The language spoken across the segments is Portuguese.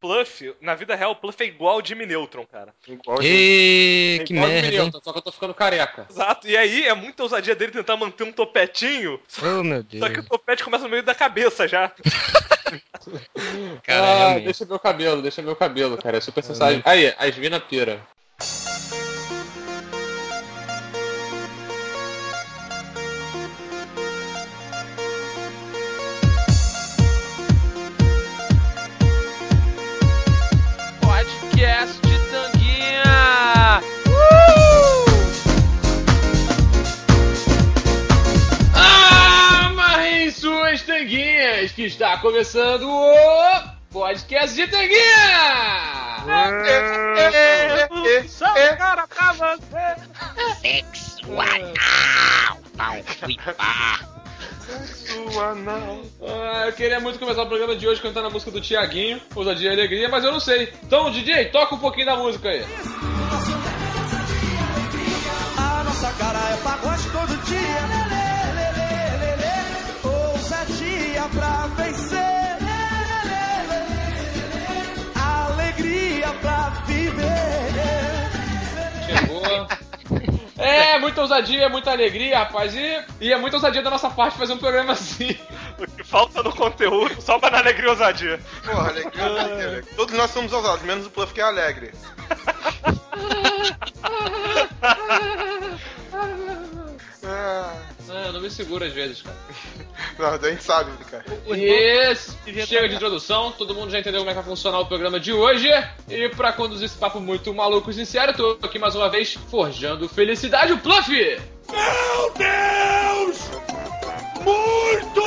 Pluff, na vida real, o Pluff é igual ao Jimmy Neutron, cara. Igual Ê, que igual de merda, hein? menino, só que eu tô ficando careca. Exato, e aí é muita ousadia dele tentar manter um topetinho, Oh, meu só que o Deus. topete começa no meio da cabeça já. Cara, realmente. Deixa meu cabelo, cara. É super sensacional. Aí, as mina pira. Podcast de Tanguinha! Amarrem suas tanguinhas, que está começando o Podcast de Tanguinha! Só cara pra você! Sexo anal. Não fui pá. Sua não. Eu queria muito começar o programa de hoje cantando a música do Tiaguinho, Ousadia e Alegria, mas eu não sei. Então, DJ, toca um pouquinho da música aí. A nossa cara é pagode todo dia. Lelê, lelê, lelê. Ousadia pra vencer. Lelê, lelê. Alegria pra viver. Chegou. É, muita ousadia, muita alegria, rapaz. E é muita ousadia da nossa parte fazer um programa assim. O que falta no conteúdo, só pra na alegria e ousadia. Porra, alegria. Todos nós somos ousados, menos o Pluff que é alegre. Não me segura às vezes, cara. Não, a gente sabe, cara. Chega de introdução, todo mundo já entendeu como é que vai funcionar o programa de hoje. E pra conduzir esse papo muito maluco e sincero, tô aqui mais uma vez forjando felicidade, o Pluff! Meu Deus! Muito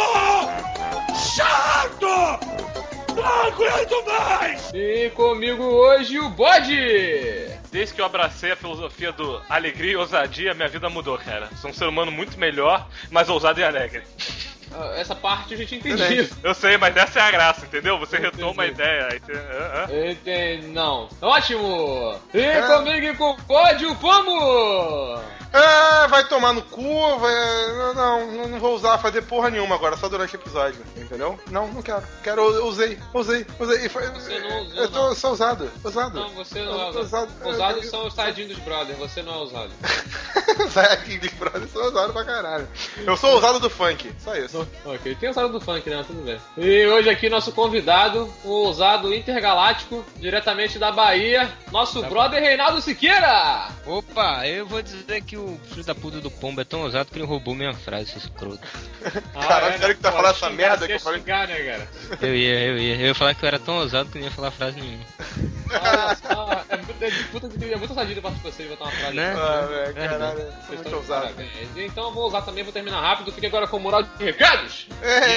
chato! Não aguento mais! E comigo hoje o Bode! Desde que eu abracei a filosofia do alegria e ousadia, minha vida mudou, cara. Sou um ser humano muito melhor, mais ousado e alegre. Essa parte a gente entendeu. Eu sei, mas essa é a graça, entendeu? Você retoma a ideia. Aí você... Entendi. Não. Ótimo! E comigo e com o Bode, o Pomo! Vai tomar no cu, não vou usar, fazer porra nenhuma agora, só durante o episódio, entendeu? Não quero. Usei. Você não usou, eu tô só usado. Não, você não é ousado. Ousados são os tadinhos dos brothers, você não é ousado. Saiyajin Big Brother, sou ousado pra caralho. Eu sou ousado do funk, só isso. Ok, tem ousado do funk, né? Tudo bem. E hoje aqui nosso convidado, o ousado intergaláctico, diretamente da Bahia, nosso brother Reinaldo Siqueira! Opa, eu vou dizer que o filho da puta do Pombo é tão ousado que ele roubou minha frase, seu escroto. Caralho, sério que tá falando essa merda que eu falei? falei? Xingar, né, cara? Eu ia falar que eu era tão ousado que eu não ia falar frase nenhuma. Olha só, é muito ousadia pra vocês botar uma frase. Né? Velho, caralho, Vocês muito estão de ousado. parabéns. Então eu vou usar também, vou terminar rápido. Fique agora com o moral de recados.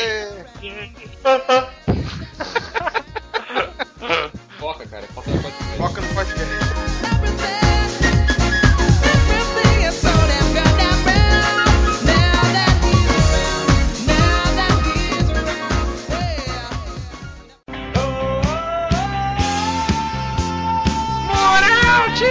Foca, cara. Foca no podcast. Foca no podcast. Everything is so damn goddamn now that he's around, Moral de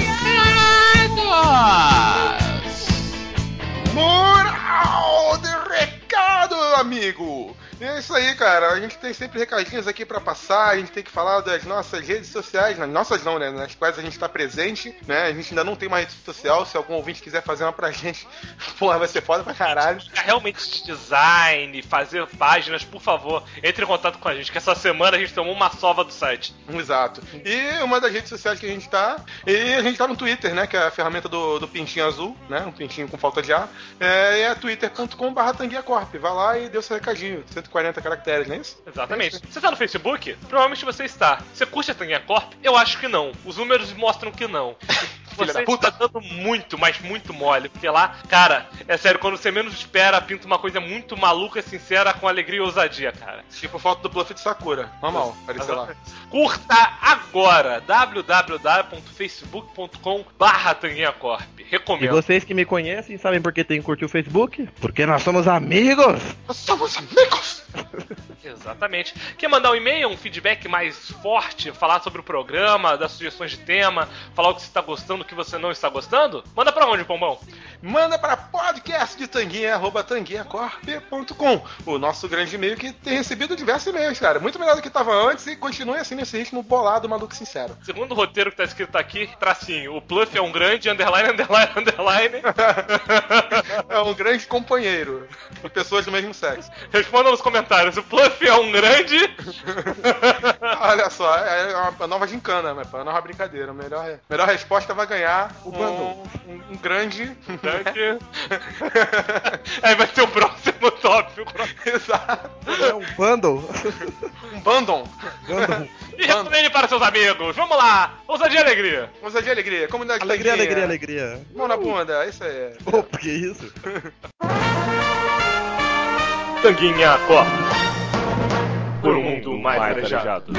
recados! Moral de recado, amigo! E é isso aí, cara. A gente tem sempre recadinhos aqui pra passar, a gente tem que falar das nossas redes sociais, nas nossas não, né? Nas quais a gente tá presente, né? A gente ainda não tem uma rede social, se algum ouvinte quiser fazer uma pra gente, porra, vai ser foda pra caralho. Realmente de design, fazer páginas, por favor, entre em contato com a gente, que essa semana a gente tomou uma sova do site. Exato. E uma das redes sociais que a gente tá, e a gente tá no Twitter, né? Que é a ferramenta do pintinho azul, né? Um pintinho com falta de ar. É twitter.com/tanguiacorp. Vai lá e dê o seu recadinho. 140 caracteres, não é isso? Exatamente. Você tá no Facebook? Provavelmente você está. Você curte a Tanguinha Corp? Eu acho que não. Os números mostram que não. Filha Você da puta. está dando muito, mas muito mole. Porque lá, cara, é sério, quando você menos espera, pinta uma coisa muito maluca, sincera, com alegria e ousadia, cara. Tipo foto do Pluff de Sakura. Normal, apareceu lá. Curta agora www.facebook.com/tanguinhacorp. E Recomendo. vocês que me conhecem sabem por que tem que curtir o Facebook? Porque nós somos amigos! Nós somos amigos! Exatamente. Quer mandar um e-mail, um feedback mais forte, falar sobre o programa, dar sugestões de tema, falar o que você está gostando, o que você não está gostando? Manda pra onde, Pombão? manda para podcastdetanguinha@tanguinhacorp.com, o nosso grande e-mail que tem recebido diversos e-mails, cara. Muito melhor do que estava antes e continue assim nesse ritmo bolado, maluco sincero. Segundo o roteiro que tá escrito aqui, tracinho, o Pluff é um grande underline, underline, underline. É um grande companheiro de pessoas do mesmo sexo. Responda nos comentários, o Pluff é um grande... Olha só, é uma nova gincana, né? Uma nova brincadeira. A melhor resposta vai ganhar um grande... Aí vai ter o próximo tópico. Exato. É um bundle. Um bandom. E recomende para seus amigos. Vamos lá. Ousadia e alegria. Ousadia e alegria. Comunidade Alegria, Tanguinha. alegria, alegria. Mão na bunda, isso aí. Opa, que isso? Tanguinha Corp. Por um mundo mais arejado.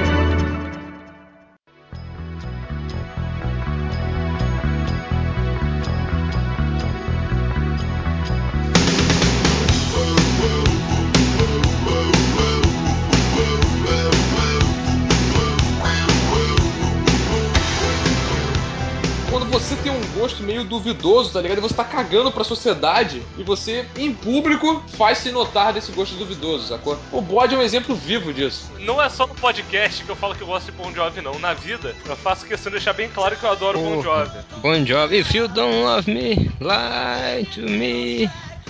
Quando você tem um gosto meio duvidoso, tá ligado? E você tá cagando pra sociedade e você, em público, faz se notar desse gosto duvidoso, sacou? O bode é um exemplo vivo disso. Não é só no podcast que eu falo que eu gosto de Bon Jovi, não. Na vida, eu faço questão de deixar bem claro que eu adoro Bon Jovi. Bon Jovi, if you don't love me, lie to me.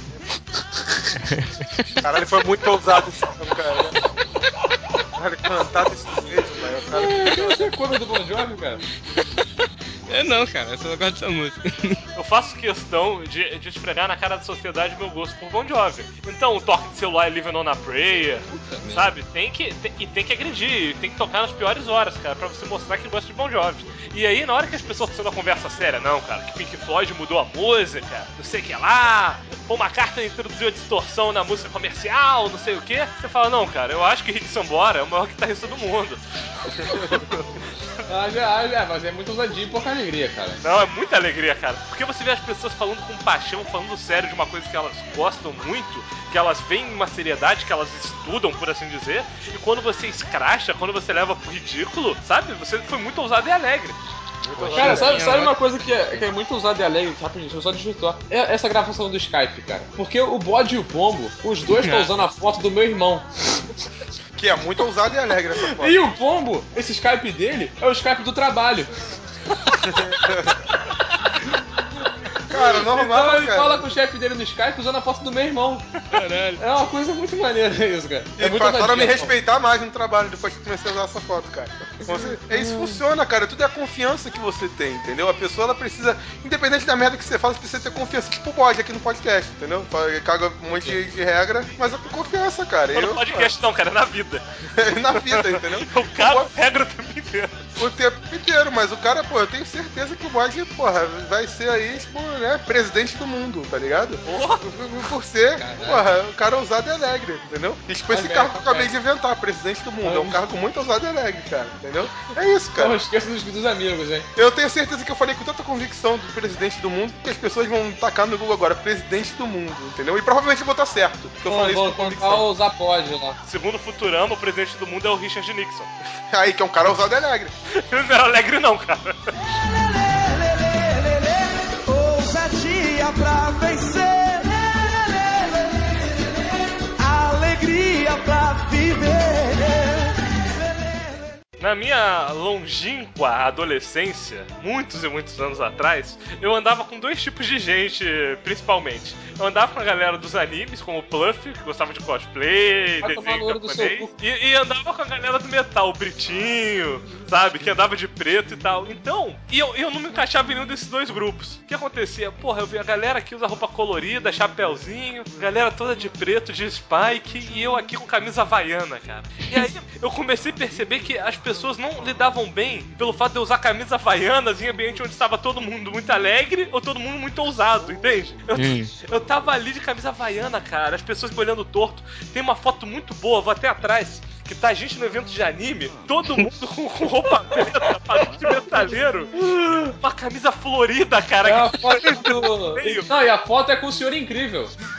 Caralho, foi muito ousado esse filme, cara. Caralho, cantar desse jeito, velho. Você é cover do Bon Jovi, cara? Eu não, cara, eu só gosto dessa música. Eu faço questão de esfregar na cara da sociedade meu gosto por Bon Jovi. Então, o toque de celular Living on a Prayer, sabe? Tem que agredir, tem que tocar nas piores horas, cara, pra você mostrar que gosta de Bon Jovi. E aí, na hora que as pessoas estão na conversa séria, não, cara, que Pink Floyd mudou a música, não sei o que lá, Paul McCartney introduziu a distorção na música comercial, não sei o que, você fala, não, cara, eu acho que Rick Sambora é o maior guitarrista do mundo. Mas é muito ousadia e pouca alegria, cara. Não, é muita alegria, cara. Porque você vê as pessoas falando com paixão, falando sério de uma coisa que elas gostam muito, que elas veem uma seriedade, que elas estudam, por assim dizer, e quando você escracha, quando você leva pro ridículo, sabe? Você foi muito ousado e alegre. Cara, sabe uma coisa que é muito usada e alegre? Rapidinho, deixa eu só desvirtuar. É essa gravação do Skype, cara. Porque o bode e o pombo, os dois estão usando a foto do meu irmão. Que é muito ousado e alegre essa foto. E o pombo, esse Skype dele, é o Skype do trabalho. Cara, normal, então ele cara. fala com o chefe dele no Skype usando a foto do meu irmão. Caralho. É uma coisa muito maneira isso, cara. E passaram a me respeitar mais no trabalho depois que comecei a usar essa foto, cara. É isso que funciona, cara. Tudo é a confiança que você tem, entendeu? A pessoa, ela precisa, independente da merda que você fala, você precisa ter confiança. Tipo o bode aqui no podcast, entendeu? Caga um monte de regra, mas é por confiança, cara. No podcast não, cara, é na vida. É na vida, entendeu? O cara regra o tempo inteiro. O tempo inteiro, mas o cara, pô, eu tenho certeza que o bode, porra, vai ser aí, tipo, né, presidente do mundo, tá ligado? Por ser, porra, o cara ousado e alegre, entendeu? E tipo, esse cargo que eu acabei de inventar, presidente do mundo. É um cargo muito ousado e alegre, cara, entendeu? É isso, cara. Não esqueça dos amigos, hein? Eu tenho certeza que eu falei com tanta convicção do presidente do mundo que as pessoas vão tacar no Google agora, presidente do mundo, entendeu? E provavelmente vou estar certo, porque eu falei isso com convicção. Vou usar pod lá. Segundo o Futurama, o presidente do mundo é o Richard Nixon. Aí, que é um cara ousado e alegre. Ele não era alegre não, cara. Ousadia pra vencer, alegria pra viver. Na minha longínqua adolescência, muitos e muitos anos atrás, eu andava com dois tipos de gente, principalmente. Eu andava com a galera dos animes, como o Pluff, que gostava de cosplay, desenho japonês, e andava com a galera do metal, o Britinho, sabe, que andava de preto e tal. Então, eu não me encaixava em nenhum desses dois grupos. O que acontecia? Porra, eu vi a galera que usa roupa colorida, chapéuzinho, galera toda de preto, de spike, e eu aqui com camisa havaiana, cara. E aí, eu comecei a perceber que as pessoas não lidavam bem pelo fato de eu usar camisas havaianas em ambiente onde estava todo mundo muito alegre ou todo mundo muito ousado, entende? Eu tava ali de camisa havaiana, cara, as pessoas me olhando torto. Tem uma foto muito boa, vou até atrás, que tá a gente no evento de anime, todo mundo com roupa preta, padrão de metaleiro, uma camisa florida, cara. É a foto do... Não, e a foto é com o Senhor Incrível.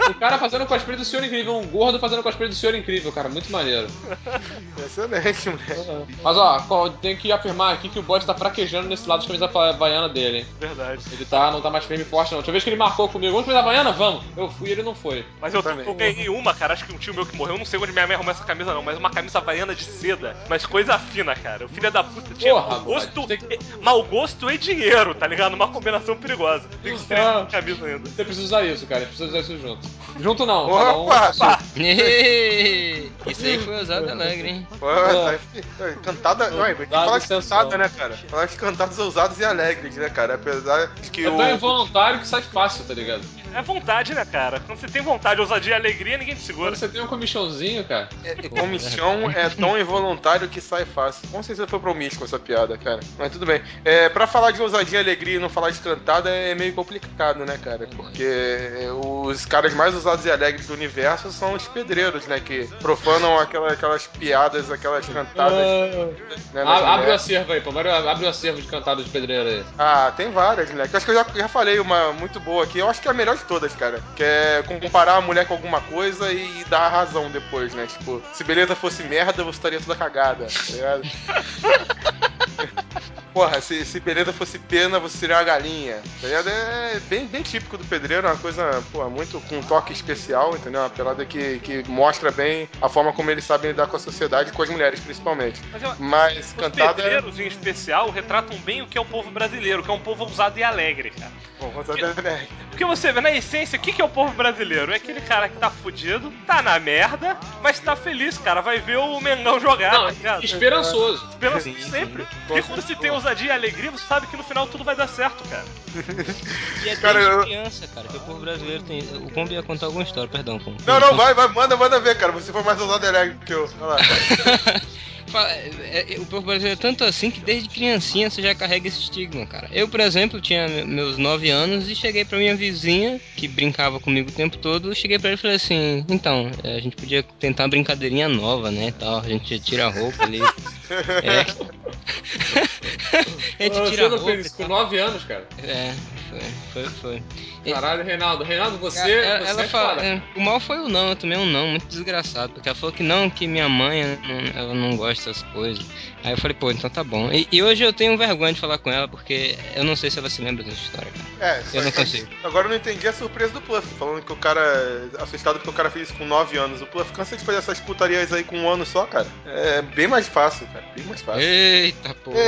Um cara fazendo cosplay do Senhor Incrível, um gordo fazendo cosplay do Senhor Incrível, cara, muito maneiro. Excelente, moleque. Mas ó, tenho que afirmar aqui que o bode tá fraquejando nesse lado de camisa havaiana dele, hein? Verdade. Ele não tá mais firme e forte, não. Tinha vez que ele marcou comigo, vamos camisa havaiana? Vamos! Eu fui e ele não foi. Mas eu ganhei uma, cara, acho que um tio meu que morreu, eu não sei onde minha mãe arrumou essa camisa não, mas uma camisa havaiana de seda, mas coisa fina, cara. O filho da puta tinha mau gosto e dinheiro, tá ligado? Uma combinação perigosa. Tem que ter camisa ainda. Você precisa usar isso, cara. Precisa usar isso junto. Junto não. Opa! Isso aí foi ousado alegre, hein? Cantada. Fala de cantada, né, cara? Falar de cantadas ousadas e alegres, né, cara? Apesar de que é tão involuntário que sai fácil, tá ligado? É vontade, né, cara? Quando você tem vontade, ousadia e alegria, ninguém te segura. Quando você tem um comichãozinho, cara. Comichão é tão involuntário que sai fácil. Com certeza foi promíscuo essa piada, cara. Mas tudo bem. Pra falar de ousadia e alegria e não falar de cantada é meio complicado, né, cara? Porque os caras mais ousados e alegres do universo são os pedreiros, né? Que profanam aquelas piadas, aquelas cantadas. Né, abre o acervo aí, pô. Abre o acervo de cantadas de pedreiro aí. Ah, tem várias, né? Acho que eu já falei uma muito boa aqui. Eu acho que é a melhor de todas, cara. Que é comparar a mulher com alguma coisa e dar a razão depois, né? Tipo, se beleza fosse merda, você estaria toda cagada, tá ligado? Porra, se beleza fosse pena, você seria uma galinha, tá ligado? É bem típico do pedreiro, é uma coisa, pô, muito com um toque especial, entendeu? Uma pelada que mostra bem a forma como eles sabem lidar com a sociedade e com as mulheres, principalmente. Mas os cantada... pedreiros, em especial, retratam bem o que é o povo brasileiro, que é um povo ousado e alegre, cara. Porque você vê, na essência, o que é o povo brasileiro? É aquele cara que tá fudido, tá na merda, mas tá feliz, cara. Vai ver o Mengão jogar, não, tá ligado? Esperançoso. Esperançoso sempre. Porque quando se tem ousadia e alegria, você sabe que no final tudo vai dar certo, cara. E é desde criança, cara, que o povo brasileiro tem... O Pombo ia contar alguma história, perdão, Pombo. Não, vai, manda ver, cara. Você foi mais ousado e alegre que eu. Vai lá. O povo brasileiro é tanto assim que desde criancinha você já carrega esse estigma, cara. Eu, por exemplo, tinha meus 9 anos e cheguei pra minha vizinha, que brincava comigo o tempo todo, cheguei pra ele e falei assim, então, a gente podia tentar uma brincadeirinha nova, né, tal, a gente tira a roupa ali. A gente tira a roupa. Você não fez isso com 9 anos, cara? Foi. Caralho, Reinaldo, você... Ela fala, o mal foi o não, eu tomei um não, muito desgraçado, porque ela falou que não, que minha mãe, ela não gosta dessas coisas. Aí eu falei, pô, então tá bom. E hoje eu tenho vergonha de falar com ela, porque eu não sei se ela se lembra dessa história, cara. Eu não consigo. Agora eu não entendi a surpresa do Pluff, falando que o cara, assustado porque o cara fez isso com 9 anos. O Pluff cansa de fazer essas putarias aí com 1 ano só, cara. É bem mais fácil, cara, bem mais fácil. Eita, porra.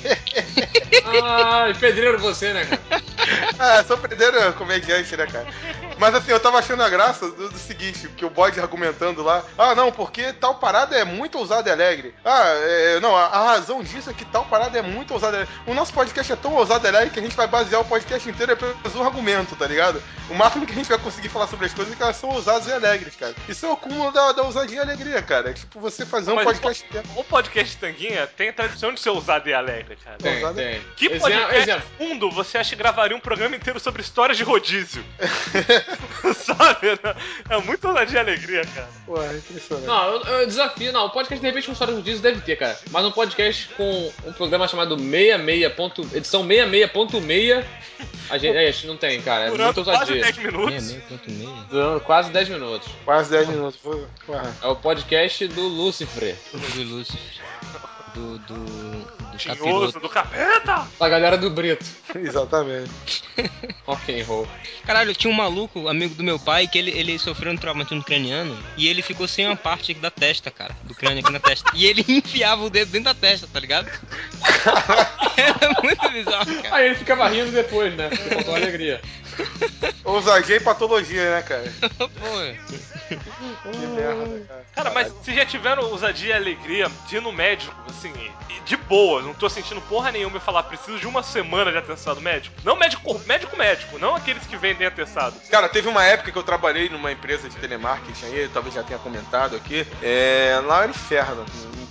Pedreiro você, né, cara? Sou pedreiro comediante, né, cara? Mas assim, eu tava achando a graça do seguinte, que o bode argumentando lá, não, porque tal parada é muito ousada e alegre. Não, a razão disso é que tal parada é muito ousada e alegre. O nosso podcast é tão ousado e alegre que a gente vai basear o podcast inteiro apenas um argumento, tá ligado? O máximo que a gente vai conseguir falar sobre as coisas é que elas são ousadas e alegres, cara. Isso é o cúmulo da ousadia e alegria, cara. É tipo você fazer um podcast... O podcast Tanguinha tem a tradição de ser ousado e alegre, cara. Tem. Que podcast fundo você acha que gravaria um programa inteiro sobre histórias de rodízio? Sabe? É muito ousadia e alegria, cara. Ué, impressionante. Não, eu desafio, não. O podcast de repente com histórias de rodízio deve ter, cara. Mas um podcast com um programa chamado edição 66.6, a gente não tem, cara. É muito ousadia. Quase 10 minutos. 66.6. Durando quase 10 minutos. Quase 10 minutos. É o podcast do Lúcifer. Do Lúcifer. Do Tinhoso, do capeta! Da galera do Brito. Exatamente. Rock and roll. Caralho, tinha um maluco, amigo do meu pai, que ele sofreu um traumatismo craniano e ele ficou sem uma parte aqui da testa, cara. Do crânio aqui na testa. E ele enfiava o dedo dentro da testa, tá ligado? Era muito bizarro, cara. Aí ele ficava rindo depois, né? Porque faltou alegria. Ousadia e patologia, né, cara? Pô. Que merda, cara. Cara, mas vocês já tiveram ousadia e alegria de ir no médico, assim, de boa, não tô sentindo porra nenhuma e falar, preciso de uma semana de atestado médico? Não médico, não aqueles que vendem atestado. Cara, teve uma época que eu trabalhei numa empresa de telemarketing aí, talvez já tenha comentado aqui, lá era inferno.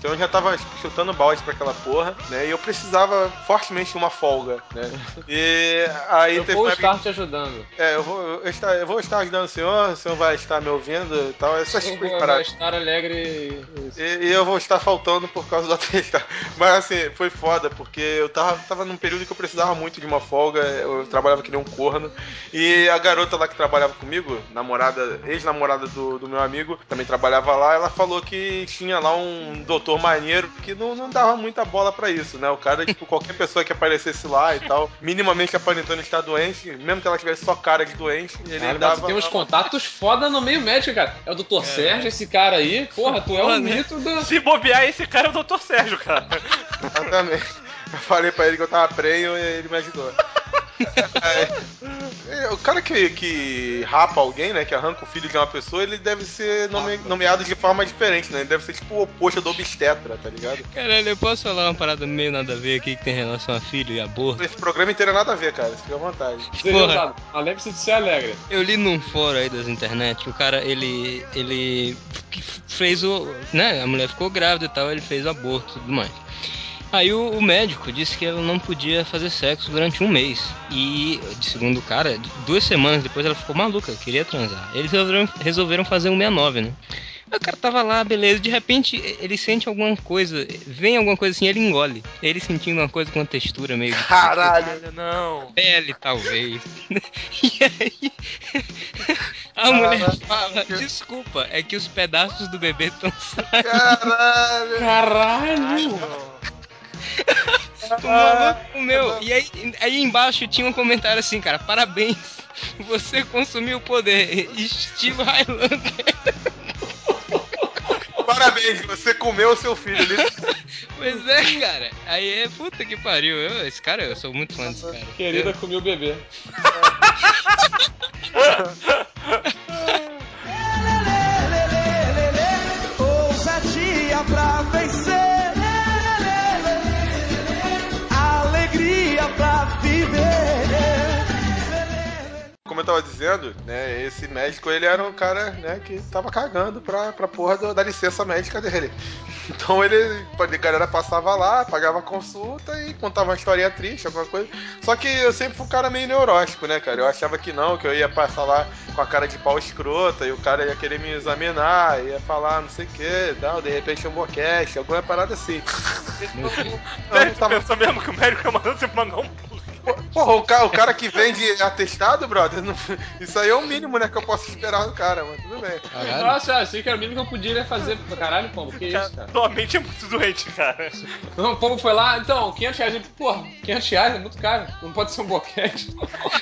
Então eu já tava chutando balde pra aquela porra, né? E eu precisava fortemente de uma folga, né? E aí Eu teve vou uma estar te ajudando. eu vou estar ajudando o senhor vai estar me ouvindo e tal, essas Eu coisas vou paradas. estar alegre. E eu vou estar faltando por causa do atestado. Mas assim, foi foda, porque eu tava num período que eu precisava muito de uma folga, eu trabalhava que nem um corno, e a garota lá que trabalhava comigo, ex-namorada do meu amigo, também trabalhava lá, ela falou que tinha lá um doutor maneiro que não dava muita bola pra isso, né? O cara, tipo, qualquer pessoa que aparecesse lá e tal, minimamente aparentando estar doente, mesmo que ela tivesse só cara de doente, ele Cara, mas dava... tu tem uns contatos foda no meio médico, cara. É o Dr. Sérgio, esse cara aí. Porra, tu é um mito do... Se bobear, esse cara é o Dr. Sérgio, cara. Exatamente. Eu falei pra ele que eu tava prenho e ele me ajudou. O cara que rapa alguém, né, que arranca o filho de uma pessoa, ele deve ser nomeado de forma diferente, né? Ele deve ser tipo o oposto do obstetra, tá ligado? Caralho, eu posso falar uma parada meio nada a ver aqui que tem relação a filho e aborto? Esse programa inteiro é nada a ver, cara. Fica à vontade. Porra. Alegre-se de ser alegre. Eu li num fórum aí das internet que o cara, ele fez né, a mulher ficou grávida e tal, ele fez o aborto e tudo mais. Aí o médico disse que ela não podia fazer sexo durante um mês. E, segundo o cara, 2 semanas depois ela ficou maluca, queria transar. Eles resolveram fazer um 69, né? Aí o cara tava lá, beleza, de repente ele sente alguma coisa, vem alguma coisa assim, ele engole. Ele sentindo uma coisa com uma textura meio... Caralho! Não. Pele, talvez. E aí... A mulher fala, desculpa, é que os pedaços do bebê estão saindo. Caralho! Caralho! O maluco comeu. E aí embaixo tinha um comentário assim, cara, parabéns, você consumiu o poder. Steve Highlander. Parabéns, você comeu o seu filho ali. Pois é, cara. Aí é puta que pariu. Esse cara, eu sou muito fã desse cara. Querida, comi o bebê. Ousadia pra vencer, alegria pra viver. Como eu tava dizendo, né, esse médico, ele era um cara, né, que tava cagando pra porra da licença médica dele. Então a galera passava lá, pagava a consulta e contava uma historinha triste, alguma coisa. Só que eu sempre fui um cara meio neurótico, né, cara? Eu achava que não, que eu ia passar lá com a cara de pau escrota e o cara ia querer me examinar, ia falar não sei o que, tal, de repente um boquete, alguma parada assim. Você pensa mesmo que o médico ia mandando você mandar um pulo? Porra, o cara que vende atestado, brother, isso aí é o mínimo, né, que eu posso esperar do cara, mas tudo bem. Caralho. Nossa, achei que era o mínimo que eu podia fazer. Caralho, Pombo, que isso, cara? Tua mente é muito doente, cara. Não, o Pombo foi lá, então, 500 reais. Ele, porra, 500 reais é muito caro. Não pode ser um boquete.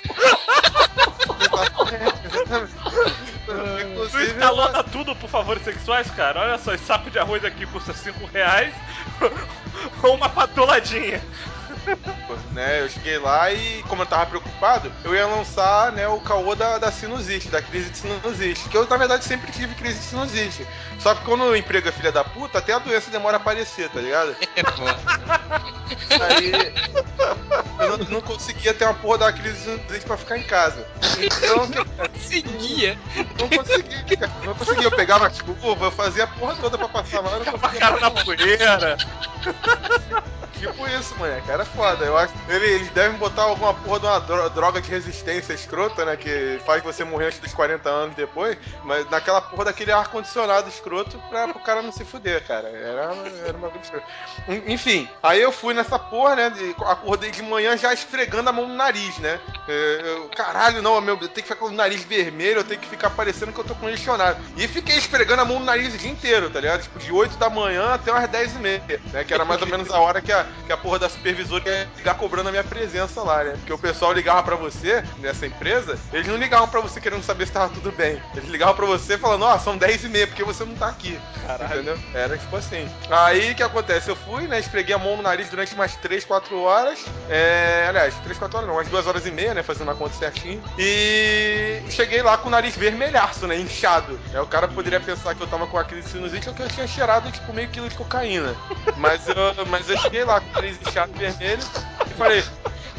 Tu Inclusive, escalona tudo por favores sexuais, cara. Olha só, esse saco de arroz aqui custa 5 reais. Ou uma patoladinha. né, eu cheguei lá e, como eu tava preocupado, eu ia lançar, né, o caô da sinusite, da crise de sinusite, que eu, na verdade, sempre tive crise de sinusite. Só que quando o emprego é filha da puta, até a doença demora a aparecer, tá ligado? É foda. Aí eu não conseguia ter uma porra da crise de sinusite pra ficar em casa. Então, Seguia. não conseguia, cara. Não conseguia. Eu pegava chuva, eu fazia a porra toda pra passar mal, eu não Com a conseguia cara na passar. poeira. Tipo isso, moleque, era foda. Eu acho que eles devem botar alguma porra de uma droga de resistência escrota, né? Que faz você morrer antes dos 40 anos depois, mas naquela porra daquele ar-condicionado escroto pro cara não se fuder, cara. Era uma coisa escrota. Enfim, aí eu fui nessa porra, né? Acordei de manhã já esfregando a mão no nariz, né? Caralho, não, eu tenho que ficar com o nariz vermelho, eu tenho que ficar parecendo que eu tô congestionado. E fiquei esfregando a mão no nariz o dia inteiro, tá ligado? Tipo, de 8 da manhã até umas 10h30, né? Que era mais ou menos a hora que a porra da supervisora ia ligar cobrando a minha presença lá, né? Porque o pessoal ligava pra você, nessa empresa, eles não ligavam pra você querendo saber se tava tudo bem. Eles ligavam pra você falando, ó, são 10h30, porque você não tá aqui. Caralho. Entendeu? Era tipo assim. Aí, o que acontece? Eu fui, né? Esfreguei a mão no nariz durante umas 3, 4 horas. Aliás, 3, 4 horas não, umas 2h30, né? Fazendo a conta certinho. E cheguei lá com o nariz vermelhaço, né? Inchado. O cara poderia pensar que eu tava com a crise de sinusite ou que eu tinha cheirado, tipo, meio quilo de cocaína. Mas eu cheguei lá com o nariz inchado vermelho e falei,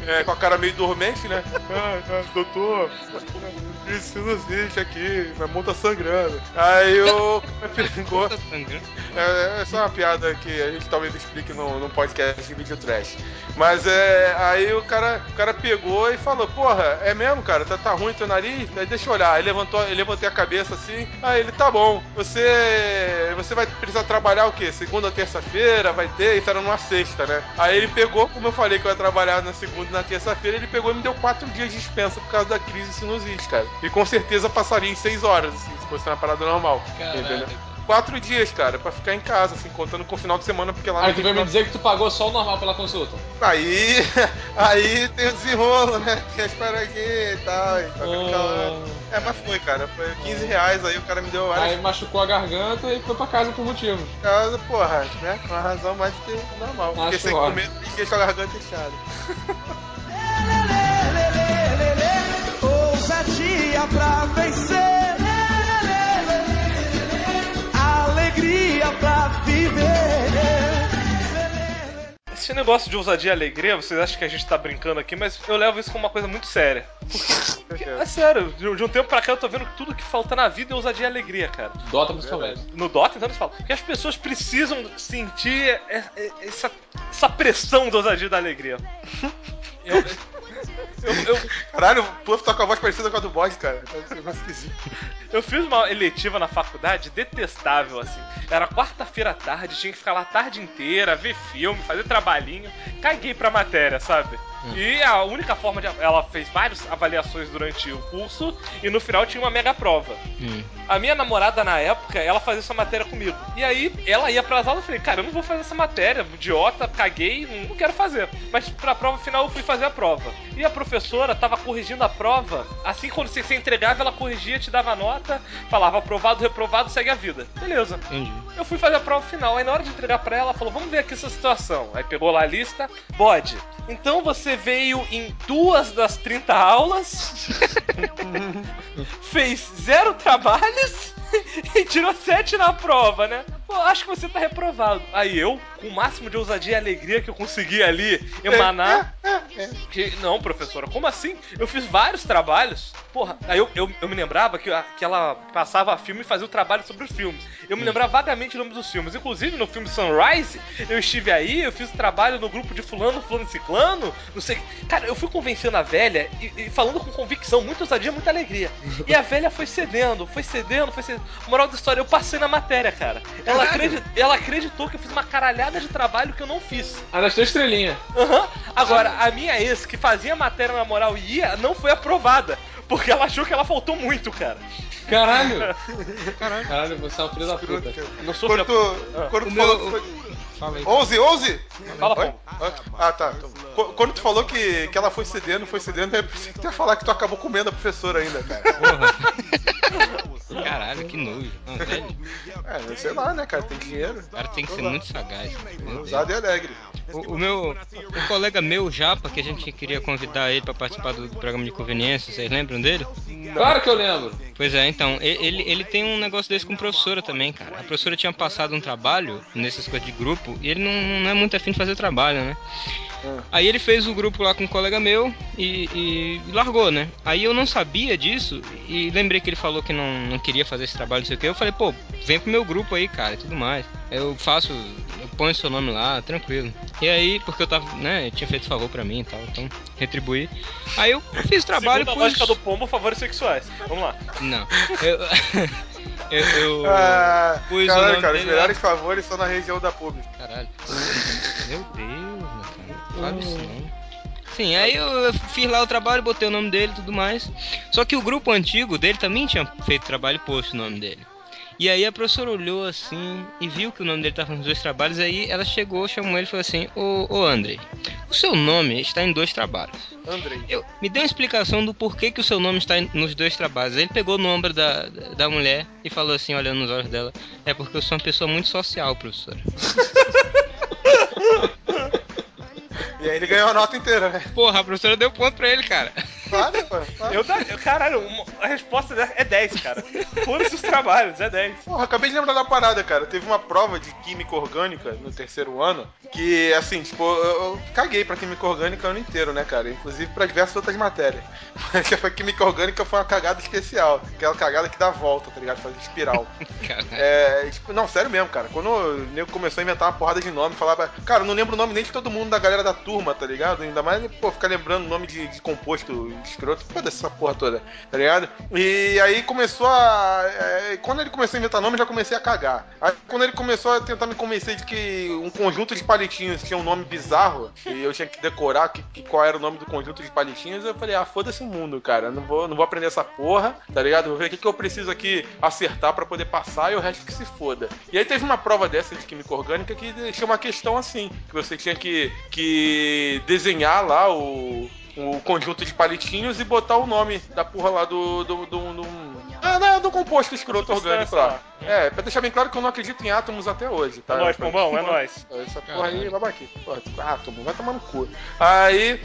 com a cara meio dormente, né? Doutor, sinusite aqui, minha mão tá sangrando. Aí o cara pegou. É só uma piada que a gente talvez explique num podcast de vídeo trash. Mas aí o cara pegou e falou: porra, é mesmo, cara? Tá ruim teu nariz? Aí deixa eu olhar. Aí levantei a cabeça assim. Aí ele: tá bom, você vai precisar trabalhar o quê? Segunda ou terça-feira? Vai ter? Isso era numa sexta, né? Aí ele pegou, como eu falei que eu ia trabalhar na segunda e na terça-feira, ele pegou e me deu 4 dias de dispensa por causa da crise de sinusite, cara. E com certeza passaria em 6 horas, assim, se fosse uma parada normal. Caralho. Entendeu? 4 dias, cara, pra ficar em casa, assim, contando com o final de semana, porque lá... Aí tu vai me dizer que tu pagou só o normal pela consulta? Aí tem o desenrolo, né? Tem as paradinhas e tal. Mas foi, cara. Foi R$15, aí o cara me deu várias... Aí machucou a garganta e foi pra casa por motivos. Casa, porra, né? Com uma razão mais do que normal. Porque sem comer, deixa a garganta inchada. Ousadia pra vencer. Alegria pra viver. Esse negócio de ousadia e alegria, vocês acham que a gente tá brincando aqui, mas eu levo isso como uma coisa muito séria. Porque, é sério, de um tempo pra cá eu tô vendo que tudo que falta na vida é ousadia e alegria, cara. Dota principalmente. No Dota, então eles falam que as pessoas precisam sentir essa pressão da ousadia e da alegria. Caralho, o Puff tá com a voz parecida com a do Bode, cara. Eu fiz uma eletiva na faculdade detestável, assim. Era quarta-feira à tarde, tinha que ficar lá a tarde inteira, ver filme, fazer trabalhinho. Caguei pra matéria, sabe? E a única forma de... Ela fez várias avaliações durante o curso e no final tinha uma mega prova. A minha namorada, na época, ela fazia essa matéria comigo. E aí, ela ia pras aulas e eu falei, cara, eu não vou fazer essa matéria, idiota, caguei, não quero fazer. Mas pra prova final eu fui fazer a prova. E a professora tava corrigindo a prova. Assim, quando você entregava, ela corrigia, te dava nota, falava aprovado, reprovado, segue a vida. Beleza. Entendi. Eu fui fazer a prova final. Aí na hora de entregar pra ela, ela falou, vamos ver aqui essa situação. Aí pegou lá a lista. Bode, então você veio em 2 das 30 aulas, fez 0 trabalhos e tirou 7 na prova, né? Pô, acho que você tá reprovado. Aí eu, com o máximo de ousadia e alegria que eu consegui ali emanar, que, não, professora, como assim? Eu fiz vários trabalhos. Porra, aí eu me lembrava que ela passava filme e fazia o trabalho sobre os filmes. Eu me lembrava vagamente o nome dos filmes. Inclusive, no filme Sunrise, eu estive aí, eu fiz o trabalho no grupo de fulano e ciclano, não sei... Cara, eu fui convencendo a velha e falando com convicção, muita ousadia, muita alegria. E a velha foi cedendo. Moral da história, eu passei na matéria, cara. Ela acreditou que eu fiz uma caralhada de trabalho que eu não fiz. Ah, das 3 estrelinhas. Agora, a minha ex, que fazia matéria na moral e ia, não foi aprovada. Porque ela achou que ela faltou muito, cara. Caralho, você é uma filha da puta. Não sou Quando tu falou que foi... Fala aí. 11? Fala, Oi? Paulo. Ah, tá. Quando tu falou que ela foi cedendo, eu pensei que tu ia falar que tu acabou comendo a professora ainda, cara. Porra. Caralho, que nojo. Não, velho. Sei lá, né, cara? Tem dinheiro. O cara tem que ser muito sagaz. Meu Deus. Ousado e alegre. O colega meu, Japa, que a gente queria convidar ele pra participar do programa de conveniência, vocês lembram dele? Claro que eu lembro. Pois é, então, ele tem um negócio desse com professora também, cara. A professora tinha passado um trabalho nessas coisas de grupo e ele não é muito afim de fazer trabalho, né? Aí ele fez o grupo lá com um colega meu e largou, né? Aí eu não sabia disso e lembrei que ele falou que não queria fazer esse trabalho, não sei o que. Eu falei, pô, vem pro meu grupo aí, cara, e tudo mais. Eu ponho seu nome lá, tranquilo. E aí, porque eu tava, né, tinha feito favor pra mim e tal, então retribuí. Aí eu fiz trabalho... Segundo a lógica do pombo, favores sexuais. Vamos lá. Não. Eu pus caralho, o nome cara, os dele melhores favores são na região da pública. Caralho. Meu Deus, meu cara. Não fala isso não. Sim, aí eu fiz lá o trabalho, botei o nome dele e tudo mais. Só que o grupo antigo dele também tinha feito trabalho e posto o nome dele. E aí a professora olhou assim e viu que o nome dele estava nos 2 trabalhos. Aí ela chegou, chamou ele e falou assim: Ô Andrei, o seu nome está em 2 trabalhos. Andrei. Me deu uma explicação do porquê que o seu nome está nos 2 trabalhos. Aí ele pegou no ombro da mulher e falou assim, olhando nos olhos dela: é porque eu sou uma pessoa muito social, professora. E aí ele ganhou a nota inteira, né? Porra, a professora deu ponto pra ele, cara. Claro, pô. Claro. Caralho, a resposta é 10, cara. Foda-se os trabalhos, é 10. Porra, acabei de lembrar da parada, cara. Teve uma prova de química orgânica no terceiro ano que, assim, tipo, eu caguei pra química orgânica o ano inteiro, né, cara? Inclusive pra diversas outras matérias. Mas a química orgânica foi uma cagada especial. Aquela cagada que dá volta, tá ligado? Faz espiral. Tipo, não, sério mesmo, cara. Quando o nego começou a inventar uma porrada de nome, falava... Cara, eu não lembro o nome nem de todo mundo da galera da turma, tá ligado? Ainda mais, pô, ficar lembrando o nome de composto escroto. Foda-se essa porra toda, tá ligado? E aí começou a... quando ele começou a inventar nome, eu já comecei a cagar. Aí quando ele começou a tentar me convencer de que um conjunto de palitinhos tinha um nome bizarro, e eu tinha que decorar qual era o nome do conjunto de palitinhos, eu falei, foda-se o mundo, cara. Não vou aprender essa porra, tá ligado? Vou ver o que eu preciso aqui acertar pra poder passar e o resto que se foda. E aí teve uma prova dessa de química orgânica que tinha uma questão assim, que você tinha que desenhar lá o conjunto de palitinhos e botar o nome da porra lá do composto escroto orgânico lá. Pra deixar bem claro que eu não acredito em átomos até hoje, tá? É nóis, Pombão, é nóis. Essa porra aí, babaquinha. Átomo, vai tomar no cu. Aí,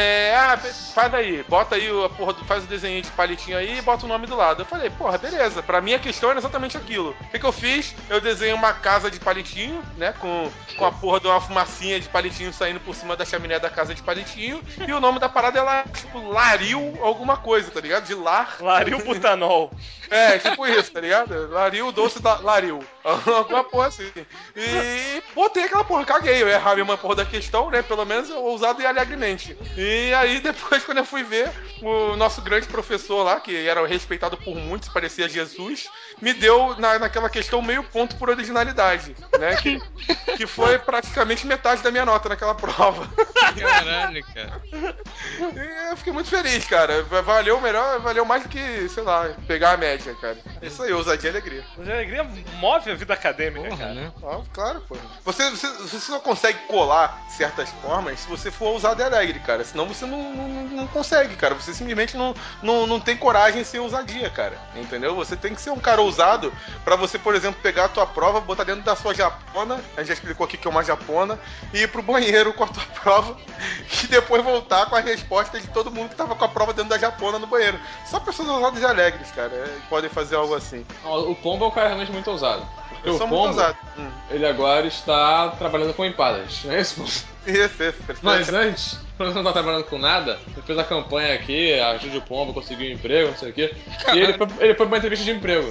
faz aí, bota aí a porra, faz o desenho de palitinho aí e bota o nome do lado. Eu falei, porra, beleza. Pra mim a questão era exatamente aquilo. O que eu fiz? Eu desenhei uma casa de palitinho, né? Com a porra de uma fumacinha de palitinho saindo por cima da chaminé da casa de palitinho. E o nome da parada é tipo, Laril alguma coisa, tá ligado? De lar. Laril butanol. Tipo isso, tá ligado? Laril, doce da Laril. Alguma porra assim. E botei aquela porra, caguei. Eu errava uma porra da questão, né? Pelo menos eu ousado e alegremente. E aí depois, quando eu fui ver, o nosso grande professor lá, que era respeitado por muitos, parecia Jesus, me deu naquela questão meio ponto por originalidade, né? Que foi praticamente metade da minha nota naquela prova. Caralho, cara. E eu fiquei muito feliz, cara. Valeu mais do que, sei lá, pegar a média, cara. Isso aí, ousadia e alegria. Ousadia e alegria move a vida acadêmica, Porra, cara. né? Claro, pô. Você só consegue colar certas formas se você for ousado e alegre, cara. Senão você não consegue, cara. Você simplesmente não tem coragem sem ousadia, cara. Entendeu? Você tem que ser um cara ousado pra você, por exemplo, pegar a tua prova, botar dentro da sua japona, a gente já explicou aqui que é uma japona, e ir pro banheiro com a tua prova e depois voltar com a resposta de todo mundo que tava com a prova dentro da japona no banheiro. Só pessoas ousadas e alegres, cara, podem fazer algo assim. O Pombo é um cara realmente muito ousado. Porque Eu o sou Pombo, muito ousado. ele agora está trabalhando com empadas, não é isso, Pombo? Isso. Mas antes, quando ele não tá trabalhando com nada, ele fez a campanha aqui, ajude o Pombo a conseguir um emprego, não sei o quê. E ele foi pra uma entrevista de emprego.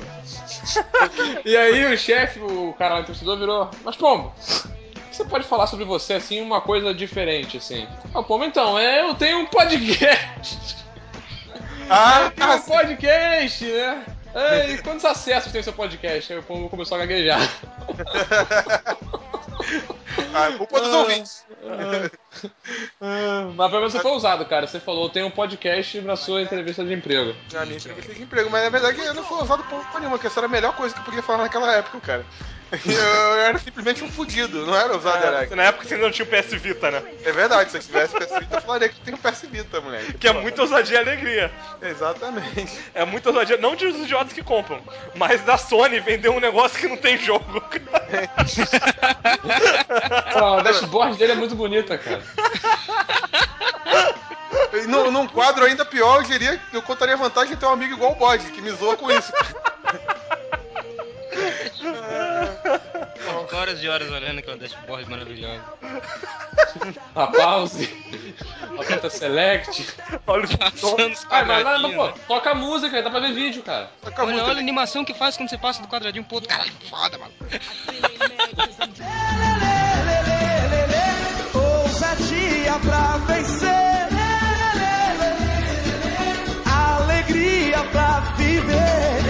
E aí o chefe, o cara lá, o entrevistador, virou: mas Pombo, você pode falar sobre você, assim, uma coisa diferente, assim? Pombo, então, eu tenho um podcast. Eu tenho um podcast, né? E quantos acessos tem o seu podcast? Aí o Pombo começou a gaguejar. Culpa dos ouvintes. Mas pelo menos você foi ousado, cara. Você falou, tem um podcast na sua entrevista de emprego. Na minha entrevista de emprego, mas na verdade eu não fui ousado porra nenhuma, que essa era a melhor coisa que eu podia falar naquela época, cara. Eu era simplesmente um fudido, não era ousado e alegre. Na época você não tinha o PS Vita, né? É verdade, se eu tivesse PS Vita, eu falaria que eu tenho PS Vita, moleque. Que é muita ousadia e alegria. Exatamente. É muita ousadia, não de os idiotas que compram, mas da Sony vender um negócio que não tem jogo. A dashboard dele é muito bonita, cara. Num quadro ainda pior, eu contaria a vantagem de ter um amigo igual o Bode, que me zoa com isso. Horas e horas olhando aquela dashboard maravilhosa. A pause, a conta select. Olha Passando os Mas lá, quadradinhos, pô, né? toca a música, dá pra ver vídeo, cara. Olha a animação que faz quando você passa do quadradinho pro outro. Caralho, foda, mano. Ousadia pra vencer, alegria pra viver.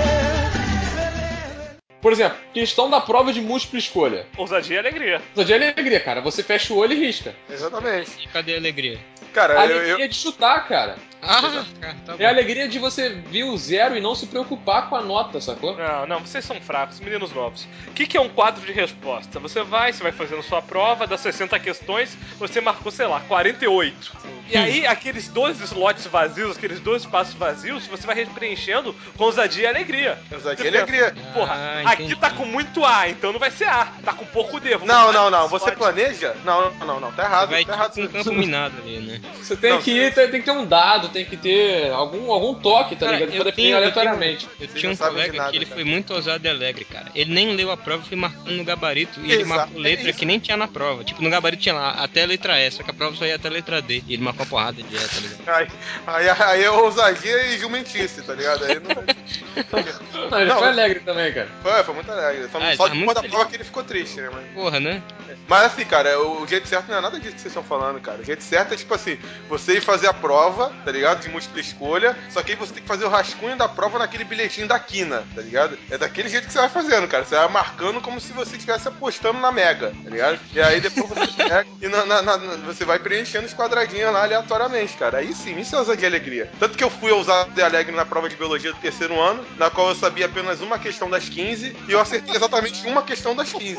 Por exemplo, questão da prova de múltipla escolha. ousadia e alegria. Ousadia e alegria, cara. Você fecha o olho e risca. Exatamente. Cadê a alegria? Cara, A alegria de chutar, cara. Cara, tá bom. É a alegria de você ver o zero e não se preocupar com a nota, sacou? Não, vocês são fracos, meninos novos. O que é um quadro de resposta? Você vai fazendo sua prova, das 60 questões, você marcou, sei lá, 48. E aí, aqueles 12 slots vazios, aqueles 12 espaços vazios, você vai preenchendo com ousadia e alegria. ousadia e alegria. Porra, aqui tá com com muito A, então não vai ser A. Tá com pouco D. Não. Você planeja? Não. Tá errado. Vai Tá errado. tipo um campo minado ali, né? Você tem que ter um dado, tem que ter algum toque, tá Cara, ligado? Pra eu definir tenho- aleatoriamente. Eu Vocês tinha não um sabem de colega nada, que ele cara. foi muito ousado e alegre, cara. Ele nem leu a prova e foi marcando no gabarito. E ele Exato, marcou letra é isso. que nem tinha na prova. Tipo, no gabarito tinha lá até a letra E, só que a prova só ia até a letra D. E ele marcou a porrada de E, tá ligado? Aí é ousadia e jumentice, tá ligado? Aí não. Não, ele Não, foi alegre também, cara. Foi muito alegre. Só ele só tá depois muito da feliz. prova que ele ficou triste, né? Porra, né? Mas assim, cara, o jeito certo não é nada disso que vocês estão falando, cara. O jeito certo é tipo assim, você ir fazer a prova, tá ligado? De múltipla escolha, só que aí você tem que fazer o rascunho da prova naquele bilhetinho da quina, tá ligado? É daquele jeito que você vai fazendo, cara. Você vai marcando como se você estivesse apostando na Mega, tá ligado? E aí depois você pega e você vai preenchendo os quadradinhos lá aleatoriamente, cara. Aí sim, isso é ousadia e alegria. Tanto que eu fui ousado e alegre na prova de biologia do terceiro ano, na qual eu sabia apenas uma questão das 15 e eu acertei exatamente uma questão das 15.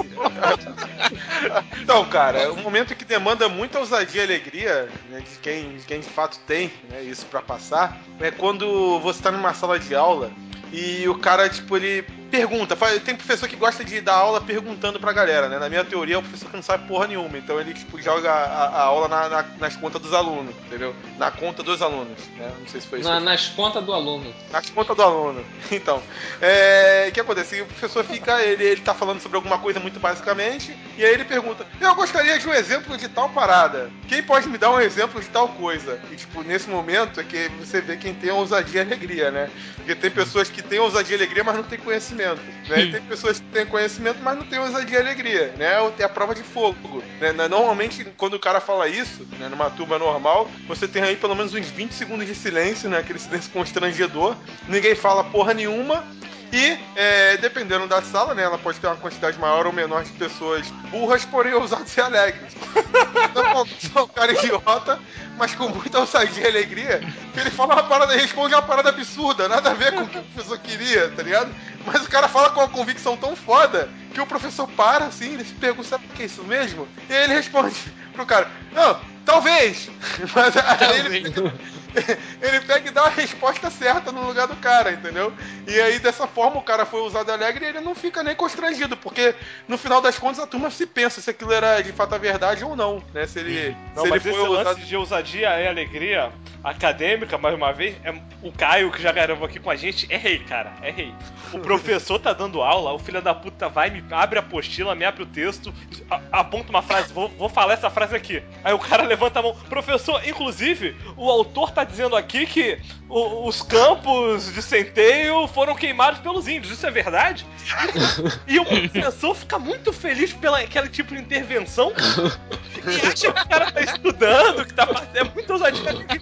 Então, cara, é um momento que demanda muita ousadia e alegria, né, de quem de fato tem, né, isso pra passar, é quando você tá numa sala de aula e o cara, tipo, ele pergunta. Tem professor que gosta de dar aula perguntando pra galera, né? Na minha teoria, é o professor que não sabe porra nenhuma. Então ele, tipo, joga a aula nas contas dos alunos, entendeu? Na conta dos alunos, né? Não sei se foi isso. Nas contas do aluno. Nas contas do aluno. Então, o que acontece? O professor fica, ele tá falando sobre alguma coisa muito basicamente, e aí ele pergunta, eu gostaria de um exemplo de tal parada. Quem pode me dar um exemplo de tal coisa? E, tipo, nesse momento é que você vê quem tem ousadia e alegria, né? Porque tem pessoas que têm ousadia e alegria, mas não tem conhecimento. Né? E tem pessoas que têm conhecimento, mas não têm ousadia e alegria, né? É a prova de fogo. Né? Normalmente, quando o cara fala isso, né, numa turma normal, você tem aí pelo menos uns 20 segundos de silêncio, né? Aquele silêncio constrangedor. Ninguém fala porra nenhuma. E, dependendo da sala, né, ela pode ter uma quantidade maior ou menor de pessoas burras, porém ousadas e alegres. Então, é um cara idiota, mas com muita ousadia e alegria, que ele fala uma parada, responde uma parada absurda, nada a ver com o que o professor queria, tá ligado? Mas o cara fala com uma convicção tão foda que o professor para, assim, ele se pergunta, sabe o que é isso mesmo? E aí ele responde pro cara, não, talvez! Mas aí ele pega e dá a resposta certa no lugar do cara, entendeu? E aí, dessa forma, o cara foi usado alegre e ele não fica nem constrangido, porque no final das contas a turma se pensa se aquilo era de fato a verdade ou não, né? Se ele, Não, se ele mas foi esse usado... lance de ousadia e alegria acadêmica, mais uma vez, o Caio, que já gravou aqui com a gente, é rei, cara. É rei. O professor tá dando aula, o filho da puta vai, me abre a apostila, me abre o texto, aponta uma frase, vou falar essa frase aqui. Aí o cara levanta a mão. Professor, inclusive, o autor tá dizendo aqui que os campos de centeio foram queimados pelos índios. Isso é verdade? E o professor fica muito feliz pela aquele tipo de intervenção e acha que o cara tá estudando, que tá fazendo. É muito ousadia.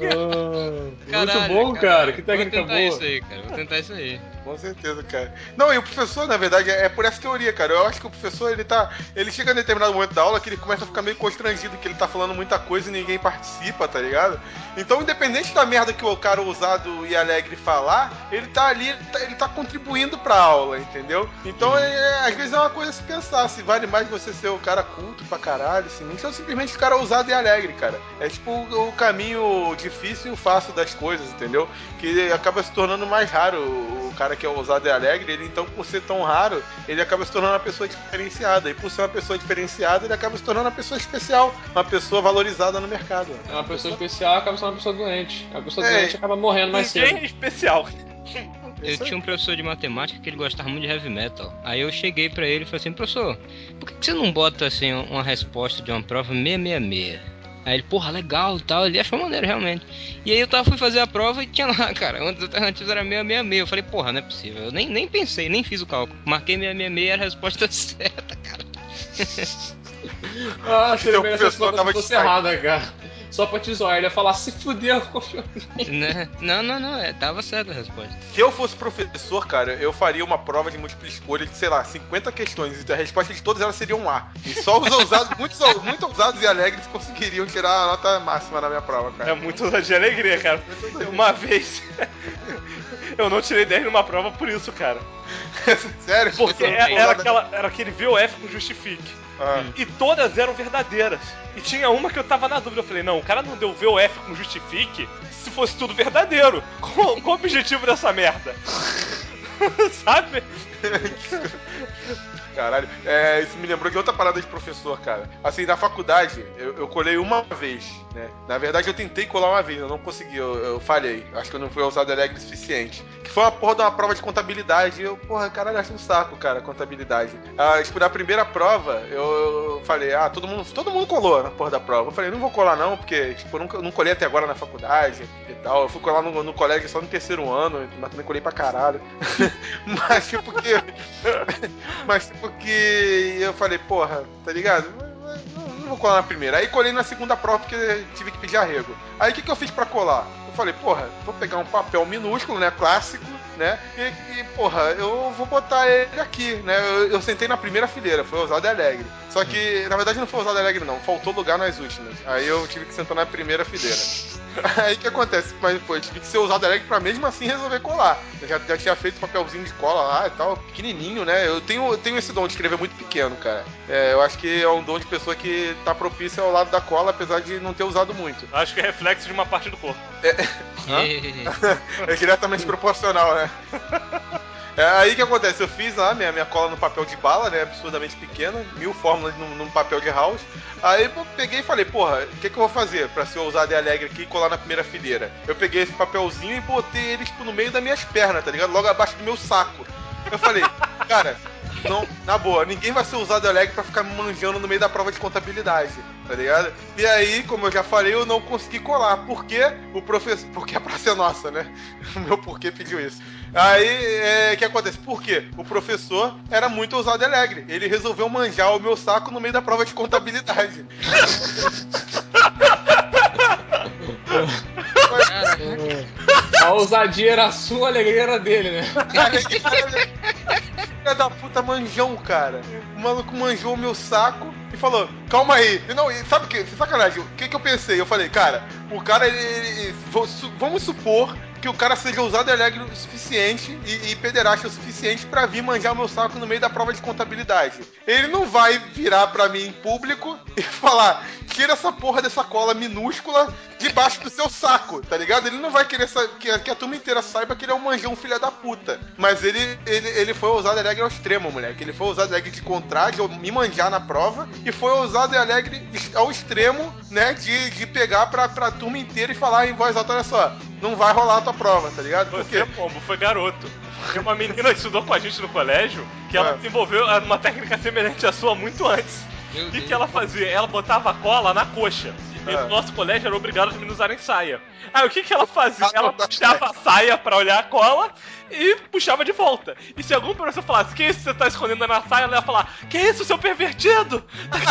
Muito bom, cara. Que técnica Vou tentar boa. isso aí, cara. Vou tentar isso aí. Com certeza, cara. Não, e o professor, na verdade, é por essa teoria, cara. Eu acho que o professor, ele chega a determinado momento da aula que ele começa a ficar meio constrangido, que ele tá falando muita coisa e ninguém participa, tá ligado? Então, independente da merda que o cara ousado e alegre falar, ele tá ali, ele tá contribuindo pra aula, entendeu? Então, às vezes é uma coisa a se pensar, se vale mais você ser o cara culto pra caralho, assim, ou simplesmente o cara ousado e alegre, cara. É tipo o caminho difícil e o fácil das coisas, entendeu? Que acaba se tornando mais raro o cara que é ousado e alegre, ele então, por ser tão raro, ele acaba se tornando uma pessoa diferenciada. E por ser uma pessoa diferenciada, ele acaba se tornando uma pessoa especial, uma pessoa valorizada no mercado. É uma pessoa especial, acaba sendo uma pessoa doente. A pessoa doente acaba morrendo mais cedo. Ninguém é especial. Eu tinha um professor de matemática que ele gostava muito de heavy metal. Aí eu cheguei pra ele e falei assim, professor, por que você não bota assim uma resposta de uma prova 666? Aí ele, porra, legal e tal, ele achou maneiro realmente. E aí eu fui fazer a prova e tinha lá, cara, uma das alternativas era 666. Eu falei, porra, não é possível. Eu nem pensei, nem fiz o cálculo. Marquei 666 e era a resposta certa, cara. Ah, acho que ele Então, merece o a professor resposta tava que fosse de errada, cara. Só pra te zoar, ele ia falar, se fudeu, confio em mim. Né? Não, tava certa a resposta. Se eu fosse professor, cara, eu faria uma prova de múltipla escolha de, sei lá, 50 questões, e a resposta de todas elas seria um A. E só os ousados, muito ousados e alegres conseguiriam tirar a nota máxima na minha prova, cara. É muito ousadia e alegria, cara. Uma vez eu não tirei 10 numa prova por isso, cara. Sério? Porque Você não era aquele VOF com justifique. E todas eram verdadeiras. E tinha uma que eu tava na dúvida. Eu falei, não, o cara não deu VOF com justifique se fosse tudo verdadeiro. Qual o objetivo dessa merda? Sabe? Caralho, isso me lembrou de outra parada de professor, cara. Assim, na faculdade, eu colei uma vez, né? Na verdade, eu tentei colar uma vez, eu não consegui, eu falhei. Acho que eu não fui usado alegre o suficiente. Que foi uma porra de uma prova de contabilidade. Eu, caralho, acho um saco, cara, contabilidade. Tipo, na primeira prova, eu falei, todo mundo colou na porra da prova. Eu falei, não vou colar não, porque, tipo, eu não colei até agora na faculdade e tal. Eu fui colar no colégio só no terceiro ano, mas também colei pra caralho. Mas, tipo, que eu falei, porra, tá ligado? Não vou colar na primeira. Aí colei na segunda prova porque tive que pedir arrego. Aí o que eu fiz pra colar? Eu falei, porra, vou pegar um papel minúsculo, né, clássico, né, e porra, eu vou botar ele aqui, né, eu sentei na primeira fileira, foi Ousado e Alegre. Só que, na verdade, não foi Ousado e Alegre, não, faltou lugar nas últimas. Aí eu tive que sentar na primeira fileira. Aí o que acontece? Mas, pô, eu tive que ser Ousado e Alegre pra mesmo assim resolver colar. Eu já tinha feito papelzinho de cola lá e tal, pequenininho, né, eu tenho esse dom de escrever muito pequeno, cara. Eu acho que é um dom de pessoa que tá propícia ao lado da cola, apesar de não ter usado muito. Acho que é reflexo de uma parte do corpo. É diretamente proporcional, né? Aí o que acontece? Eu fiz lá minha cola no papel de bala, né? Absurdamente pequena, 1000 fórmulas num papel de house. Aí eu peguei e falei, porra, o que eu vou fazer pra ser ousado e alegre aqui e colar na primeira fileira? Eu peguei esse papelzinho e botei ele, tipo, no meio das minhas pernas, tá ligado? Logo abaixo do meu saco. Eu falei, cara, não, na boa, ninguém vai ser ousado e alegre pra ficar me manjando no meio da prova de contabilidade, tá ligado? E aí, como eu já falei, eu não consegui colar. Por quê? Porque a praça é nossa, né? O meu porquê pediu isso. Aí, o que acontece? Por quê? O professor era muito ousado e alegre. Ele resolveu manjar o meu saco no meio da prova de contabilidade. A ousadia era sua, a alegria era dele, né? Filha da puta manjão, cara. O maluco manjou o meu saco e falou, calma aí. Não, sabe o que? Sacanagem. O que eu pensei? Eu falei, cara, o cara, vamos supor que o cara seja ousado e alegre o suficiente e pederasta o suficiente pra vir manjar o meu saco no meio da prova de contabilidade. Ele não vai virar pra mim em público e falar, tira essa porra dessa cola minúscula debaixo do seu saco, tá ligado? Ele não vai querer que a turma inteira saiba que ele é um manjão filha da puta. Mas ele foi ousado e alegre ao extremo, moleque. Ele foi ousado e alegre de contrário, de me manjar na prova, e foi ousado e alegre ao extremo, né, de pegar pra turma inteira e falar em voz alta, olha só, não vai rolar a tua prova, tá ligado? Por quê? Pombo, foi garoto. Tem uma menina que estudou com a gente no colégio que ela desenvolveu uma técnica semelhante à sua muito antes. O que ela fazia? Ela botava a cola na coxa. E no nosso colégio era obrigado os meninos usarem saia. Aí o que ela fazia? Ela puxava a saia pra olhar a cola e puxava de volta. E se algum professor falasse, que isso você tá escondendo na saia? Ela ia falar, que isso, seu pervertido?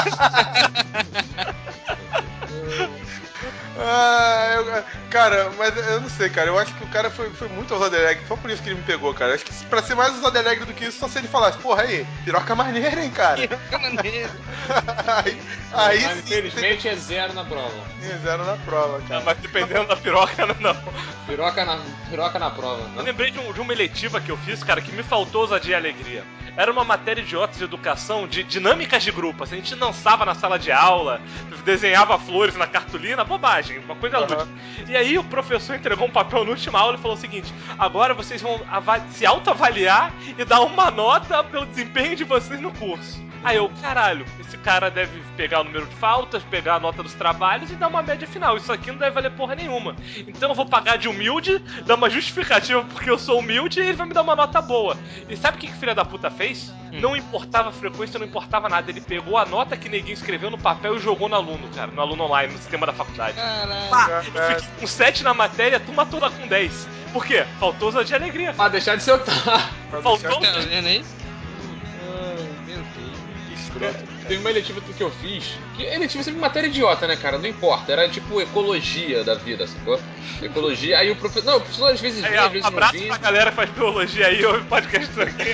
Cara, mas eu não sei, cara. Eu acho que o cara foi muito ousado e alegre. Só por isso que ele me pegou, cara. Acho que pra ser mais ousado e alegre do que isso, só se ele falasse, porra, aí, piroca maneira, hein, cara. Piroca maneira. aí mas sim, infelizmente é zero na prova. É zero na prova, cara. Mas dependendo da piroca, não. Piroca na prova. Eu lembrei de uma eletiva que eu fiz, cara, que me faltou ousadia e alegria. Era uma matéria idiota de educação, de dinâmicas de grupo. Assim, a gente dançava na sala de aula, desenhava flores na cartolina, bobagem, uma coisa lúdica. E aí o professor entregou um papel na última aula e falou o seguinte, agora vocês vão se autoavaliar e dar uma nota pelo desempenho de vocês no curso. Aí eu, caralho, esse cara deve pegar o número de faltas, pegar a nota dos trabalhos e dar uma média final. Isso aqui não deve valer porra nenhuma. Então eu vou pagar de humilde, dar uma justificativa porque eu sou humilde e ele vai me dar uma nota boa. E sabe o que filha da puta fez? Não importava a frequência, não importava nada. Ele pegou a nota que neguinho escreveu no papel e jogou no aluno, cara. No aluno online, no sistema da faculdade. Caralho. Eu fiquei com 7 na matéria, a turma toda com 10. Por quê? Faltou ousadia de alegria. Pra deixar de ser otário. Faltou. Tá vendo aí? Teve uma eletiva que eu fiz, que eletiva sempre matéria idiota, né, cara? Não importa, era tipo ecologia da vida, sacou? Ecologia, aí o professor... Não, o professor às vezes vinha, às vezes não abraço vinha. pra galera que faz biologia aí, ouve podcast aqui.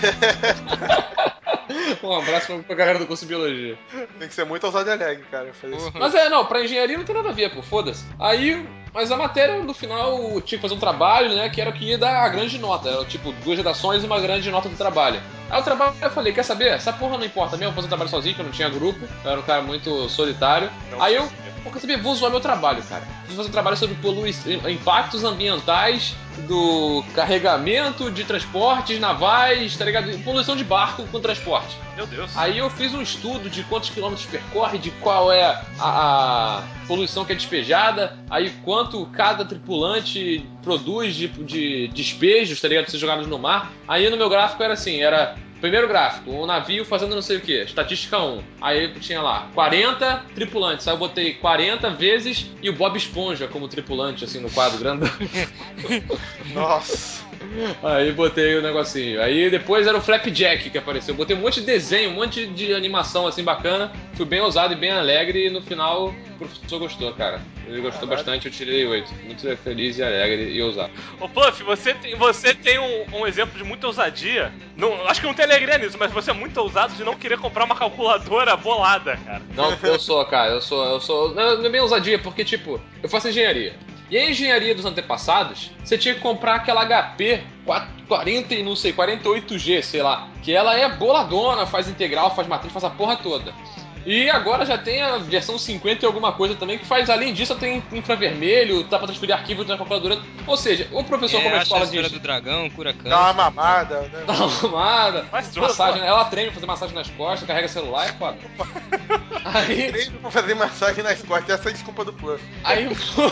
Um abraço pra galera do curso de biologia. Tem que ser muito ousado e alegre, cara, fazer isso. Mas não, pra engenharia não tem nada a ver, pô, foda-se. Aí, mas a matéria, no final, tinha que fazer um trabalho, né, que era o que ia dar a grande nota. Era tipo 2 redações e uma grande nota do trabalho. Aí o trabalho eu falei, quer saber? Essa porra não importa mesmo, eu vou fazer trabalho sozinho, que eu não tinha grupo, eu era um cara muito solitário. Aí eu, quer saber, vou zoar meu trabalho, cara. Vou fazer um trabalho sobre impactos ambientais do carregamento de transportes navais, tá ligado? Poluição de barco com transporte. Meu Deus. Aí eu fiz um estudo de quantos quilômetros percorre, de qual é a poluição que é despejada, aí quanto cada tripulante produz de despejos, tá ligado? Pra ser jogados no mar. Aí no meu gráfico era assim, era... Primeiro gráfico, um navio fazendo não sei o que, estatística 1. Aí tinha lá 40 tripulantes. Aí eu botei 40 vezes e o Bob Esponja como tripulante, assim, no quadro grandão. Nossa. Aí botei o negocinho. Aí depois era o Flapjack que apareceu. Botei um monte de desenho, um monte de animação assim bacana. Fui bem ousado e bem alegre e no final o professor gostou, cara. Ele gostou bastante, eu tirei 8. Muito feliz e alegre e ousado. Ô Puff, você tem um exemplo de muita ousadia. Não, acho que não tem alegria nisso, mas você é muito ousado de não querer comprar uma calculadora bolada, cara. Não, eu sou, cara, eu sou. Não é bem ousadia, porque, tipo, eu faço engenharia. E a engenharia dos antepassados, você tinha que comprar aquela HP 40 e não sei, 48G, sei lá. Que ela é boladona, faz integral, faz matriz, faz a porra toda. E agora já tem a versão 50 e alguma coisa também que faz, além disso, tem infravermelho, dá pra transferir arquivos na calculadora. Ou seja, o professor como a escola diz... do dragão, cura câncer. Dá uma mamada, né? Dá uma mamada, Faz tudo, massagem, ela treina pra fazer massagem nas costas, carrega celular, é foda. Aí... Treino pra fazer massagem nas costas, essa é a desculpa do Puff. Aí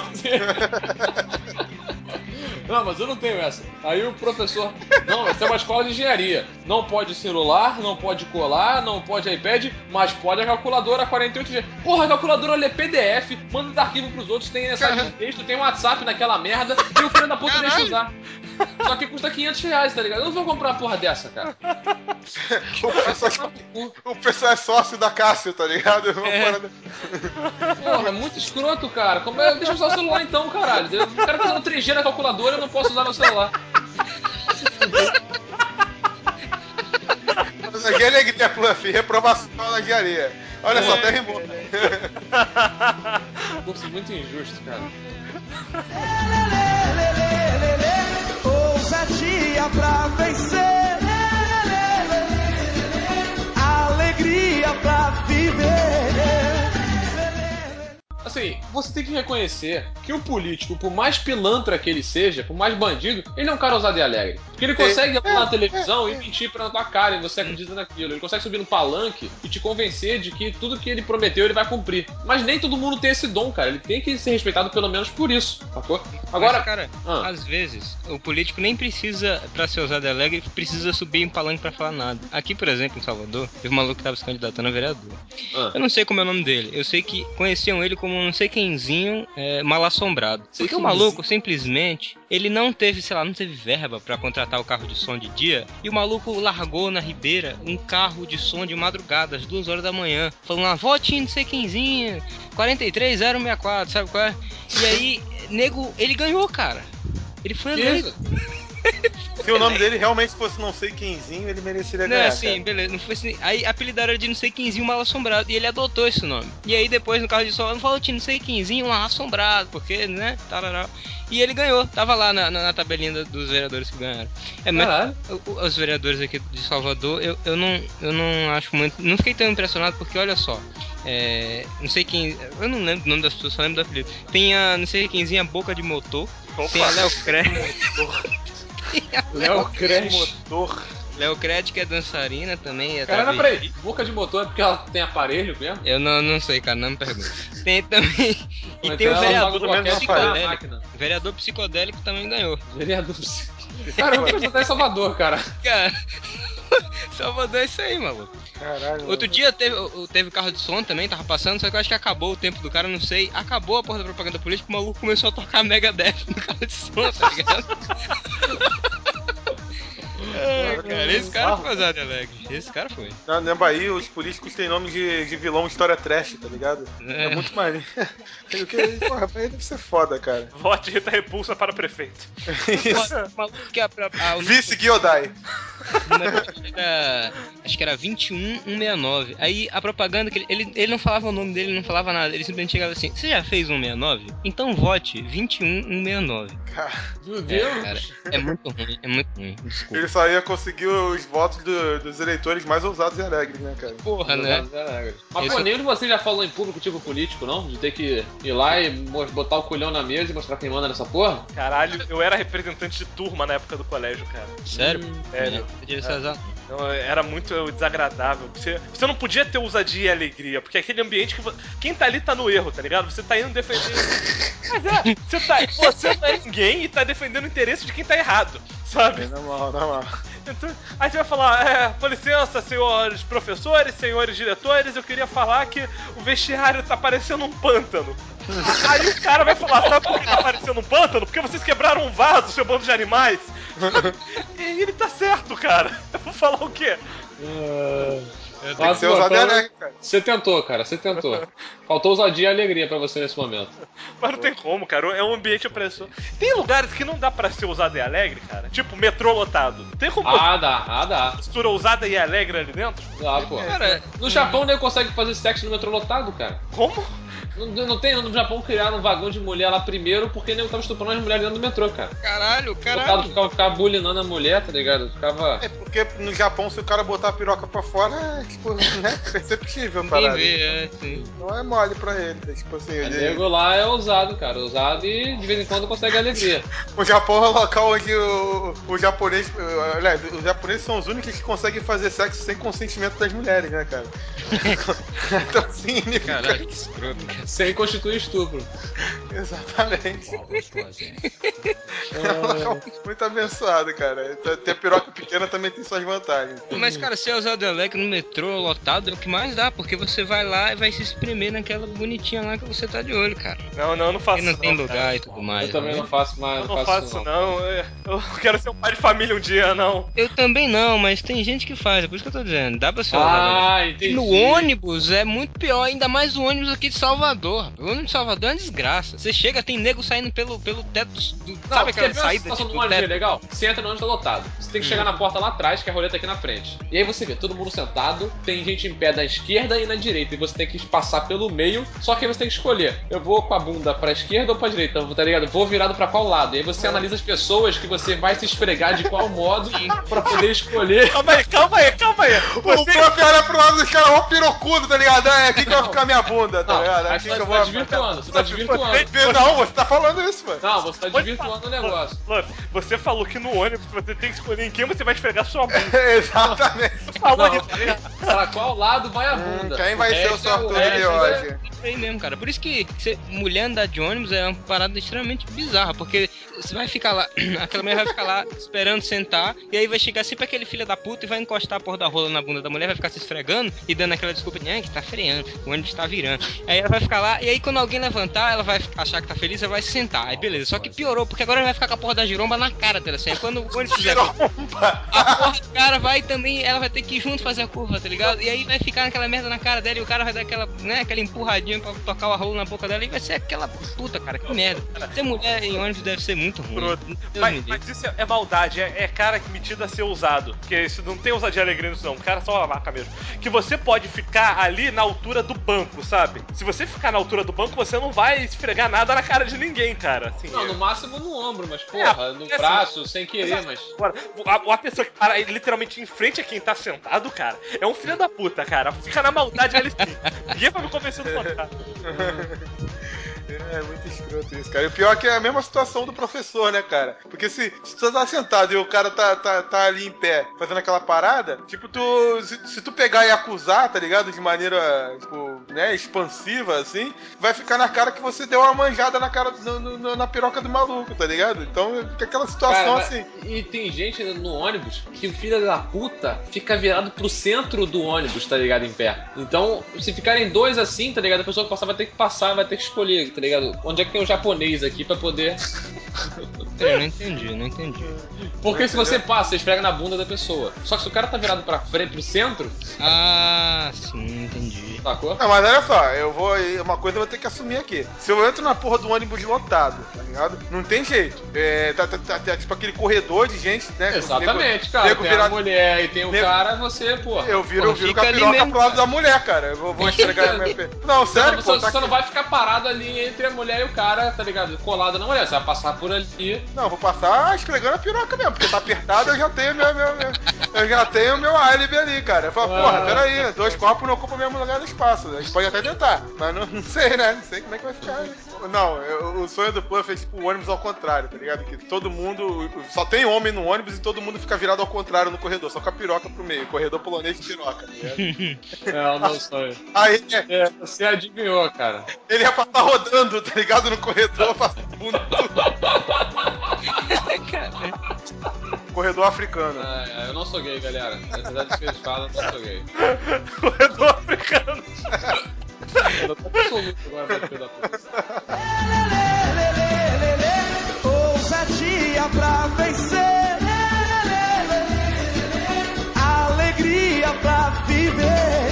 Não, mas eu não tenho essa. Aí o professor... Não, essa é uma escola de engenharia. Não pode celular, não pode colar, não pode iPad, mas pode a calculadora 48G. Porra, a calculadora lê PDF, manda arquivo pros outros, tem mensagem de texto, tem WhatsApp naquela merda, e o filho da puta deixa usar. Só que custa R$500, tá ligado? Eu não vou comprar uma porra dessa, cara. O pessoal é sócio da Cássio, tá ligado? Porra, é muito escroto, cara. Deixa eu usar o celular então, caralho. O cara tá usando 3G na calculadora, eu não posso usar meu celular. Engenharia que tem Puff, reprovação na engenharia. Olha só, até rimou. Curso muito injusto, cara. Ousadia pra vencer, alegria pra viver. Assim, você tem que reconhecer que o político, por mais pilantra que ele seja, por mais bandido, ele é um cara ousado e alegre. Porque ele consegue ir lá na televisão e mentir pra tua cara e você acredita naquilo. Ele consegue subir no palanque e te convencer de que tudo que ele prometeu ele vai cumprir. Mas nem todo mundo tem esse dom, cara. Ele tem que ser respeitado pelo menos por isso, sacou? Agora, mas, cara, às vezes, o político nem precisa, pra ser ousado e alegre, precisa subir em palanque pra falar nada. Aqui, por exemplo, em Salvador, teve um maluco que tava se candidatando a vereador. Eu não sei como é o nome dele. Eu sei que conheciam ele como não sei quemzinho mal assombrado. Porque o maluco, simplesmente, ele não teve, sei lá, não teve verba pra contratar o carro de som de dia, e o maluco largou na Ribeira um carro de som de madrugada, às 2 horas da manhã, falando, vote não sei quemzinho, 43064, sabe qual é? E aí, nego, ele ganhou, cara. Ele foi eleito. Se o nome dele realmente fosse não sei quemzinho, ele mereceria ganhar. Não, assim, beleza, não foi assim. Aí apelidaram ele de não sei quemzinho mal assombrado. E ele adotou esse nome. E aí depois no carro de som, não falou não sei quemzinho mal assombrado, porque, né? Tarará. E ele ganhou, tava lá na tabelinha dos vereadores que ganharam. Mas os vereadores aqui de Salvador, eu não acho muito. Não fiquei tão impressionado porque olha só. Não sei quem. Eu não lembro o nome das pessoas, só lembro do apelido. Tem a não sei quemzinha Boca de Motor. Opa. Tem a Léo Crash. Léo Crash. Motor. Léo Crash, que é dançarina também. Cara, não, peraí. Boca de motor é porque ela tem aparelho mesmo? Eu não sei, cara, não me pergunto. Tem também. E Mas tem o vereador psicodélico. O vereador psicodélico também ganhou. Vereador Cara, eu vou até em Salvador, cara. Cara, Salvador é isso aí, maluco. Caralho. Outro dia teve carro de som também, tava passando, só que eu acho que acabou o tempo do cara, não sei. Acabou a porra da propaganda política, o maluco começou a tocar Megadeth no carro de som, tá ligado? Cara, esse cara foi ousado e alegre. Esse cara foi. Na Bahia, os políticos têm nome de vilão história trash, tá ligado? É muito maneiro. Porra, aí deve ser foda, cara. Vote Rita Repulsa para prefeito. Maluco que Vice Giodai. Acho que era 21169. Aí a propaganda que ele não falava o nome dele, não falava nada. Ele simplesmente chegava assim: você já fez 169? Então vote 21169. Meu Deus! Cara, é muito ruim, é muito ruim. Desculpa. Ele só ia conseguir os votos dos eleitores mais ousados e alegres, né, cara? Porra, né? Mas pô, nenhum de vocês já falou em público, tipo político, não? De ter que ir lá e botar o culhão na mesa e mostrar quem manda nessa porra? Caralho, eu era representante de turma na época do colégio, cara. Sério? Sério. Podia ser azar. Então, era muito desagradável. Você não podia ter ousadia e alegria, porque aquele ambiente que quem tá ali tá no erro, tá ligado? Você tá indo defender. Mas você não é ninguém e tá defendendo o interesse de quem tá errado, sabe? Não. Então, aí você vai falar, com licença, senhores professores, senhores diretores, eu queria falar que o vestiário tá parecendo um pântano. Aí o cara vai falar, sabe por que tá parecendo um pântano? Porque vocês quebraram um vaso, seu bando de animais. E ele tá certo, cara. Eu vou falar o quê? Tem que ser ousado e alegre, cara. Você tentou, cara, você tentou. Faltou ousadia e alegria pra você nesse momento. Mas não tem como, cara. É um ambiente opressor. Tem lugares que não dá pra ser ousado e alegre, cara. Tipo, metrô lotado. Tem como Dá. postura ousada e alegre ali dentro? Dá, pô. Cara, No Japão nem consegue fazer sexo no metrô lotado, cara. Como? Não tem, no Japão criaram um vagão de mulher lá primeiro porque nem tava estuprando as mulheres dentro do metrô, cara. Caralho. Ficava bulinando a mulher, tá ligado? Ficava... É porque no Japão, se o cara botar a piroca pra fora, é, tipo, né, perceptível, Ninguém parada. vê, sim. Não é mole pra ele, é, tipo assim... O nego lá é ousado, cara. Ousado e de vez em quando consegue alegria. O Japão é o local onde o japonês... Aliás, os japoneses são os únicos que conseguem fazer sexo sem consentimento das mulheres, né, cara? Então, assim... Caralho, que escroto, cara. Sem constituir estupro. Exatamente. É um local muito abençoado, cara. Ter piroca pequena também tem suas vantagens. Mas, cara, ser usado alegre no metrô lotado é o que mais dá, porque você vai lá e vai se espremer naquela bonitinha lá que você tá de olho, cara. Não faço E não isso. tem lugar e tudo mais. Eu também né? não faço mais. Eu não faço isso, não. Eu quero ser um pai de família um dia, não. Eu também não, mas tem gente que faz, é por isso que eu tô dizendo. Dá pra ser usado. Entendi. No ônibus é muito pior, ainda mais o ônibus aqui de Salvador. O ônibus de Salvador é uma desgraça. Você chega, tem nego saindo pelo teto do. Sabe aquela saída tipo, tipo, no ônibus teto? é legal? Você entra no ônibus, tá lotado. Você tem que chegar na porta lá atrás, que a roleta aqui na frente. E aí você vê todo mundo sentado, tem gente em pé da esquerda e na direita. E você tem que passar pelo meio, só que aí você tem que escolher. Eu vou com a bunda pra esquerda ou pra direita? Tá ligado? Vou virado pra qual lado? E aí você analisa as pessoas que você vai se esfregar de qual modo pra poder escolher. Calma aí. O prof olha pro lado dos caras, ó, pirocudo, tá ligado? É aqui que vai ficar minha bunda, tá ligado? Aí Aqui você que eu tá desvirtuando, você tá desvirtuando. Não, você tá falando isso, mano. Não, você tá desvirtuando o negócio. Luffy, você falou que no ônibus você tem que escolher em quem você vai esfregar sua bunda. Exatamente. Você falou Não, isso. pra qual lado vai a bunda? Quem vai ser o sortudo de hoje? É aí mesmo, cara. Por isso que mulher andar de ônibus é uma parada extremamente bizarra, porque você vai ficar lá, aquela mulher vai ficar lá esperando sentar, e aí vai chegar sempre aquele filho da puta e vai encostar a porra da rola na bunda da mulher, vai ficar se esfregando e dando aquela desculpa de que tá freando, o ônibus tá virando. Aí ela vai ficar lá, e aí quando alguém levantar, ela vai achar que tá feliz, ela vai se sentar. Aí beleza, só que piorou, porque agora ela vai ficar com a porra da giromba na cara dela, assim. Aí quando o ônibus fizer a porra do cara vai também, ela vai ter que ir junto fazer a curva, tá ligado? E aí vai ficar naquela merda na cara dela e o cara vai dar aquela, né, aquela empurradinha pra tocar o rolo na boca dela e vai ser aquela puta, cara, que merda. Ser mulher em ônibus deve ser muito ruim. Mas isso é maldade, é cara metido a ser ousado. Porque isso não tem ousadia e alegria nisso, não. O cara é só uma vaca mesmo. Que você pode ficar ali na altura do banco, sabe? Se você ficar na altura do banco, você não vai esfregar nada na cara de ninguém, cara. Assim, Não, no máximo no ombro, mas porra, no braço, sem querer, mas... Agora, a pessoa que para literalmente em frente a quem tá sentado, cara, é um filho da puta, cara. Fica na maldade ali sim. Ninguém vai me convencer do contrário. É muito escroto isso, cara. E o pior é que é a mesma situação do professor, né, cara? Porque se tu tá sentado e o cara tá ali em pé fazendo aquela parada, tipo, se tu pegar e acusar, tá ligado? De maneira, tipo, né, expansiva, assim, vai ficar na cara que você deu uma manjada na cara, na piroca do maluco, tá ligado? Então fica aquela situação cara, assim. E tem gente no ônibus que o filho da puta fica virado pro centro do ônibus, tá ligado? Em pé. Então, se ficarem dois assim, tá ligado? A pessoa que passar vai ter que escolher, tá ligado? Onde é que tem o japonês aqui pra poder Eu não entendi. Porque se você passa, você esfrega na bunda da pessoa. Só que se o cara tá virado pra frente, pro centro... Ah, sim, entendi. Sacou? Não, mas olha só, uma coisa eu vou ter que assumir aqui. Se eu entro na porra do ônibus lotado, tá ligado? Não tem jeito. Tá tipo aquele corredor de gente, né? Exatamente, cara. Tem a mulher e tem o cara, você, porra. Eu viro com a piroca pro lado da mulher, cara. Eu vou esfregar minha... Não, sério, pô. Você não vai ficar parado ali entre a mulher e o cara, tá ligado? Colado na mulher. Você vai passar por ali. Não, vou passar esfregando a piroca mesmo, porque tá apertado, eu já tenho meu álibi ali, cara. Eu falo, porra, peraí, 2 copos não ocupam o mesmo lugar no espaço. A gente pode até tentar, mas não sei, né? Não sei como é que vai ficar. Não, o sonho do Puff é tipo o ônibus ao contrário, tá ligado? Que todo mundo, só tem homem no ônibus e todo mundo fica virado ao contrário no corredor, só com a piroca pro meio, corredor polonês de piroca, tá ligado? É o meu sonho. Aí, você adivinhou, cara. Ele ia passar rodando, tá ligado? No corredor, passando bunda. Corredor africano. Eu não sou gay, galera. Apesar disso que eles falam, eu não sou gay. Corredor africano. Eu tô absoluto agora, filho da puta. Ousadia pra vencer, alegria pra viver.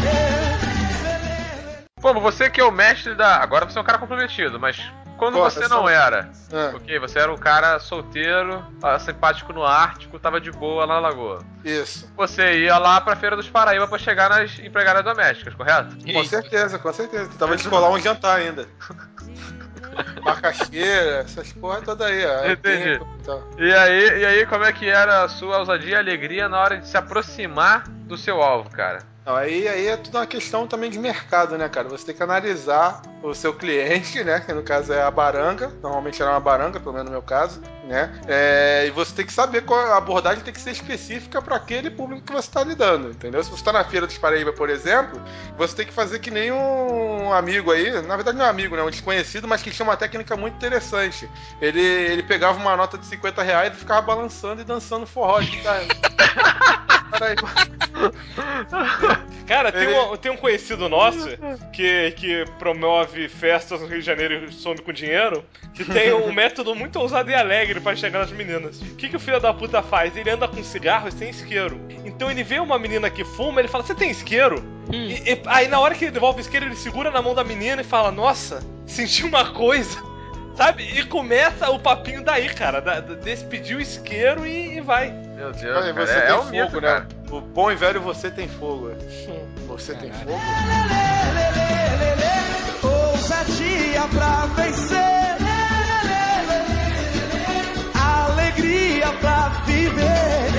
Pô, você que é o mestre da... Agora você é um cara comprometido, mas quando você não era? Ok, você era um cara solteiro, simpático no Ártico, tava de boa lá na Lagoa. Isso. Você ia lá pra Feira dos Paraíba pra chegar nas empregadas domésticas, correto? Com certeza. Tava de descolar um jantar ainda. Macaxeira, essas porra toda aí, ó. Entendi. E aí, como é que era a sua ousadia e alegria na hora de se aproximar do seu alvo, cara? Não, aí é tudo uma questão também de mercado, né, cara? Você tem que analisar o seu cliente, né? Que no caso é a baranga, normalmente era uma baranga, pelo menos no meu caso, né? E você tem que saber qual a abordagem tem que ser específica para aquele público que você está lidando, entendeu? Se você está na Feira dos Paraíba, por exemplo, você tem que fazer que nem um amigo aí, na verdade não é um amigo, né? Um desconhecido, mas que tinha uma técnica muito interessante. Ele pegava uma nota de R$50 e ficava balançando e dançando forró. Cara, tem um conhecido nosso que promove festas no Rio de Janeiro e some com dinheiro, que tem um método muito ousado e alegre pra chegar nas meninas. O que o filho da puta faz? Ele anda com cigarro e sem isqueiro. Então ele vê uma menina que fuma, ele fala, você tem isqueiro? E aí na hora que ele devolve o isqueiro, ele segura na mão da menina e fala, nossa, senti uma coisa. Sabe? E começa o papinho daí, cara. Despedir o isqueiro e vai. Meu Deus, cara, você tem fogo, mito, né? O bom e velho você tem fogo. Você tem fogo? Ousadia pra vencer, alegria pra viver.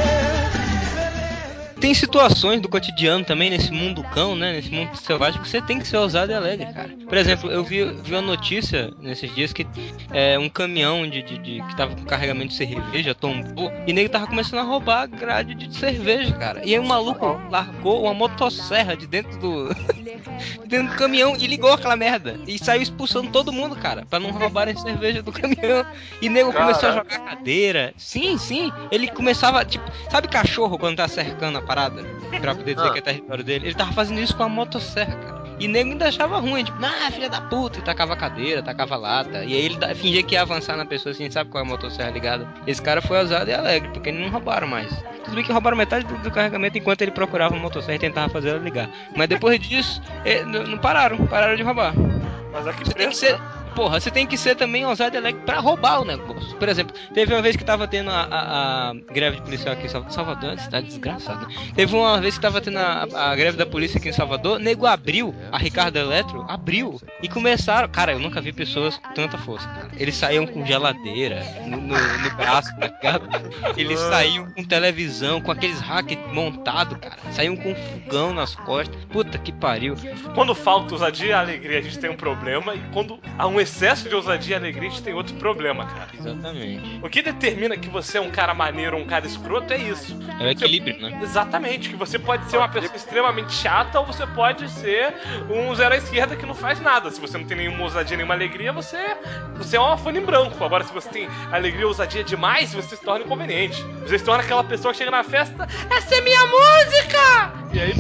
Tem situações do cotidiano também, nesse mundo cão, né? Nesse mundo selvagem, que você tem que ser ousado e alegre, cara. Por exemplo, eu vi uma notícia nesses dias que um caminhão que tava com carregamento de cerveja tombou e nego tava começando a roubar grade de cerveja, cara. E aí o maluco largou uma motosserra de dentro do caminhão e ligou aquela merda. E saiu expulsando todo mundo, cara, pra não roubarem cerveja do caminhão. E nego começou a jogar cadeira. Sim. Ele começava, tipo, sabe cachorro quando tá cercando a parada pra poder dizer que é território dele? Ele tava fazendo isso com a motosserra, cara. E nego ainda achava ruim, tipo, filha da puta, e tacava cadeira, tacava lata. E aí ele fingia que ia avançar na pessoa assim, sabe qual é a motosserra ligada? Esse cara foi ousado e alegre, porque eles não roubaram mais. Tudo bem que roubaram metade do carregamento enquanto ele procurava a motosserra e tentava fazer ela ligar. Mas depois disso, não pararam de roubar. Mas aqui você tem que ser. Porra, você tem que ser também ousado e alegre pra roubar o negócio. Por exemplo, teve uma vez que tava tendo a greve de policial aqui em Salvador, uma cidade desgraçada. Teve uma vez que tava tendo a greve da polícia aqui em Salvador, nego abriu, a Ricardo Eletro abriu e começaram. Cara, eu nunca vi pessoas com tanta força, cara. Eles saíam com geladeira no braço, tá ligado? Eles saíam com televisão, com aqueles hackers montados, cara. Saíam com fogão nas costas. Puta que pariu. Quando falta ousadia e alegria, a gente tem um problema, e quando há um excesso de ousadia e alegria, a gente tem outro problema, cara. Exatamente. O que determina que você é um cara maneiro ou um cara escroto é isso. É o equilíbrio, né? Exatamente, que você pode ser uma pessoa extremamente chata ou você pode ser um zero à esquerda que não faz nada. Se você não tem nenhuma ousadia, nenhuma alegria, você é uma folha em branco. Agora, se você tem alegria ou ousadia demais, você se torna inconveniente. Você se torna aquela pessoa que chega na festa, essa é minha música! E aí...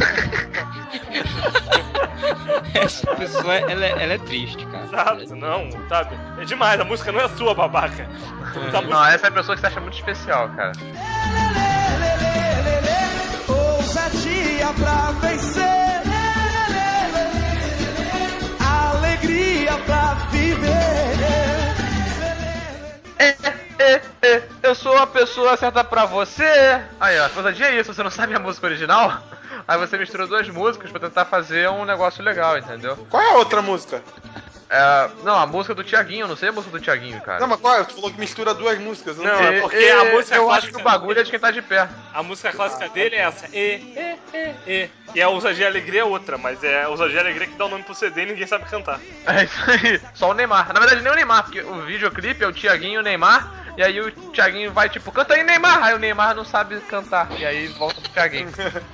Essa pessoa, ela é triste, cara. Exato, não, sabe? É demais, a música não é sua, babaca. Não, essa é a pessoa que você acha muito especial, cara. Ousadia pra vencer, alegria pra viver. Eu sou a pessoa certa pra você. Aí, ó, ousadia é isso, você não sabe a música original? Aí você mistura duas músicas pra tentar fazer um negócio legal, entendeu? Qual é a outra música? Não, a música do Thiaguinho, eu não sei a música do Thiaguinho, cara. Não, mas qual é? Tu falou que mistura duas músicas. Não, é porque a música eu clássica... acho que o bagulho é de quem tá de pé. A música clássica dele é essa. E. E a Ousadia e Alegria é outra, mas é a Ousadia e Alegria que dá o nome pro CD e ninguém sabe cantar. É isso aí. Só o Neymar. Na verdade, nem o Neymar, porque o videoclipe é o Thiaguinho e o Neymar. E aí o Thiaguinho vai tipo, canta aí, Neymar! Aí o Neymar não sabe cantar. E aí volta pro Thiaguinho.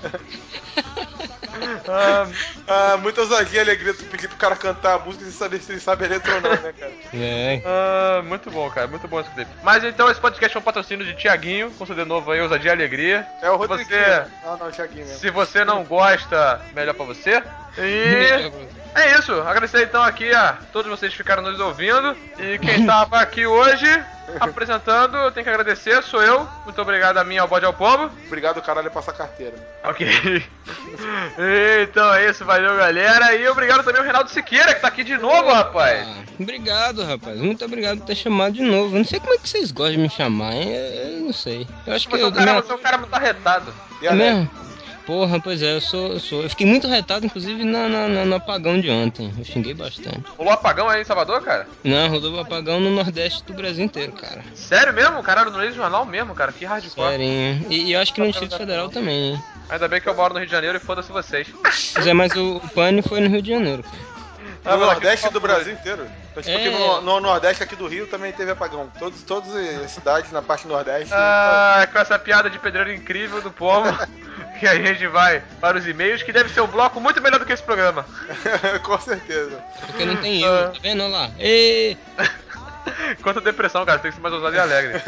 Muita ousadia e alegria tu pedir pro cara cantar a música sem saber se ele sabe a letra ou não, né, cara? Muito bom, cara. Muito bom esse clipe. Mas então esse podcast é um patrocínio de Thiaguinho, com CD novo aí, Ousadia e Alegria. É o Rodriguinho. Não, o Thiaguinho mesmo. Se você não gosta, melhor pra você. E é isso. Agradecer então aqui a todos vocês que ficaram nos ouvindo. E quem tava aqui hoje apresentando, eu tenho que agradecer, sou eu. Muito obrigado a mim, ao Bode ao Pombo. Obrigado, caralho, passar carteira. Ok. Então é isso, valeu, galera. E obrigado também ao Reinaldo Siqueira, que tá aqui de novo, rapaz. Obrigado, rapaz. Muito obrigado por ter chamado de novo. Eu não sei como é que vocês gostam de me chamar, hein? Eu não sei. Eu acho que você é um cara muito arretado. É mesmo? Porra, pois é, eu sou. Eu fiquei muito retado, inclusive, no apagão de ontem. Eu xinguei bastante. Rolou apagão aí em Salvador, cara? Não, rolou apagão no Nordeste do Brasil inteiro, cara. Sério mesmo? Caralho, no meio do jornal mesmo, cara. Que hardcore. Sério. E eu acho que no Distrito Federal também, hein? Ainda bem que eu moro no Rio de Janeiro e foda-se vocês. Pois é, mas o pane foi no Rio de Janeiro. No Nordeste do Brasil inteiro. Então, tipo, aqui no Nordeste aqui do Rio também teve apagão. Todas as cidades na parte do Nordeste. Com essa piada de pedreiro incrível do povo. Que a gente vai para os e-mails, que deve ser um bloco muito melhor do que esse programa. Com certeza. Porque não tem eu, tá vendo? Olha lá. Ê! Quanto depressão, cara, tem que ser mais ousado e alegre.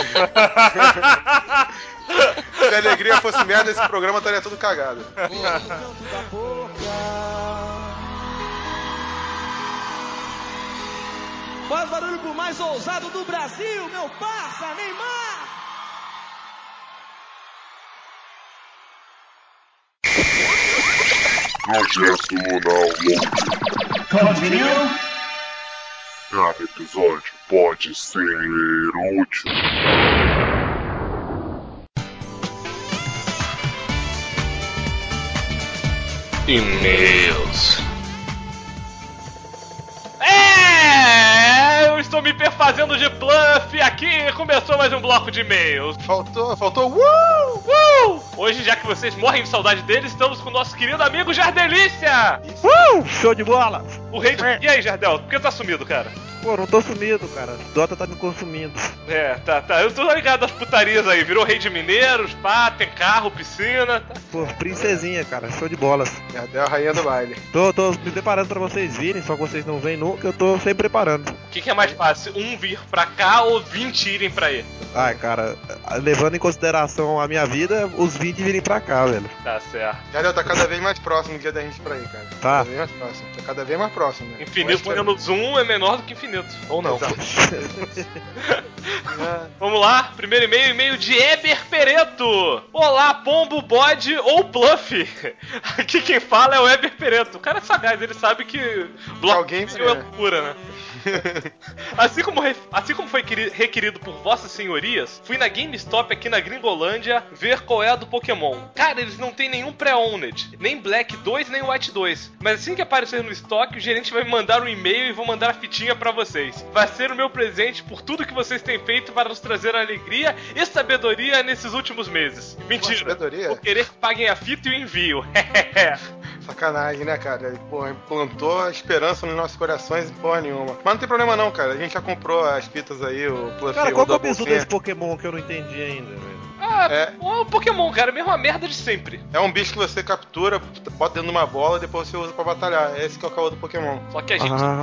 Se a alegria fosse merda, esse programa estaria tudo cagado. Faz barulho pro mais ousado do Brasil, meu parça, Neymar! Projeto Lunar Longe. Continue. Cada episódio pode ser útil. E-mails. Eu estou me perfazendo de bluff aqui. Começou mais um bloco de e-mails. Faltou. Hoje, já que vocês morrem de saudade dele, estamos com o nosso querido amigo Jardelícia. Show de bola! O rei de... E aí, Jardel? Por que tá sumido, cara? Pô, não tô sumido, cara. Dota tá me consumindo. Tá. Eu tô ligado das putarias aí. Virou rei de mineiros, pá, tem carro, piscina. Tá. Pô, princesinha, cara. Show de bolas. Jardel, a rainha do baile. Tô me preparando pra vocês virem, só que vocês não vêm nunca, eu tô sempre preparando. O que é mais fácil? Um vir pra cá ou 20 irem pra aí? Ai, cara, levando em consideração a minha vida, os 20 virem pra cá, velho. Tá certo. Jardel, tá cada vez mais próximo o dia da gente pra aí, cara. Tá. Cada vez mais próximo. Tá cada vez mais próximo, né? Infinito menos 1 é menor do que infinito. Ou não. Vamos lá, primeiro e-mail de Eber Pereto. Olá, pombo, bode ou bluff. Aqui quem fala é o Eber Pereto. O cara é sagaz, ele sabe que alguém é loucura, né? Assim como foi requerido por vossas senhorias, fui na GameStop aqui na Gringolândia ver qual é a do Pokémon. Cara, eles não tem nenhum pré-owned, nem Black 2, nem White 2. Mas assim que aparecer no estoque, o gerente vai me mandar um e-mail e vou mandar a fitinha pra vocês. Vai ser o meu presente por tudo que vocês têm feito para nos trazer alegria e sabedoria nesses últimos meses. Mentira, sabedoria? Vou querer que paguem a fita e o envio. Sacanagem, né, cara? Ele, porra, plantou a esperança nos nossos corações e porra nenhuma. Mas não tem problema não, cara. A gente já comprou as fitas aí, o Pluff. Cara, qual que é o bizu desse Pokémon que eu não entendi ainda, velho? O Pokémon, cara, é mesmo a merda de sempre. É um bicho que você captura, bota dentro de uma bola e depois você usa pra batalhar. Esse que é o caô do Pokémon. Só que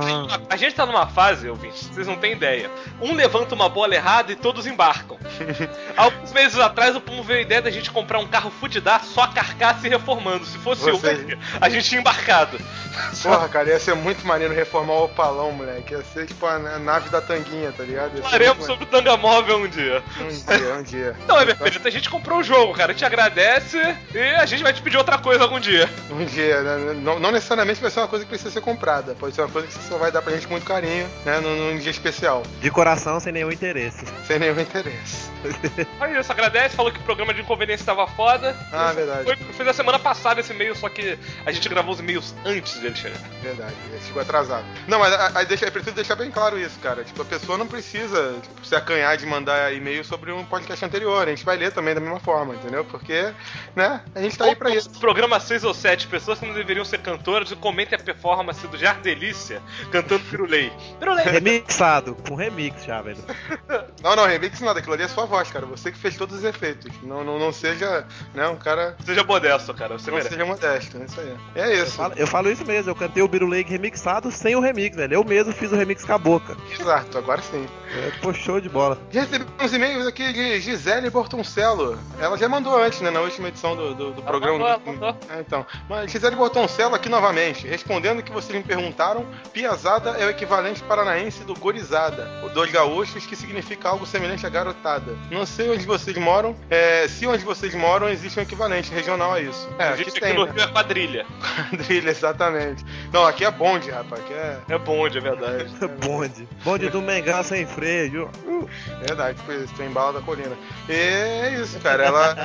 a gente tá numa fase, ouvintes, vocês não têm ideia. Um levanta uma bola errada e todos embarcam. Alguns meses atrás o Pumo veio a ideia da gente comprar um carro fudidaço, só a carcaça e reformando. Se fosse hoje, a gente tinha embarcado. Porra, cara, ia ser muito maneiro reformar o Opalão, moleque. Ia ser tipo a nave da Tanguinha, tá ligado? Falaremos sobre o Tanga Móvel um dia. Um dia. Então, Everpedia, a gente comprou o jogo, cara. A gente agradece e a gente vai te pedir outra coisa algum dia. Um dia, né? Não necessariamente vai ser uma coisa que precisa ser comprada. Pode ser uma coisa que você só vai dar pra gente com muito carinho, né? Num dia especial. De coração, sem nenhum interesse. Sem nenhum interesse. Aí isso, agradece, falou que o programa de inconveniência tava foda. Verdade. Foi na semana passada esse e-mail, só que a gente gravou os e-mails antes dele chegar. Verdade, ele chegou atrasado. Não, mas eu preciso deixar bem claro isso, cara. Tipo, a pessoa não precisa se acanhar de mandar e-mail sobre um podcast anterior. A gente vai ler também da mesma forma, entendeu? Porque, né, a gente tá aí pra isso. Programa 6 ou 7, pessoas que não deveriam ser cantoras, comentem a performance do Jardelícia cantando Pirulei. Remixado, com remix já, velho. Não, remix nada, aquilo ali é sua voz, cara. Você que fez todos os efeitos. Não seja, né, um cara... Seja modesto, cara. Você merece. Seja modesto, é isso aí. É isso. Eu falo isso mesmo, eu cantei o Birulei remixado sem o remix, velho. Eu mesmo fiz o remix com a boca. Exato, agora sim. Pô, show de bola. Já recebi uns e-mails aqui de Gisele Bortoncello. Ela já mandou antes, né, na última edição do programa. Mandou. Então. Mas Gisele Bortoncello aqui novamente, respondendo o que vocês me perguntaram, piazada é o equivalente paranaense do gorizada, dos gaúchos, que significa algo semelhante a garotada. Não sei onde vocês moram, se onde vocês moram existe um equivalente regional a isso. Aqui no Rio é quadrilha. Quadrilha, exatamente. Não, aqui é bonde, rapaz. Aqui é bonde, é verdade. Bonde. Bonde do Mengão sem freio. Verdade, tipo isso, tem bala da colina. E é isso, cara.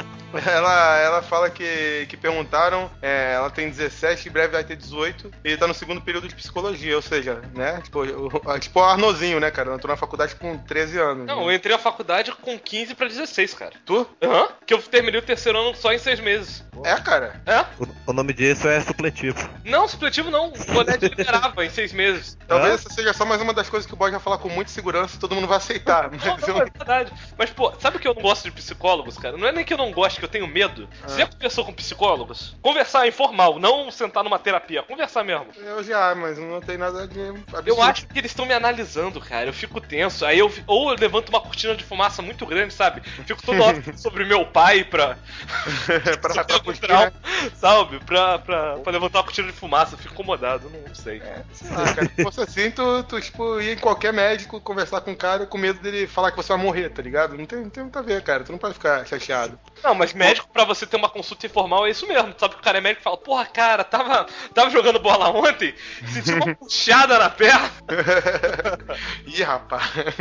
Ela fala que perguntaram, ela tem 17, em breve vai ter 18, e tá no segundo período de psicologia, ou seja, né? Tipo o Arnozinho, né, cara? Eu tô na faculdade com 13 anos. Não, né? eu entrei na faculdade com 15 pra 16, cara. Tu? Aham. Que eu terminei o terceiro ano só em 6 meses. É, cara? É? O nome disso é supletivo. Não, supletivo não. O colégio liberava em 6 meses. Talvez essa seja só mais uma das coisas que o Boy vai falar com muita segurança e todo mundo vai aceitar. Mas não, é verdade. Mas, pô, sabe que eu não gosto de psicólogos, cara? Não é nem que eu não gosto, que eu tenho medo. Você já conversou com psicólogos? Conversar informal, não sentar numa terapia. Conversar mesmo. Eu já, mas não tem nada de absurdo. Eu acho que eles estão me analisando, cara. Eu fico tenso. Aí eu levanto uma cortina de fumaça muito grande, sabe? Fico toda hora sobre meu pai pra pra puxar, sabe? Pra levantar uma cortina de fumaça. Eu fico incomodado, não sei. Sei lá, cara. Se fosse assim, tu tipo, ia em qualquer médico conversar com o cara com medo dele falar que você vai morrer, tá ligado? Não tem muito a ver, cara. Tu não pode ficar chateado. Não, mas médico, pra você ter uma consulta informal, é isso mesmo. Sabe que o cara é médico e fala, porra, cara, tava jogando bola ontem, senti uma puxada na perna. Ih, rapaz.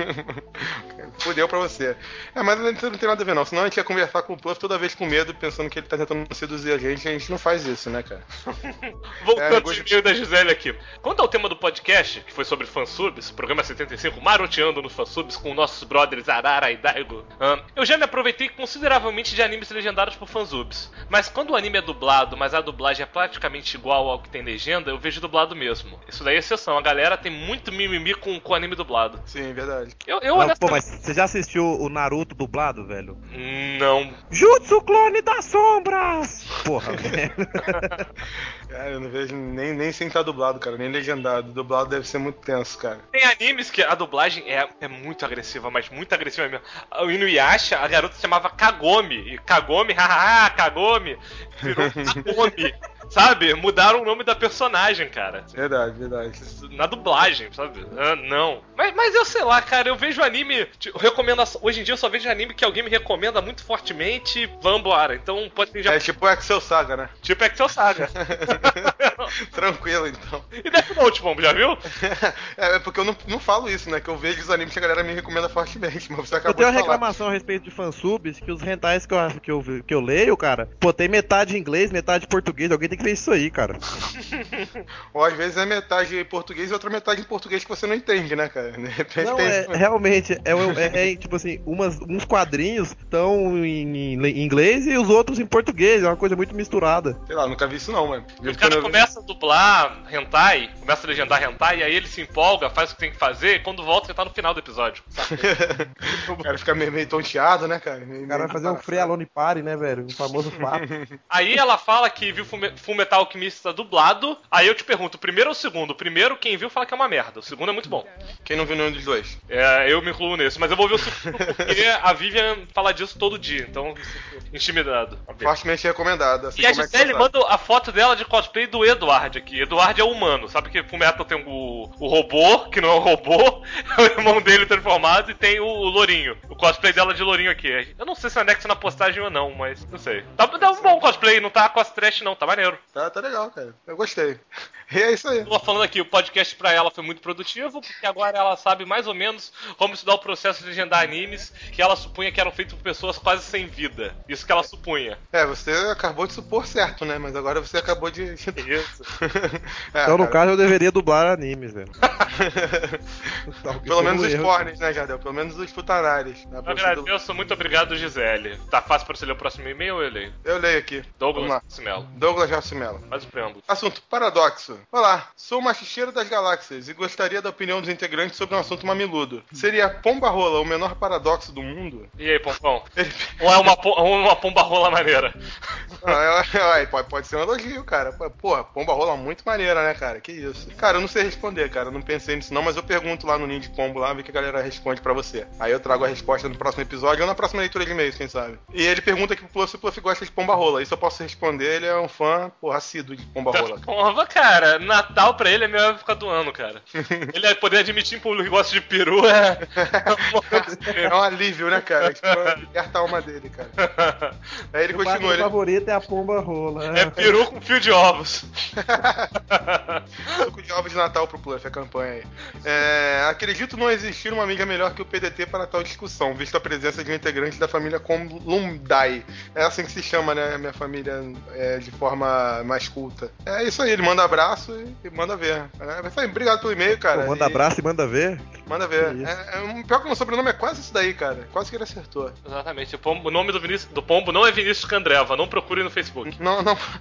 Fudeu pra você. Mas não tem nada a ver, não. Senão a gente ia conversar com o Puff toda vez com medo, pensando que ele tá tentando seduzir a gente não faz isso, né, cara? Voltando ao e-mail da Gisele aqui. Quanto ao tema do podcast, que foi sobre fansubs, programa 75, maroteando nos fansubs com nossos brothers Arara e Daigo, eu já me aproveitei consideravelmente de animes legendados por fansubs. Mas quando o anime é dublado, mas a dublagem é praticamente igual ao que tem legenda, eu vejo dublado mesmo. Isso daí é exceção. A galera tem muito mimimi com o anime dublado. Sim, verdade. Pô, mas você já assistiu o Naruto dublado, velho? Não. Jutsu Clone das Sombras! Porra, velho. Cara, eu não vejo nem sem estar dublado, cara, nem legendado. Dublado deve ser muito tenso, cara. Tem animes que a dublagem é muito agressiva, mas muito agressiva mesmo. O Inuyasha, a garota se chamava Kagome. E Kagome, hahaha, Kagome, virou Kagome. Sabe? Mudaram o nome da personagem, cara. Verdade. Na dublagem, sabe? Não. Mas eu sei lá, cara, eu vejo anime. Recomendação. Hoje em dia eu só vejo anime que alguém me recomenda muito fortemente e vambora. Então pode ter já. É tipo Excel Saga, né? Tipo Excel Saga. Tranquilo, então. E Death Note, bom, já viu? É porque eu não falo isso, né? Que eu vejo os animes que a galera me recomenda fortemente. Mas você acabou eu tenho de uma falar. reclamação a respeito de fansubs, que os rentais que eu leio, cara, pô, tem metade em inglês, metade em português. Alguém tem que fez isso aí, cara. Ou às vezes é metade em português e outra metade em português que você não entende, né, cara? De repente Não, tem é, isso. realmente, tipo assim, uns quadrinhos estão em inglês e os outros em português, é uma coisa muito misturada. Sei lá, nunca vi isso não, mano. O cara começa a dublar hentai, começa a legendar hentai, e aí ele se empolga, faz o que tem que fazer, e quando volta ele tá no final do episódio. O cara fica meio tonteado, né, cara? O cara vai fazer um Free Alone Party, né, velho? O famoso fato. Aí ela fala que viu Fullmetal Alchemist dublado, aí eu te pergunto, o primeiro ou o segundo? O primeiro, quem viu, fala que é uma merda. O segundo é muito bom. Quem não viu nenhum dos dois? Eu me incluo nesse, mas eu vou ver o segundo porque a Vivian fala disso todo dia, então intimidado. Fortemente recomendado. Assim E a como Gisele é que manda a foto dela de cosplay do Edward aqui. Edward é humano, sabe que Fullmetal tem o robô, que não é um robô, é o irmão dele transformado, e tem o Lourinho. O cosplay dela de Lourinho aqui. Eu não sei se anexa na postagem ou não, mas não sei. Tá um bom cosplay, não tá cos trash não, tá maneiro. Tá legal, cara. Eu gostei. E é isso aí. Tô falando aqui, o podcast pra ela foi muito produtivo, porque agora ela sabe mais ou menos como estudar o processo de legendar animes que ela supunha que eram feitos por pessoas quase sem vida. Isso que ela supunha. Você acabou de supor certo, né? Mas agora você acabou de... Isso. Então, no caso, eu deveria dublar animes, velho. Pelo menos os pornes, né, Jadel? Pelo menos os putanares. Eu agradeço, muito obrigado, Gisele. Tá fácil pra você ler o próximo e-mail ou eu leio? Eu leio aqui. Douglas Cimelo. Douglas Cimelo. Faz o preâmbulo. Assunto: paradoxo. Olá, sou o machicheiro das galáxias e gostaria da opinião dos integrantes sobre um assunto mamiludo. Seria a pomba-rola o menor paradoxo do mundo? E aí, Pompão? Ou é uma pomba-rola maneira? Pode ser um elogio, cara. Porra, pomba-rola muito maneira, né, cara? Que isso. Cara, eu não sei responder, cara. Eu não pensei nisso não, mas eu pergunto lá no Ninho de Pombo lá, ver o que a galera responde pra você. Aí eu trago a resposta no próximo episódio ou na próxima leitura de e-mails, quem sabe. E ele pergunta aqui pro Pluff se o Pluff gosta de pomba-rola. Isso eu posso responder, ele é um fã, porra, assíduo de pomba-rola. Pomba, cara, Natal pra ele é a melhor época do ano, cara. Ele vai poder admitir em público que gosta de peru, é um alívio, né, cara? Tipo, liberta a alma dele, cara. Aí ele continua. Meu favorito é a pomba-rola. É peru com fio de ovos. Suco de ovos de Natal pro Pluff, a campanha aí. Acredito não existir uma amiga melhor que o PDT para tal discussão, visto a presença de um integrante da família Columdai. É assim que se chama, né, a minha família de forma mais culta. É isso aí, ele manda abraço e manda ver. Obrigado pelo e-mail, cara. Pô, manda abraço e manda ver? Manda ver. Pior que o meu sobrenome é quase isso daí, cara. Quase que ele acertou. Exatamente. O nome do pombo não é Vinícius Candreva, não procure no Facebook. Não.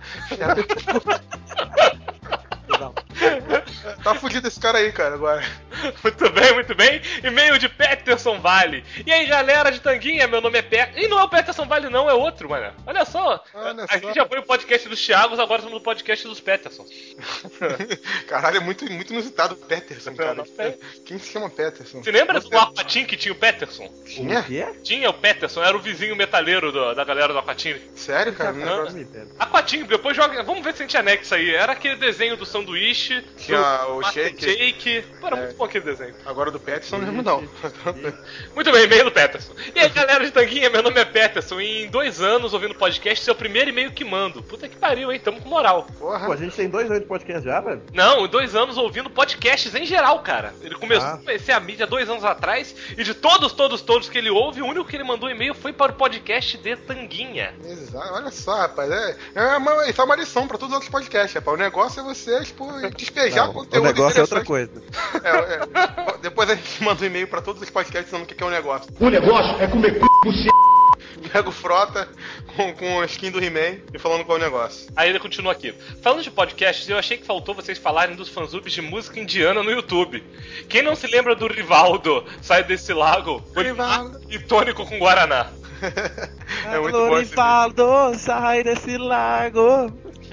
Tá fudido esse cara aí, cara, agora. Muito bem. E-mail de Peterson Vale. E aí, galera de Tanguinha, meu nome é Peterson. E não é o Peterson Vale, não, é outro, mano. Olha só. Aqui já foi o podcast dos Thiagos, agora estamos no podcast dos Petersons. Caralho, é muito inusitado o Peterson, cara. Quem se chama Peterson? Você lembra do Aquatim que tinha o Peterson? Tinha? O quê? Tinha o Peterson, era o vizinho metaleiro da galera do Aquatim. Sério, cara? Aquatim, depois joga. Vamos ver se a gente anexa aí. Era aquele desenho do sanduíche. Tinha o Shake. Pô, era muito bom aquele desenho. Agora do Peterson não lembro, não. Muito bem, e-mail do Peterson. E aí, galera de Tanguinha, meu nome é Peterson. E em 2 anos ouvindo podcast, esse é o primeiro e-mail que mando. Puta que pariu, hein? Tamo com moral. Porra. Pô, a gente tem 2 anos de podcast já, velho? Não, em 2 anos ouvindo podcasts em geral, cara. Ele começou a conhecer a mídia 2 anos atrás. E de todos que ele ouve, o único que ele mandou e-mail foi para o podcast de Tanguinha. Exato, olha só, rapaz. Isso é uma lição pra todos os outros podcasts, rapaz. O negócio é você, despejar conteúdo. O negócio é outra coisa. Depois a gente manda um e-mail pra todos os podcasts dizendo o que é o negócio. O negócio é comer c... Pega o Frota com a skin do He-Man e falando qual é o negócio. Aí ele continua aqui. Falando de podcasts, eu achei que faltou vocês falarem dos fansubs de música indiana no YouTube. Quem não se lembra do Rivaldo, Sai Desse Lago, e tônico com Guaraná? É muito bom esse Rivaldo, sai desse lago.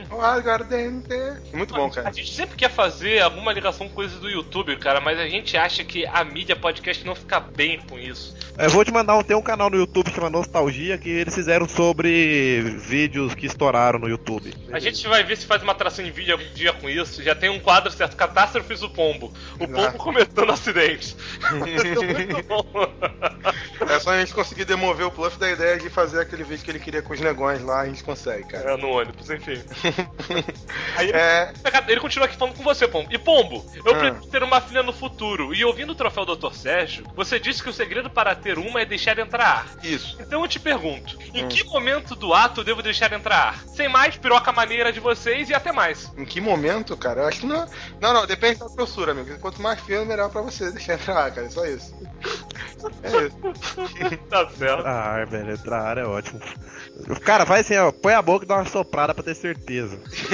Muito bom, cara. A gente sempre quer fazer alguma ligação com coisas do YouTube, cara, mas a gente acha que a mídia podcast não fica bem com isso. Eu vou te mandar, tem um canal no YouTube chamado Nostalgia que eles fizeram sobre vídeos que estouraram no YouTube. A gente vai ver se faz uma atração em vídeo algum dia com isso. Já tem um quadro certo, Catástrofes do Pombo. O Pombo cometendo acidentes. Muito bom. só a gente conseguir demover o Pluff da ideia de fazer aquele vídeo que ele queria com os negões lá, a gente consegue, cara. É, no ônibus, enfim. Aí ele continua aqui falando com você, Pombo. E Pombo, eu pretendo ter uma filha no futuro. E ouvindo o troféu Dr. Sérgio, você disse que o segredo para ter uma é deixar entrar ar. Isso. Então eu te pergunto, em que momento do ato eu devo deixar entrar ar? Sem mais, piroca maneira de vocês e até mais. Em que momento, cara? Eu acho que não. Não, depende da grossura, amigo. Quanto mais fino, melhor pra você deixar entrar, cara. É só isso. É isso. Tá certo. Ah, velho, entrar é ótimo. Cara, faz assim, ó, põe a boca e dá uma soprada pra ter certeza.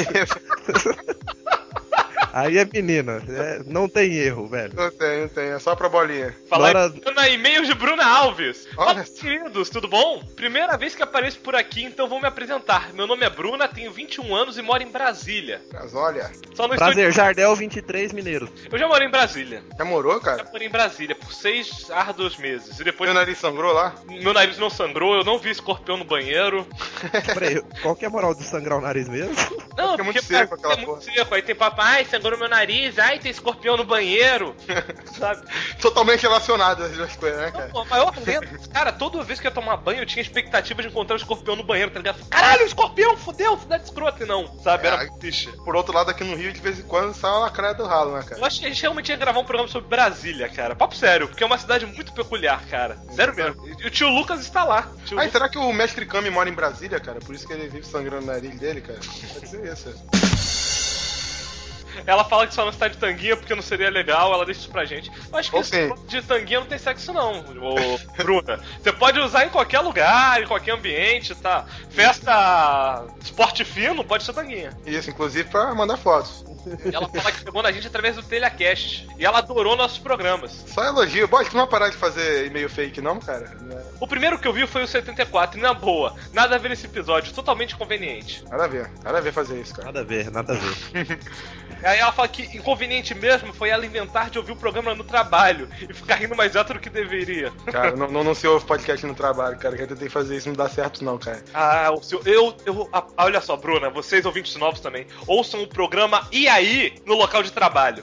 Aí é menina, não tem erro, velho. Não tem, é só pra bolinha. Falar na e-mail de Bruna Alves. Olha. Olá, queridos, tudo bom? Primeira vez que apareço por aqui, então vou me apresentar. Meu nome é Bruna, tenho 21 anos e moro em Brasília. Mas olha. Só no Prazer, Jardel 23 Mineiros. Eu já morei em Brasília. Já morou, cara? Já morei em Brasília por 6 árduos meses. E depois. Meu nariz sangrou lá? Meu nariz não sangrou, eu não vi escorpião no banheiro. Peraí, qual que é a moral de sangrar o nariz mesmo? Não, porque é muito seco aquela é muito seco. Aí tem papai, sangrou no meu nariz, ai, tem escorpião no banheiro. Sabe? Totalmente relacionado as duas coisas, né, cara? Não, a maior lenda. Cara, toda vez que eu ia tomar banho, eu tinha expectativa de encontrar o escorpião no banheiro, tá ligado? Caralho, escorpião, fudeu, cidade escrota, e não. Sabe? Era triste. Por outro lado, aqui no Rio, de vez em quando, sai uma lacraia do ralo, né, cara? Eu acho que a gente realmente ia gravar um programa sobre Brasília, cara. Papo sério, porque é uma cidade muito peculiar, cara. Sério mesmo. E o tio Lucas está lá. Será que o Mestre Kami mora em Brasília, cara? Por isso que ele vive sangrando o nariz dele, cara? Pode ser isso. Ela fala que só não está de tanguinha porque não seria legal, ela deixa isso pra gente. Eu acho que de tanguinha não tem sexo não, ô Bruna. Você pode usar em qualquer lugar, em qualquer ambiente, tá? Festa esporte fino, pode ser tanguinha. Isso, inclusive pra mandar fotos. Ela fala que pegou na gente através do Telecast. E ela adorou nossos programas. Só elogio. Pode não parar de fazer e-mail fake não, cara? O primeiro que eu vi foi o 74, e na boa, nada a ver nesse episódio, totalmente conveniente. Nada a ver fazer isso, cara. Nada a ver. Aí ela fala que inconveniente mesmo foi ela inventar de ouvir o programa no trabalho e ficar rindo mais alto do que deveria. Cara, não se ouve podcast no trabalho, cara. Eu tentei fazer isso, não dá certo não, cara. O seu... olha só, Bruna, vocês ouvintes novos também, ouçam o programa E Aí no local de trabalho.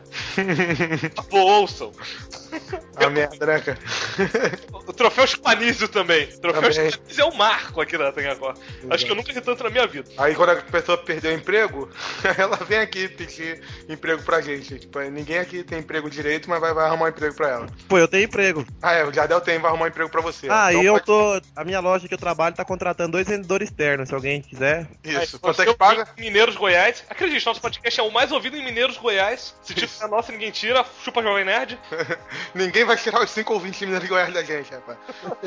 Ouçam. A merda, né, cara? O troféu Chupanísio também. O troféu Chupanísio é um marco aqui na Tangacó. Acho que eu nunca ri tanto na minha vida. Aí quando a pessoa perdeu o emprego, ela vem aqui pedir emprego pra gente. Tipo, ninguém aqui tem emprego direito, mas vai arrumar um emprego pra ela. Pô, eu tenho emprego. O Jardel vai arrumar um emprego pra você. E eu tô... A minha loja que eu trabalho tá contratando 2 vendedores externos, se alguém quiser. Isso. Quanto é que paga? Mineiros Goiás. Acredite, nosso podcast é o mais ouvido em Mineiros Goiás. Se tiver a nossa, ninguém tira. Chupa Jovem Nerd. Ninguém vai tirar os 5 ouvintes de Mineiros Goiás da gente, rapaz.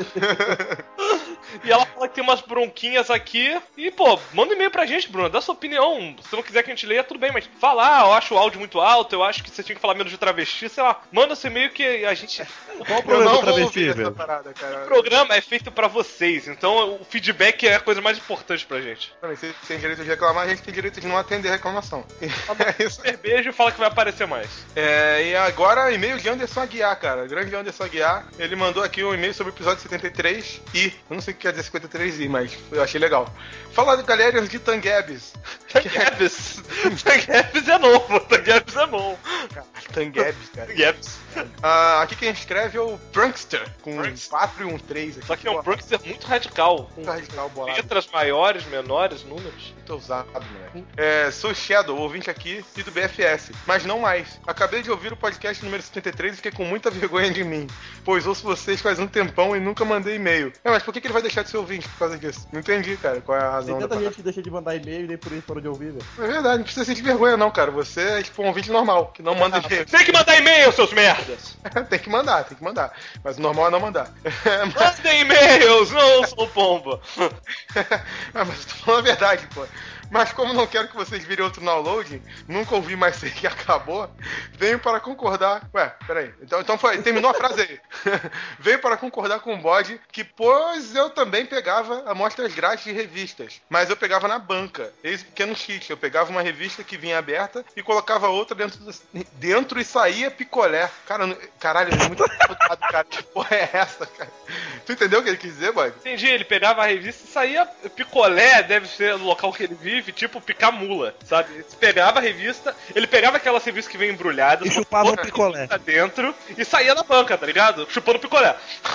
E ela fala que tem umas bronquinhas aqui. E, pô, manda um e-mail pra gente, Bruno. Dá sua opinião. Se não quiser que a gente leia, tudo bem. Mas falar, eu acho o áudio muito alto. Eu acho que você tinha que falar menos de travesti. Sei lá. Manda esse e-mail que a gente... Qual o problema do travesti, velho? O programa é feito pra vocês. Então o feedback é a coisa mais importante pra gente. Se tem direito de reclamar, a gente tem direito de não atender a reclamação. É isso. Beijo e fala que vai aparecer mais. E agora, e-mail de Anderson Aguiar, cara. Grande Anderson Aguiar. Ele mandou aqui um e-mail sobre o episódio 73 e... Eu não sei o que quer dizer 53i, mas eu achei legal. Fala, galera, de Tangebs. Tangebs? Tangebs é novo. Tangebs é bom. Tangebs, cara. Tangebs. Aqui quem escreve é o Prankster, com 4 e um 3 aqui. Só que é um Prankster muito radical. Muito radical, bolado. Letras maiores, menores, números. Muito ousado, moleque. Sou Shadow, ouvinte aqui e do BFS, mas não mais. Acabei de ouvir o podcast número 73 e fiquei com muita vergonha de mim, pois ouço vocês faz um tempão e nunca mandei e-mail. Mas por que ele vai deixar de ser ouvinte por causa disso? Não entendi, cara, qual é a razão. Tem tanta gente que deixa de mandar e-mail e nem por isso parou de ouvir, velho. É verdade, não precisa sentir vergonha não, cara. Você é tipo um ouvinte normal, que não manda e-mail. Tem que mandar e-mail, seus merdas! Tem que mandar. Mas o normal é não mandar. Mandem e-mails, não sou pomba. Mas eu tô falando a verdade, pô. Mas como não quero que vocês virem outro download, nunca ouvi mais sei que acabou, venho para concordar... Ué, peraí. Então foi, terminou a frase aí. Venho para concordar com o bode que, pois eu também pegava amostras grátis de revistas, mas eu pegava na banca. Esse pequeno cheat. Eu pegava uma revista que vinha aberta e colocava outra dentro e saía picolé. Caralho, é muito complicado, cara. Que porra é essa, cara? Tu entendeu o que ele quis dizer, bode? Entendi, ele pegava a revista e saía picolé, deve ser no local que ele vive, tipo picar mula, sabe? Ele pegava a revista, ele pegava aquelas revistas que vem embrulhadas e chupava um picolé dentro e saía da banca, tá ligado? Chupando picolé.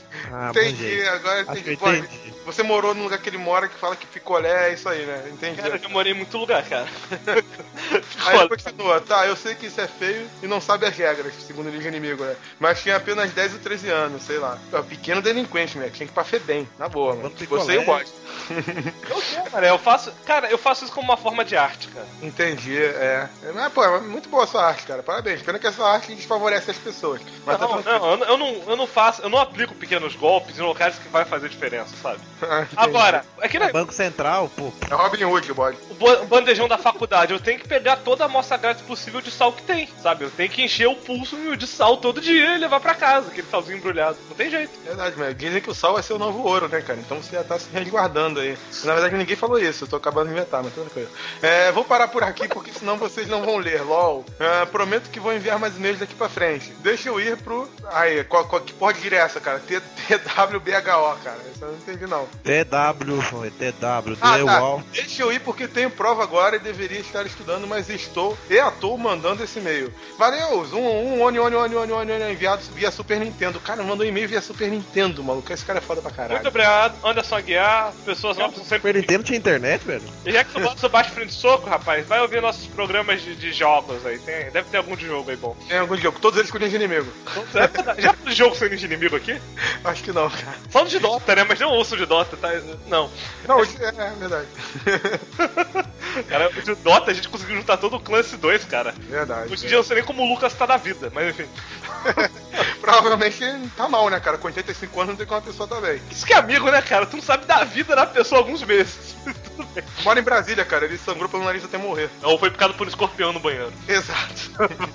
Ah, Entendi, agora Acho que entendi. eu entendi. Você morou no lugar que ele mora, que fala que picolé é isso aí, né? Entendi. Cara, eu já morei em muito lugar, cara. Aí continua, tá, eu sei que isso é feio e não sabe as regras, segundo o Liga Inimigo, né? Mas tinha apenas 10 ou 13 anos, sei lá. É um pequeno delinquente, né? Tinha que ir pra Febem, na boa, mano. Você eu gosto. Eu sei, cara, eu faço isso como uma forma de arte, cara. Entendi, é. Mas, pô, é muito boa a sua arte, cara. Parabéns. Pena que essa arte desfavorece as pessoas. Mas Não, eu não faço, eu não aplico pequenos golpes em locais que vai fazer diferença, sabe? Agora, aqui na... Banco Central, pô. É Robin Hood, bode. O bandejão da faculdade, eu tenho que pegar toda a amostra grátis possível de sal que tem, sabe? Eu tenho que encher o pulso de sal todo dia e levar pra casa, aquele salzinho embrulhado. Não tem jeito. Verdade, mas dizem que o sal vai ser o novo ouro, né, cara? Então você já tá se resguardando aí. Na verdade, ninguém falou isso, eu tô acabando de inventar, mas tudo tranquilo. Vou parar por aqui porque senão vocês não vão ler, lol. Prometo que vou enviar mais e-mails daqui pra frente. Deixa eu ir pro... Aí, que porra de gíria é essa, cara? TWBHO, cara. Isso eu não entendi, não. TW, tá. Deixa eu ir porque tenho prova agora e deveria estar estudando, mas estou mandando esse e-mail. Valeu! Oni, enviado via Super Nintendo. Cara, mandou um e-mail via Super Nintendo, maluco. Esse cara é foda pra caralho. Muito obrigado, Anderson Aguiar. Pessoas novas são sempre... Super Nintendo tinha internet, velho? E já que tu gosta do Baixo Frente Soco, rapaz, vai ouvir nossos programas de jogos aí. Deve ter algum de jogo aí bom. Tem algum de jogo, todos eles com ninja inimigo. Já de jogo sem ninja inimigo aqui? Acho que não, cara. Falando de Dota, né? Mas não ouço de Dota, tá? Não. Não, é verdade. Cara, de Dota a gente conseguiu juntar todo o clã S2, cara. Verdade. Hoje em dia eu não sei nem como o Lucas tá na vida, mas enfim. Provavelmente tá mal, né, cara? Com 85 anos não tem como a pessoa tá bem. Isso que é amigo, né, cara? Tu não sabe da vida da pessoa há alguns meses. Tudo bem. Mora em Brasília, cara. Ele sangrou pelo nariz até morrer. Ou foi picado por um escorpião no banheiro. Exato.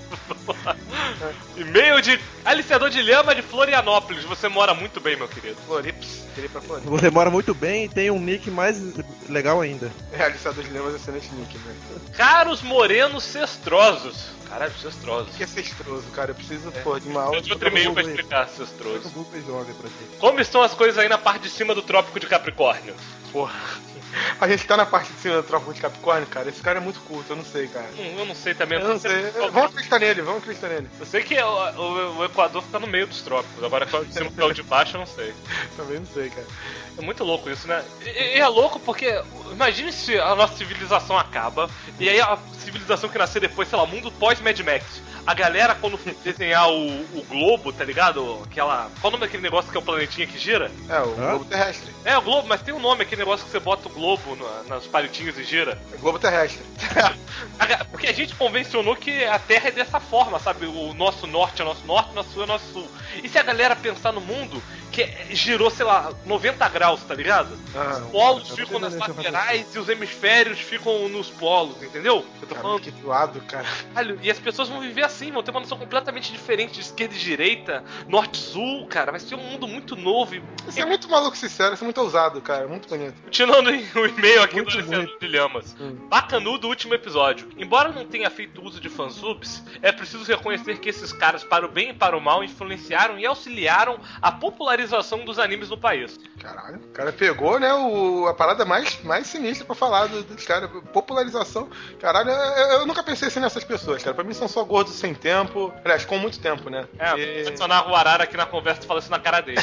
E-mail de aliciador de lhama de Florianópolis. Você mora muito bem, meu querido. Florips. Queria ir pra Florips. Você mora muito bem e tem um nick mais legal ainda. Aliciador de lhama é excelente nick, né? Caros morenos cestrosos. Caralho, cestrosos. O que é cestroso, cara? Eu preciso, de uma aula. Eu de outro e-mail pra explicar cestroso. Joga pra ti. Como estão as coisas aí na parte de cima do Trópico de Capricórnio? Porra. A gente tá na parte de cima do Trópico de Capricórnio, cara. Esse cara é muito curto, eu não sei, cara. Eu não sei também. Eu não sei. Vamos acreditar nele. Eu sei que o Equador fica no meio dos trópicos. Agora qual de cima e qual de baixo eu não sei. Também não sei, cara. É muito louco isso, né? E é louco porque imagine se a nossa civilização acaba e aí a civilização que nascer depois, sei lá, mundo pós-Mad Max. A galera, quando desenhar o globo, tá ligado? Qual o nome daquele negócio que é o planetinha que gira? É, o globo terrestre. É, o globo, mas tem um nome, aquele negócio que você bota o globo nos palitinhos e gira. É globo terrestre. Porque a gente convencionou que a Terra é dessa forma, sabe? O nosso norte é nosso norte, o nosso sul é nosso sul. E se a galera pensar no mundo que girou, sei lá, 90 graus, tá ligado? Os polos ficam nas laterais e os hemisférios ficam nos polos, entendeu? Eu tô falando. Que doado, cara. E as pessoas vão viver assim, vão ter uma noção completamente diferente de esquerda e direita, norte e sul, cara. Vai ser um mundo muito novo. Isso é muito maluco, sincero, isso é muito ousado, cara. Muito bonito. Continuando o e-mail aqui Muito do Alessandro de Lhamas. Bacanudo último episódio. Embora não tenha feito uso de fansubs, é preciso reconhecer que esses caras, para o bem e para o mal, influenciaram e auxiliaram a popularização dos animes no país. Caralho, o cara pegou, né, a parada mais sinistra pra falar dos caras. Popularização. Caralho, eu nunca pensei assim nessas pessoas, cara. Pra mim são só gordos sem tempo. Aliás, com muito tempo, né? Adicionar o Arara aqui na conversa e falar isso na cara dele.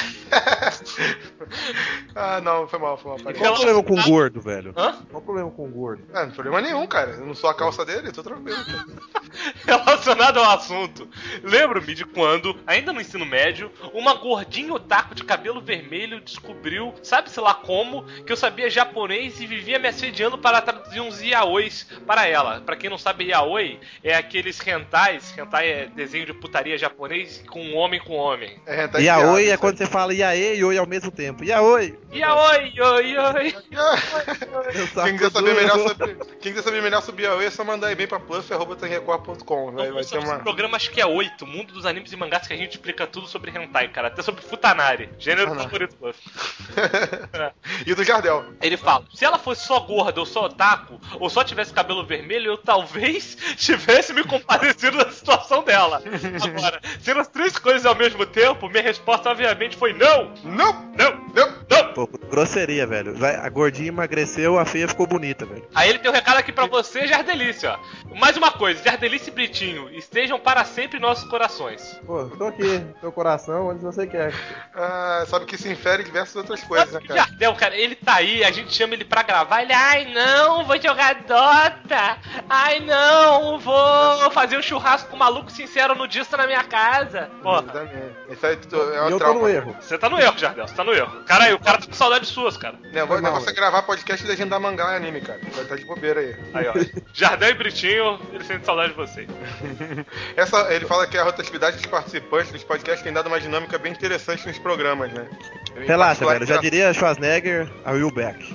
Não, foi mal. Qual o problema com o gordo, velho? Hã? Qual o problema com o gordo? Não problema nenhum, cara. Eu não sou a calça dele, tô tranquilo. Relacionado ao assunto, lembro-me de quando, ainda no ensino médio, uma gordinha otaku de cabelo vermelho descobriu, sabe-se lá como, que eu sabia japonês e vivia me assediando para traduzir uns yaois para ela. Pra quem não sabe, yaoi é aqueles hentais. Hentai é desenho de putaria japonês com homem. Yaoi é quando você fala iaê e oi ao mesmo tempo. Yaoi! Yaoi, oi. Quem quiser saber melhor sobre yaoi é só mandar e-mail pra plus@tanrecord.com. Vai ter uma... Esse programa acho que é 8, Mundo dos Animes e Mangás, que a gente explica tudo sobre hentai, cara. Até sobre futanari, gênero favorito do E do Jardel. Ele fala, se ela fosse só gorda ou só otaku, ou só tivesse cabelo vermelho, eu talvez tivesse me comparecido na situação dela. Agora, sendo as três coisas ao mesmo tempo, minha resposta obviamente foi não! Não! Não! Pô, grosseria, velho. A gordinha emagreceu, a feia ficou bonita, velho. Aí ele tem um recado aqui pra você, Jardelice, ó. Mais uma coisa, Jardelice e Britinho, estejam para sempre em nossos corações. Pô, tô aqui, no teu coração, onde você quer. Sabe que se infere diversas outras coisas, né, O cara? Jardel, cara, ele tá aí, a gente chama ele pra gravar, ele, ai não, vou jogar Dota, ai não, vou fazer um churrasco com um maluco sincero nudista na minha casa. Pô, Isso aí é E um eu tô trauma. no erro. você tá no erro, Jardel, você tá no erro. Cara, o cara tá com saudade suas, cara. O negócio é gravar podcast e legendar mangá e anime, cara. Vai estar de bobeira aí. Aí, ó. Jardel e Britinho, ele sente saudade de vocês. Ele fala que a rotatividade dos participantes dos podcasts tem dado uma dinâmica bem interessante nos programas, né? Relaxa, velho. Já diria Schwarzenegger, I will back.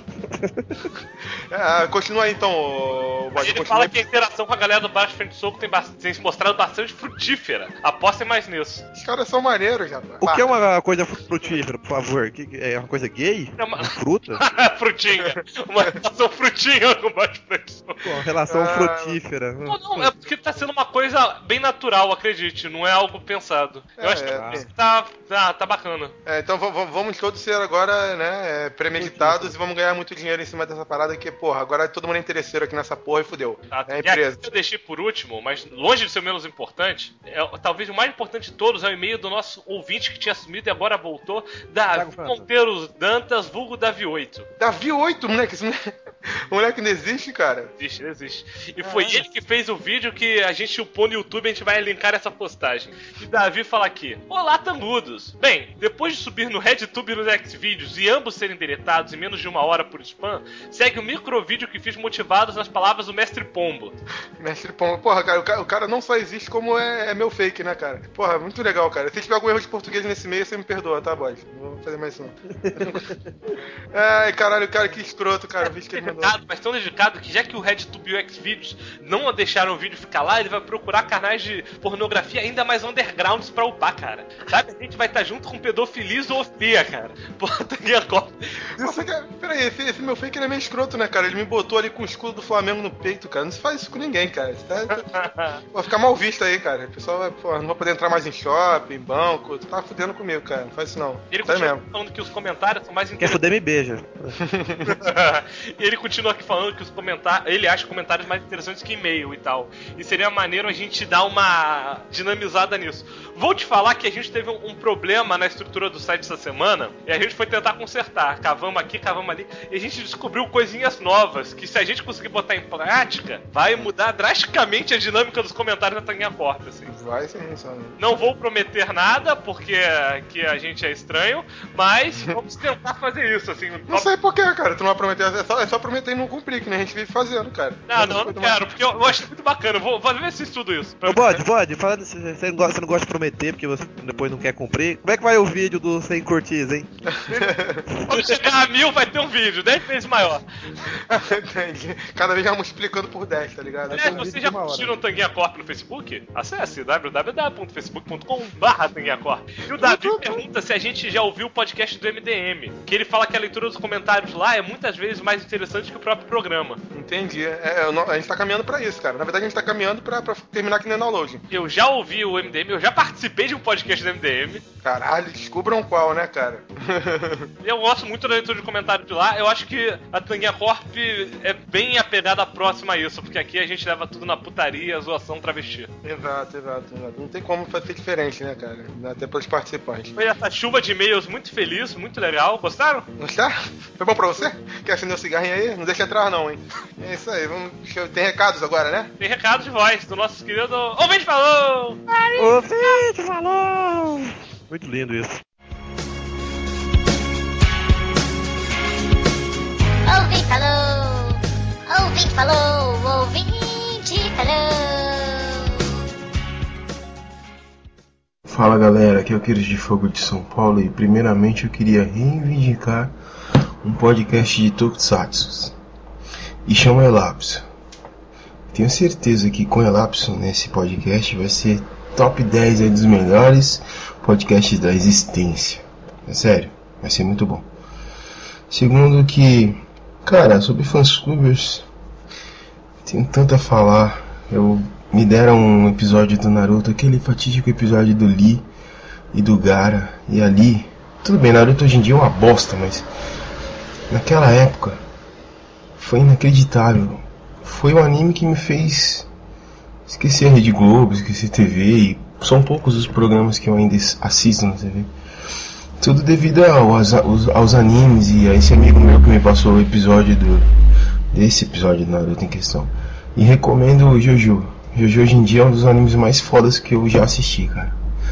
Continua aí então, Bode. Ele fala que a interação com a galera do Baixo Frente Soco tem se mostrado bastante frutífera. Apostem mais nisso. Os caras são maneiros, rapaz. O que é uma coisa frutífera, por favor? É uma coisa gay? É uma Fruta? frutinha. Uma relação frutinha com o Baixo Frente Soco. Pô, relação frutífera. Não, é porque tá sendo uma coisa bem natural, acredite. Não é algo pensado. Eu acho que tá bacana. Então vamos todos ser agora, né, premeditados e vamos ganhar muito dinheiro em cima dessa parada que, porra, agora todo mundo é interesseiro aqui nessa porra e fudeu. É a empresa. Eu deixei por último, mas longe de ser o menos importante, talvez o mais importante de todos é o e-mail do nosso ouvinte que tinha sumido e agora voltou, Davi Monteiro Dantas, vulgo Davi 8. Davi 8, moleque? Esse moleque não existe, cara? Existe. E foi ele que fez o vídeo que a gente upou no YouTube, a gente vai linkar essa postagem. E Davi fala aqui: olá, tangudos! Bem, depois de subir no RedTube e no Xvideos e ambos serem deletados em menos de 1 hora por spam, segue o microvídeo que fiz motivados nas palavras do Mestre Pombo. Mestre Pombo, porra, cara, o cara não só existe como é meu fake, né, cara? Porra, muito legal, cara. Se tiver algum erro de português nesse meio, você me perdoa, tá, Bode? Não vou fazer mais isso, não. Ai, caralho, cara, que escroto, cara, o vídeo que ele mandou. Mas tão dedicado que já que o RedTube e o Xvideos não deixaram o vídeo ficar lá, ele vai procurar canais de pornografia ainda mais undergrounds pra upar, cara. Sabe? A gente vai estar junto com pedofilia e zoofilia, cara. Porra, tá aqui agora. Nossa, cara, peraí, esse meu fake ele é meio escroto, né, cara? Ele me botou ali com o escudo do Flamengo no peito, cara. Não se faz isso com ninguém, cara. Vai ficar mal visto aí, cara. O pessoal vai, porra, não vai poder entrar mais em shopping, banco. Tu tá fudendo comigo, cara. Não faz isso não. Ele continua falando que os comentários são mais interessantes. Quer fuder, me beija. E ele continua aqui falando que os comentários. Ele acha comentários mais interessantes que e-mail e tal. E seria maneiro a gente dar uma dinamizada nisso. Vou te falar que a gente teve um problema na estrutura do site essa semana e a gente foi tentar consertar. Cavamos aqui, cavamos ali. E a gente descobriu coisinhas novas que, se a gente conseguir botar em prática, vai mudar drasticamente a dinâmica dos comentários da Tanguinha Corp, assim. Vai sim, sabe? Não vou prometer nada, porque que a gente é estranho, mas vamos tentar fazer isso, assim. Não sei por que, cara. Tu não vai prometer. É só prometer e não cumprir, que nem a gente vive fazendo, cara. Não quero, porque eu acho muito bacana. Vou ver se estudo isso. Ô, Bode, fala, você não gosta de prometer, porque você depois não quer cumprir. Como é que vai o vídeo do Sem Curtis, hein? Quando chegar a 1000 vai ter um vídeo 10 vezes maior. Entendi. Cada vez já multiplicando por 10, tá ligado? Vocês já curtiram o Tanguinha Corp no Facebook? Acesse www.facebook.com/TanguinhaCorp. E o Davi pergunta se a gente já ouviu o podcast do MDM, que ele fala que a leitura dos comentários lá é muitas vezes mais interessante que o próprio programa. Entendi. A gente tá caminhando pra isso, cara. Na verdade, a gente tá caminhando pra terminar aqui no download. Eu já ouvi o MDM, eu já participei de um podcast do MDM. Caralho, descubram qual, né, cara? Eu gosto muito da leitura de comentários de lá. Eu acho que a Tanguinha Corp é bem apegada próxima a isso, porque aqui a gente leva tudo na putaria, zoação, travesti. Exato. Não tem como fazer diferente, né, cara? Até pelos participantes. Foi essa chuva de e-mails muito feliz, muito legal. Gostaram? Gostaram? Foi bom pra você? Quer acender um cigarrinho aí? Não deixa entrar não, hein? É isso aí, tem recados agora, né? Tem recado de voz do nosso querido Ouvinte Falou! Ouvinte Falou! Muito lindo isso. Ouvinte falou! Ouvinte falou! Ouvinte falou! Fala galera, aqui é o Queiroz de Fogo de São Paulo e primeiramente eu queria reivindicar um podcast de Tokusatsu e chama Elapso. Tenho certeza que com Elapso nesse podcast vai ser top 10 aí dos melhores podcasts da existência. É sério, vai ser muito bom. Segundo que, cara, sobre fansubers, tenho tanto a falar. Me deram um episódio do Naruto, aquele fatídico episódio do Lee e do Gaara, e ali Tudo bem, Naruto hoje em dia é uma bosta, mas naquela época foi inacreditável. Foi um anime que me fez esquecer a Rede Globo, esquecer TV, e são poucos os programas que eu ainda assisto na TV. Tudo devido aos animes e a esse amigo meu que me passou o episódio desse episódio do Naruto em questão. E recomendo o Jojo. Jojo hoje em dia é um dos animes mais fodas que eu já assisti, cara.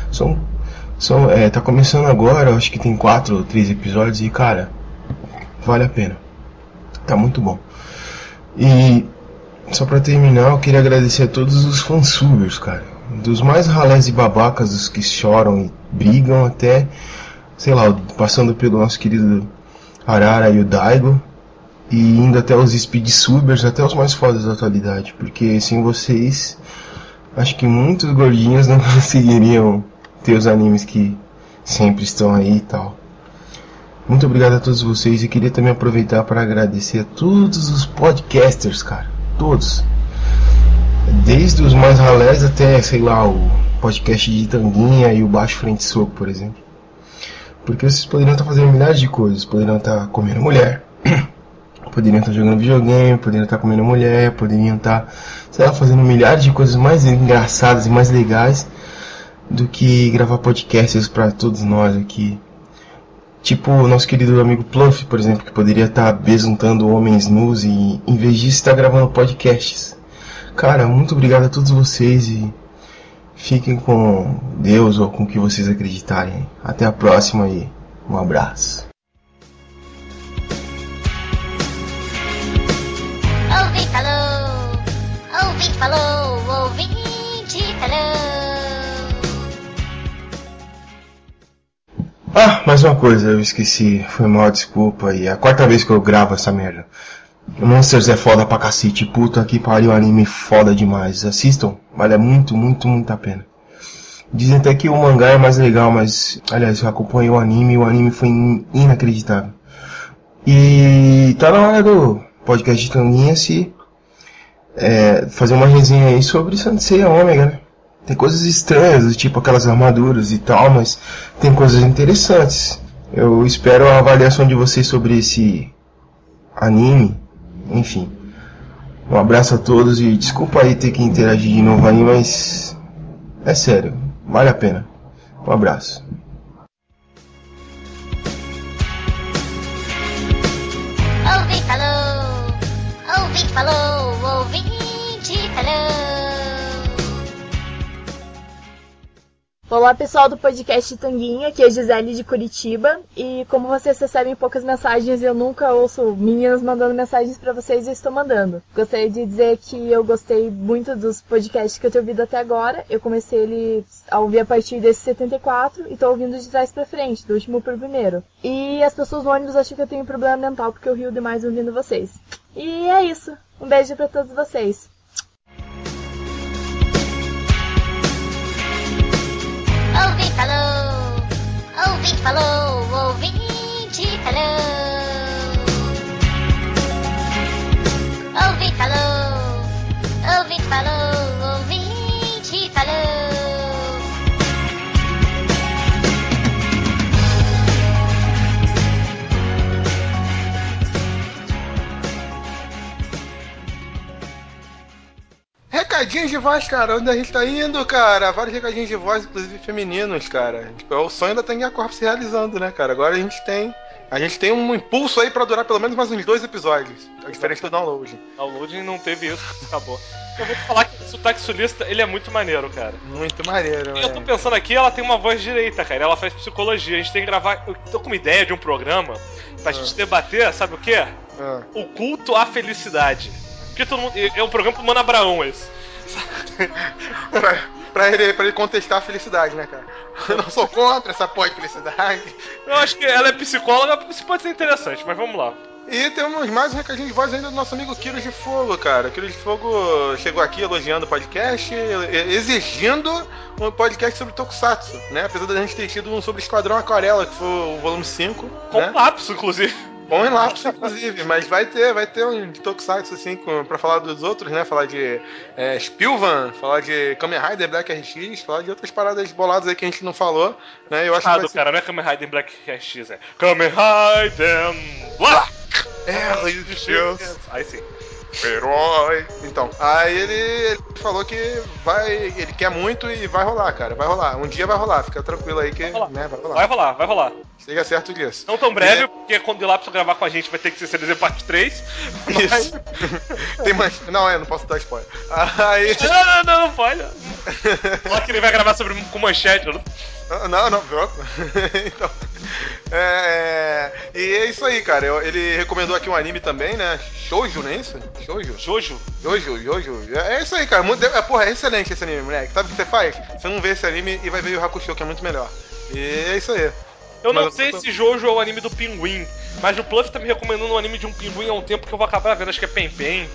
Tá começando agora, eu acho que tem 4 ou 3 episódios e, cara, vale a pena. Tá muito bom. E só pra terminar, eu queria agradecer a todos os fansubers, cara. Dos mais ralés e babacas, dos que choram e brigam, até, sei lá, passando pelo nosso querido Arara e o Daigo, e indo até os speedsubers, até os mais fodas da atualidade. Porque sem vocês, acho que muitos gordinhos não conseguiriam ter os animes que sempre estão aí e tal. Muito obrigado a todos vocês, e queria também aproveitar para agradecer a todos os podcasters, cara. Todos. Desde os mais ralés até, sei lá, o podcast de Tanguinha e o Baixo Frente Soco, por exemplo. Porque vocês poderiam estar fazendo milhares de coisas. Poderiam estar comendo mulher, poderiam estar jogando videogame, poderiam estar comendo mulher, poderiam estar, sei lá, fazendo milhares de coisas mais engraçadas e mais legais do que gravar podcasts para todos nós aqui. Tipo o nosso querido amigo Pluff, por exemplo, que poderia estar besuntando homens nus e, em vez disso, estar gravando podcasts. Cara, muito obrigado a todos vocês e fiquem com Deus ou com o que vocês acreditarem. Até a próxima e um abraço. Ouvinte falou, ouvinte falou, ouvinte falou. Mais uma coisa, eu esqueci, foi mal, desculpa, e é a 4ª vez que eu gravo essa merda. Monsters é foda pra cacete, puta que pariu, anime foda demais. Assistam, vale muito, muito, muito a pena. Dizem até que o mangá é mais legal, mas, aliás, eu acompanhei o anime foi inacreditável. E tá na hora do podcast de Tanguinha fazer uma resenha aí sobre Sansei Ômega, né? Tem coisas estranhas, tipo aquelas armaduras e tal, mas tem coisas interessantes. Eu espero a avaliação de vocês sobre esse anime. Enfim, um abraço a todos e desculpa aí ter que interagir de novo aí, mas é sério, vale a pena. Um abraço. Ouvinte falou, ouvinte falou, ouvinte falou. Olá pessoal do podcast Tanguinha, aqui é Gisele de Curitiba, e como vocês recebem poucas mensagens, eu nunca ouço meninas mandando mensagens pra vocês, eu estou mandando. Gostaria de dizer que eu gostei muito dos podcasts que eu tenho ouvido até agora, eu comecei ele a ouvir a partir desse 74 e tô ouvindo de trás pra frente, do último pro primeiro. E as pessoas no ônibus acham que eu tenho problema mental porque eu rio demais ouvindo vocês. E é isso, um beijo pra todos vocês. Ouvinte falou, ouvinte falou, ouvinte falou. Ouvinte falou, ouvinte falou, ouvinte falou. Recadinhos de voz, cara. Onde a gente tá indo, cara? Vários recadinhos de voz, inclusive femininos, cara. Tipo, é o sonho da Tanguinha Corp se realizando, né, cara? Agora a gente tem um impulso aí pra durar pelo menos mais uns 2 episódios. É diferente do download. Download não teve isso, acabou. Eu vou te falar que o sotaque sulista, ele é muito maneiro, cara. Muito maneiro, Eu tô pensando aqui, ela tem uma voz direita, cara. Ela faz psicologia. A gente tem que gravar... Eu tô com uma ideia de um programa pra gente debater, sabe o quê? O culto à felicidade. Porque todo mundo... É um programa pro Mano Abraão, esse. pra ele contestar a felicidade, né, cara? Eu não sou contra essa porra de felicidade. Eu acho que ela é psicóloga, isso pode ser interessante, mas vamos lá. E temos mais um recadinho de voz ainda do nosso amigo Quiros de Fogo, cara. Quiros de Fogo chegou aqui elogiando o podcast, exigindo um podcast sobre Tokusatsu, né? Apesar da gente ter tido um sobre Esquadrão Aquarela, que foi o volume 5. Com lápis, inclusive. Bom em lápis, inclusive, mas vai ter um de Tokusatsu, assim, pra falar dos outros, né? Falar de Spilvan, falar de Kamen Rider Black RX, falar de outras paradas boladas aí que a gente não falou, né? Eu acho que vai ser... cara, não é Kamen Rider Black RX, é Kamen Rider Black! RX! Aí sim. Herói! Então, aí ele falou que ele quer muito e vai rolar, cara, vai rolar. Um dia vai rolar, fica tranquilo aí que, né, vai rolar. Vai rolar. Chega certo disso. Não tão breve, porque quando o Lápis gravar com a gente vai ter que ser CDZ parte 3. Mas... Isso. Tem mais. Não, não posso dar spoiler. Aí... Não pode. Fala que ele vai gravar com manchete. Não. Então. E é isso aí, cara. Ele recomendou aqui um anime também, né? Shoujo, não é isso? Shoujo. É isso aí, cara. Porra, é excelente esse anime, moleque. Sabe o que você faz? Você não vê esse anime e vai ver o Hakusho, que é muito melhor. E é isso aí. Eu não sei se Jojo é o anime do pinguim, mas o Pluff tá me recomendando um anime de um pinguim há um tempo que eu vou acabar vendo. Acho que é Pem,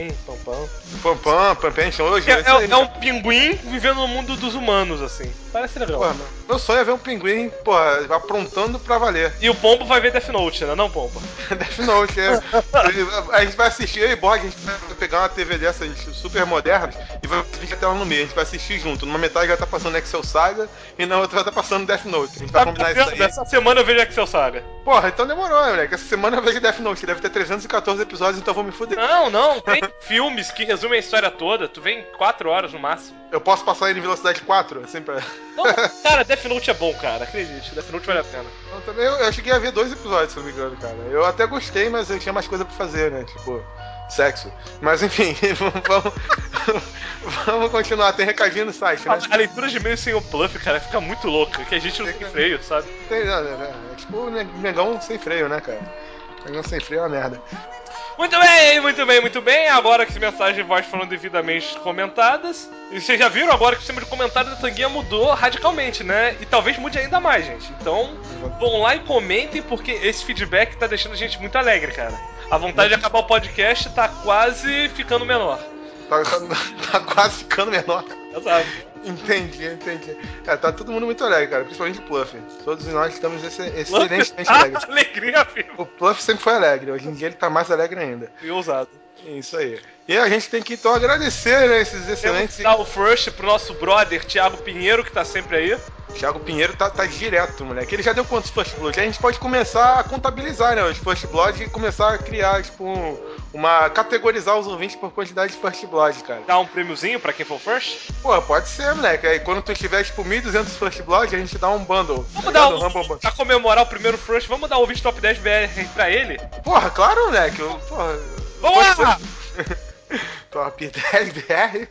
Pampam, Shoujo. É um pinguim vivendo no mundo dos humanos, assim. Parece legal. Porra, meu sonho é ver um pinguim, porra, aprontando pra valer. E o Pombo vai ver Death Note, né? Não, Pombo? Death Note, A gente vai assistir, eu e Borg, a gente vai pegar uma TV dessas super modernas e vai assistir até lá no meio. A gente vai assistir junto. Numa metade vai estar passando Excel Saga e na outra vai estar passando Death Note. A gente vai combinar isso aí. Essa semana eu vejo Excel Saga. Porra, então demorou, moleque. Essa semana eu vejo Death Note. Deve ter 314 episódios, então eu vou me fuder. Não. Tem filmes que resumem a história toda. Tu vem 4 horas no máximo. Eu posso passar ele em velocidade 4? Assim pra... Não, cara, Death Note é bom, cara. Acredite, Death Note vale a pena. Eu cheguei a ver 2 episódios, se não me engano, cara. Eu até gostei, mas eu tinha mais coisa pra fazer, né? Tipo, sexo. Mas enfim, vamos continuar. Tem recadinho no site, né? A leitura de e-mail sem o Pluff, cara, fica muito louca. Que a gente não tem freio, sabe? É tipo negão sem freio, né, cara? Negão sem freio é uma merda. Muito bem. Agora que as mensagens de voz foram devidamente comentadas. E vocês já viram agora que o sistema de comentário da Tanguinha mudou radicalmente, né? E talvez mude ainda mais, gente. Então, vão lá e comentem, porque esse feedback tá deixando a gente muito alegre, cara. A vontade de acabar o podcast tá quase ficando menor. Tá quase ficando menor. Exato. Entendi. Tá todo mundo muito alegre, cara. Principalmente o Pluff. Todos nós estamos excelentemente alegres. Alegria, filho. O Pluff sempre foi alegre. Hoje em dia ele tá mais alegre ainda. E ousado. Isso aí. E a gente tem que então agradecer, né, esses excelentes... Temos que dar o first pro nosso brother Thiago Pinheiro, que tá sempre aí. Thiago Pinheiro tá direto, moleque. Ele já deu quantos First Blood? A gente pode começar a contabilizar, né, os First Blood e começar a criar, tipo, categorizar os ouvintes por quantidade de First Blood, cara. Dá um prêmiozinho pra quem for first? Pô, pode ser, moleque. Aí quando tu tiver, tipo, 1.200 First Blood, a gente dá um bundle. Vamos dar pra comemorar o primeiro first, vamos dar o ouvinte top 10 BR pra ele? Porra, claro, moleque. Porra. Vamos lá! Top 10 BR.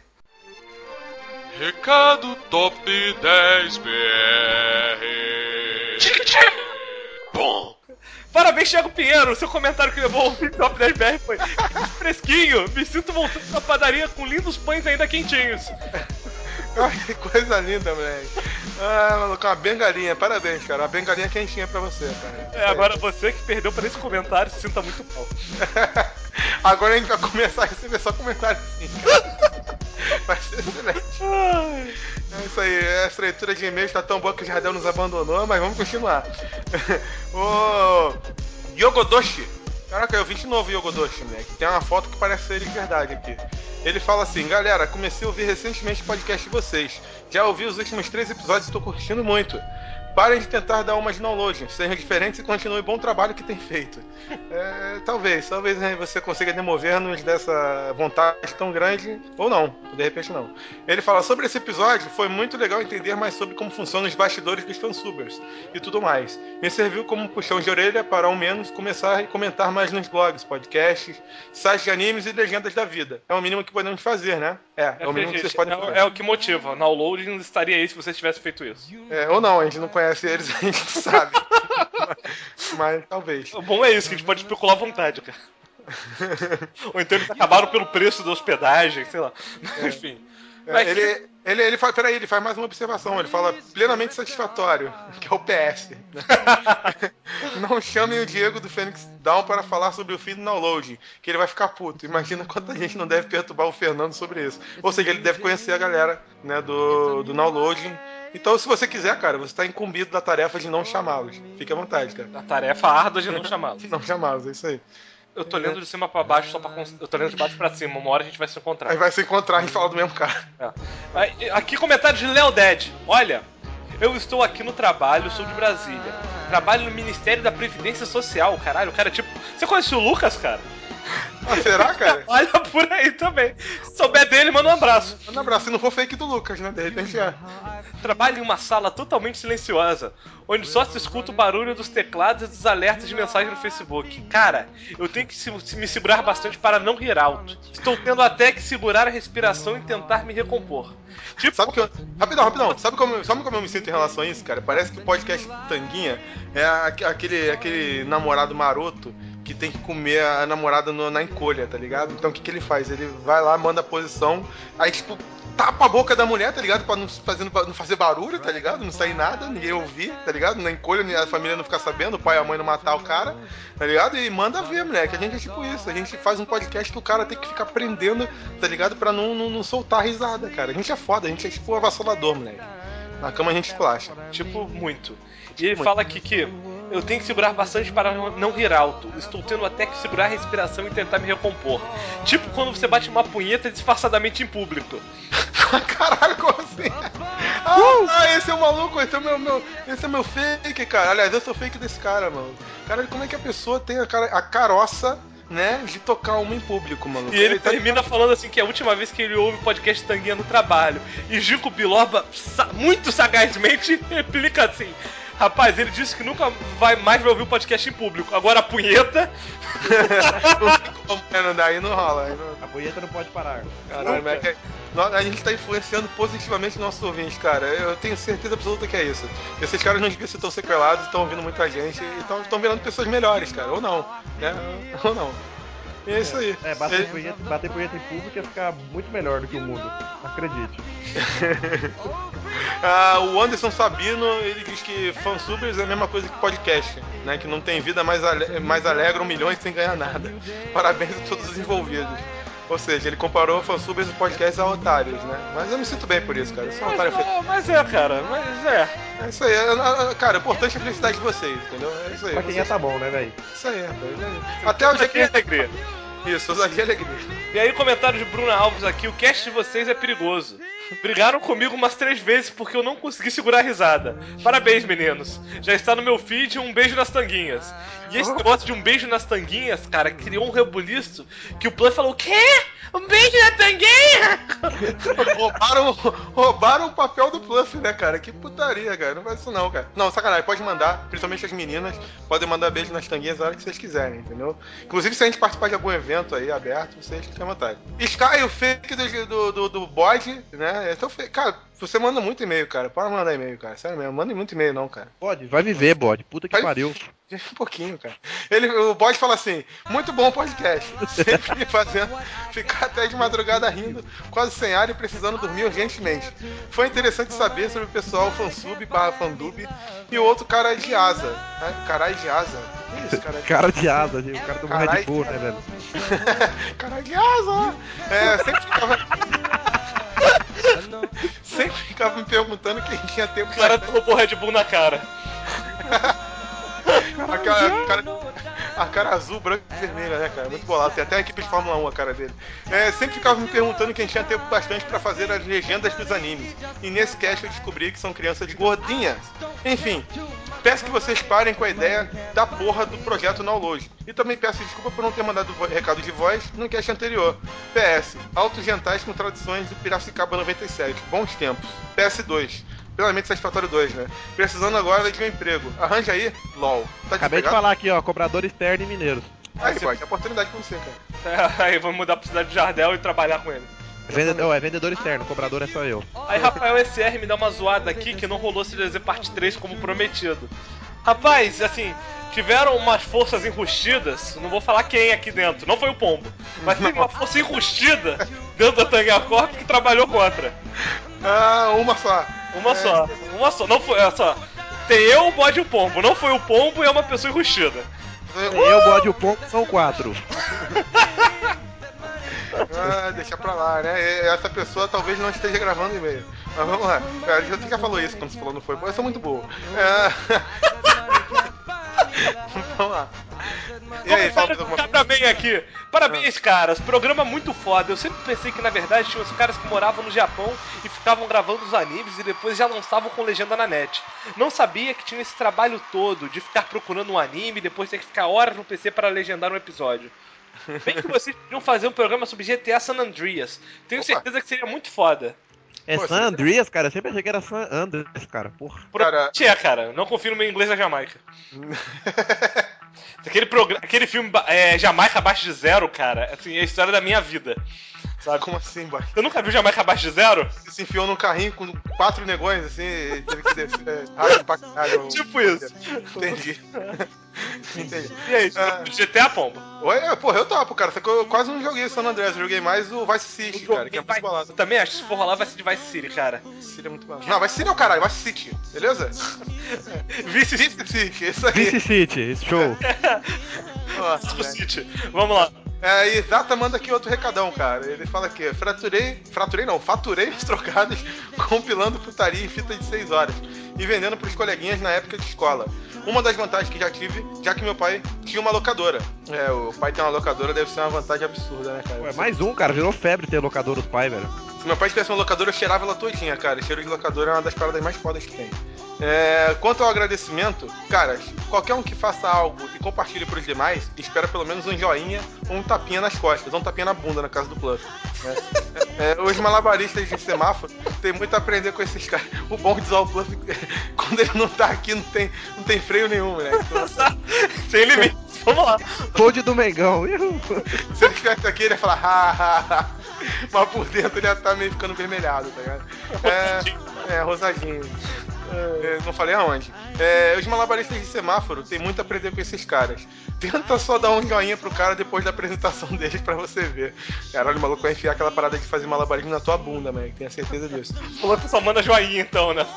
Recado Top 10 BR. Bom. Parabéns, Thiago Pinheiro. Seu comentário que levou o Top 10 BR foi fresquinho. Me sinto voltando na padaria com lindos pães ainda quentinhos. Que coisa linda, moleque. Maluco, uma bengalinha. Parabéns, cara. Uma bengalinha quentinha pra você, cara. Agora você que perdeu por esse comentário, se sinta muito mal. Agora a gente vai começar a receber só comentário assim, cara. Vai ser excelente. É isso aí, essa leitura de e-mails tá tão boa que o Jardel nos abandonou, mas vamos continuar. O Yogodoshi. Caraca, eu vi de novo o Yogodoshi, moleque. Tem uma foto que parece ser ele de verdade aqui. Ele fala assim: galera, comecei a ouvir recentemente o podcast de vocês. Já ouvi os últimos 3 episódios e tô curtindo muito. Parem de tentar dar umas download, sejam diferentes e continue o bom trabalho que tem feito. Talvez você consiga demover-nos dessa vontade tão grande, ou não, de repente não. Ele fala, sobre esse episódio, foi muito legal entender mais sobre como funcionam os bastidores dos fansubers e tudo mais. Me serviu como um puxão de orelha para, ao menos, começar e comentar mais nos blogs, podcasts, sites de animes e legendas da vida. É o mínimo que podemos fazer, né? É o mínimo que vocês podem fazer. É o que motiva. Na download não estaria aí se você tivesse feito isso. Ou não, a gente não conhece eles, a gente não sabe. mas talvez. O bom é isso, que a gente pode especular à vontade, cara. Ou então eles acabaram pelo preço da hospedagem, sei lá. Enfim. Ele faz mais uma observação. Ele fala plenamente satisfatório, que é o PS. Não chamem o Diego do Fênix Down para falar sobre o fim do download, que ele vai ficar puto. Imagina quanta gente não deve perturbar o Fernando sobre isso. Ou seja, ele deve conhecer a galera, né, do download Então, se você quiser, cara, você tá incumbido da tarefa de não chamá-los. Fique à vontade, cara. A tarefa árdua de não chamá-los. Não chamá-los, é isso aí. Eu tô lendo de cima pra baixo só pra... Eu tô lendo de baixo pra cima, uma hora a gente vai se encontrar. Aí vai se encontrar, a gente fala do mesmo cara. Aqui comentário de Léo Dead. Olha, eu estou aqui no trabalho, sou de Brasília. Trabalho no Ministério da Previdência Social, caralho. O cara, tipo... Você conhece o Lucas, cara? Ah, será, cara? Olha por aí também. Se souber dele, manda um abraço. Manda um abraço, se não for fake do Lucas, né? De repente é. Trabalho em uma sala totalmente silenciosa, onde só se escuta o barulho dos teclados e dos alertas de mensagem no Facebook. Cara, eu tenho que me segurar bastante para não rir alto. Estou tendo até que segurar a respiração e tentar me recompor. Tipo... Sabe que eu... Rapidão. Sabe como eu me sinto em relação a isso, cara? Parece que o podcast Tanguinha é aquele namorado maroto que tem que comer a namorada na encolha, tá ligado? Então o que ele faz? Ele vai lá, manda a posição, aí tipo, tapa a boca da mulher, tá ligado? Pra não fazer barulho, tá ligado? Não sair nada, ninguém ouvir, tá ligado? Na encolha, a família não ficar sabendo, o pai e a mãe não matar o cara, tá ligado? E manda ver, moleque, a gente é tipo isso, a gente faz um podcast que o cara tem que ficar prendendo, tá ligado? Pra não soltar a risada, cara. A gente é foda, a gente é tipo um avassalador, moleque. Na cama a gente esculacha. Tipo, muito. E ele fala aqui que eu tenho que segurar bastante para não rir alto. Estou tendo até que segurar a respiração e tentar me recompor. Tipo quando você bate uma punheta disfarçadamente em público. Caralho, como assim? Esse é o maluco, esse é meu fake, cara. Aliás, eu sou fake desse cara, mano. Caralho, como é que a pessoa tem a caroça, né, de tocar uma em público, mano? E ele termina falando assim que é a última vez que ele ouve o podcast Tanguinha no trabalho. E Gico Biloba, muito sagazmente, replica assim: rapaz, ele disse que nunca mais vai ouvir o podcast em público. Agora a punheta... Daí não rola. A punheta não pode parar. Caralho, a gente tá influenciando positivamente nossos ouvintes, cara. Eu tenho certeza absoluta que é isso. Esses caras não deviam ser tão sequelados, estão ouvindo muita gente e estão virando pessoas melhores, cara. Ou não, né? Ou não. E é isso aí. Bater punheta em público ia ficar muito melhor do que o mundo. Acredite. O Anderson Sabino, ele diz que fansubers é a mesma coisa que podcast, né? Que não tem vida mais alegram milhões sem ganhar nada. Parabéns a todos os envolvidos. Ou seja, ele comparou fansubers e podcasts a otários, né? Mas eu me sinto bem por isso, cara. Eu sou um otário feito. Mas cara, É isso aí. Cara, o importante é a felicidade de vocês, entendeu? É isso aí. Pra quem tá bom, né, velho? Isso aí, rapaz. Até o dia que alegria. Isso, ousadia e alegria. E aí, comentário de Bruna Alves aqui: o cast de vocês é perigoso. Brigaram comigo umas 3 vezes porque eu não consegui segurar a risada. Parabéns, meninos. Já está no meu feed um beijo nas tanguinhas. E esse negócio de um beijo nas tanguinhas, cara, criou um rebuliço que o Plus falou: o quê? Um beijo na tanguinha? roubaram o papel do Plus, né, cara? Que putaria, cara. Não faz isso não, cara. Não, sacanagem. Pode mandar, principalmente as meninas, podem mandar beijo nas tanguinhas a hora que vocês quiserem, entendeu? Inclusive, se a gente participar de algum evento aí aberto, vocês fiquem à vontade. Sky, o fake do bode, né? Então, cara, você manda muito e-mail, cara. Para mandar e-mail, cara. Sério mesmo, manda muito e-mail não, cara. Bode, vai viver, bode. Puta que pariu. Um pouquinho, cara. O bode fala assim: muito bom podcast. Sempre me fazendo ficar até de madrugada rindo, quase sem ar e precisando dormir urgentemente. Foi interessante saber sobre o pessoal fansub/fandub e o outro cara de asa. Caralho de asa. Que isso, cara? Cara de asa, gente. O cara do Red Bull, né, velho? Caralho de asa. Sempre ficava me perguntando quem tinha tempo. O cara roubou Red Bull na cara. A cara azul, branca e vermelha, né, cara? Muito bolado. Tem até a equipe de Fórmula 1 a cara dele. Sempre ficava me perguntando quem tinha tempo bastante pra fazer as legendas dos animes. E nesse cast eu descobri que são crianças gordinhas. Enfim, peço que vocês parem com a ideia da porra do projeto Download. E também peço desculpa por não ter mandado recado de voz no cast anterior. PS, Altos Gentais com traduções do Piracicaba 97. Bons tempos. PS2. Plenamente Satisfatório 2, né? Precisando agora de um emprego. Arranja aí, LOL. Tá Acabei de falar aqui, ó, cobrador externo e mineiro. Aí, pode, é oportunidade pra você, cara. Aí, vamos mudar pra cidade de Jardel e trabalhar com ele. É vendedor externo, cobrador é só eu. Aí, Rafael SR me dá uma zoada aqui que não rolou CDZ parte 3 como prometido. Rapaz, assim, tiveram umas forças enrustidas, não vou falar quem aqui dentro, não foi o Pombo, mas teve uma força enrustida dentro da Tanguinha Corp que trabalhou contra. Uma só. Uma só, não foi, só. Tem eu, o Bode e o Pombo, não foi o Pombo e é uma pessoa enrustida. Tem eu, o Bode e o Pombo, são 4. Deixa pra lá, né? Essa pessoa talvez não esteja gravando e-mail. Mas vamos lá. Você já falou isso quando você falou não foi. Pô, eu sou muito boa. Vamos lá. E aí, fala mais alguma coisa? Também aqui. Parabéns, caras. Programa muito foda. Eu sempre pensei que, na verdade, tinha os caras que moravam no Japão e ficavam gravando os animes e depois já lançavam com legenda na net. Não sabia que tinha esse trabalho todo de ficar procurando um anime e depois ter que ficar horas no PC para legendar um episódio. Bem que vocês podiam fazer um programa sobre GTA San Andreas. Tenho certeza que seria muito foda. É San Andreas, cara? Eu sempre achei que era San Andreas, cara. Porra. Cara. Não confio no meu inglês da Jamaica. Aquele filme Jamaica Abaixo de Zero, cara, assim, é a história da minha vida. Sabe? Como assim, boy? Você nunca viu Jamaica Abaixo de Zero? Você se enfiou num carrinho com 4 negões, assim, e teve que descer rápido pra caralho. Tipo isso. Entendi. Entendi. E aí, GTA, pomba? Oi, porra, eu topo, cara. Só que eu quase não joguei San Andreas, eu joguei mais o Vice City, cara, que é muito bolado. Eu também acho que se for rolar, vai ser de Vice City, cara. Vice City é muito bolado. Não, Vice City é o caralho, Vice City, beleza? Vice City, isso aí. Vice City, show. Nossa, City. Vamos lá. E Zata manda aqui outro recadão, cara. Ele fala aqui, faturei os trocados compilando putaria em fita de 6 horas e vendendo pros coleguinhas na época de escola. Uma das vantagens que já tive, já que meu pai tinha uma locadora. O pai tem uma locadora, deve ser uma vantagem absurda, né, cara? Ué, mais um, cara, virou febre ter locadora dos pais, velho. Se meu pai tivesse uma locadora, eu cheirava ela todinha, cara. Cheiro de locadora é uma das paradas mais fodas que tem. Quanto ao agradecimento, cara, qualquer um que faça algo e compartilhe pros demais, espera pelo menos um joinha ou um tapinha nas costas, ou um tapinha na bunda, na casa do Pluff. Os malabaristas de semáforo tem muito a aprender com esses caras. O bom de usar o Pluff, quando ele não tá aqui, não tem freio nenhum, né? Sem limite. Vamos lá. Code do Mengão. Se ele estivesse aqui, ele ia falar ha. Mas por dentro ele ia estar meio ficando vermelhado, tá ligado? Rosadinho. Não falei aonde. Os malabaristas de semáforo tem muito a aprender com esses caras. Tenta só dar um joinha pro cara depois da apresentação deles pra você ver. Caralho, o maluco vai enfiar aquela parada de fazer malabarismo na tua bunda, man. Tenha certeza disso. Falou que só manda joinha então, né?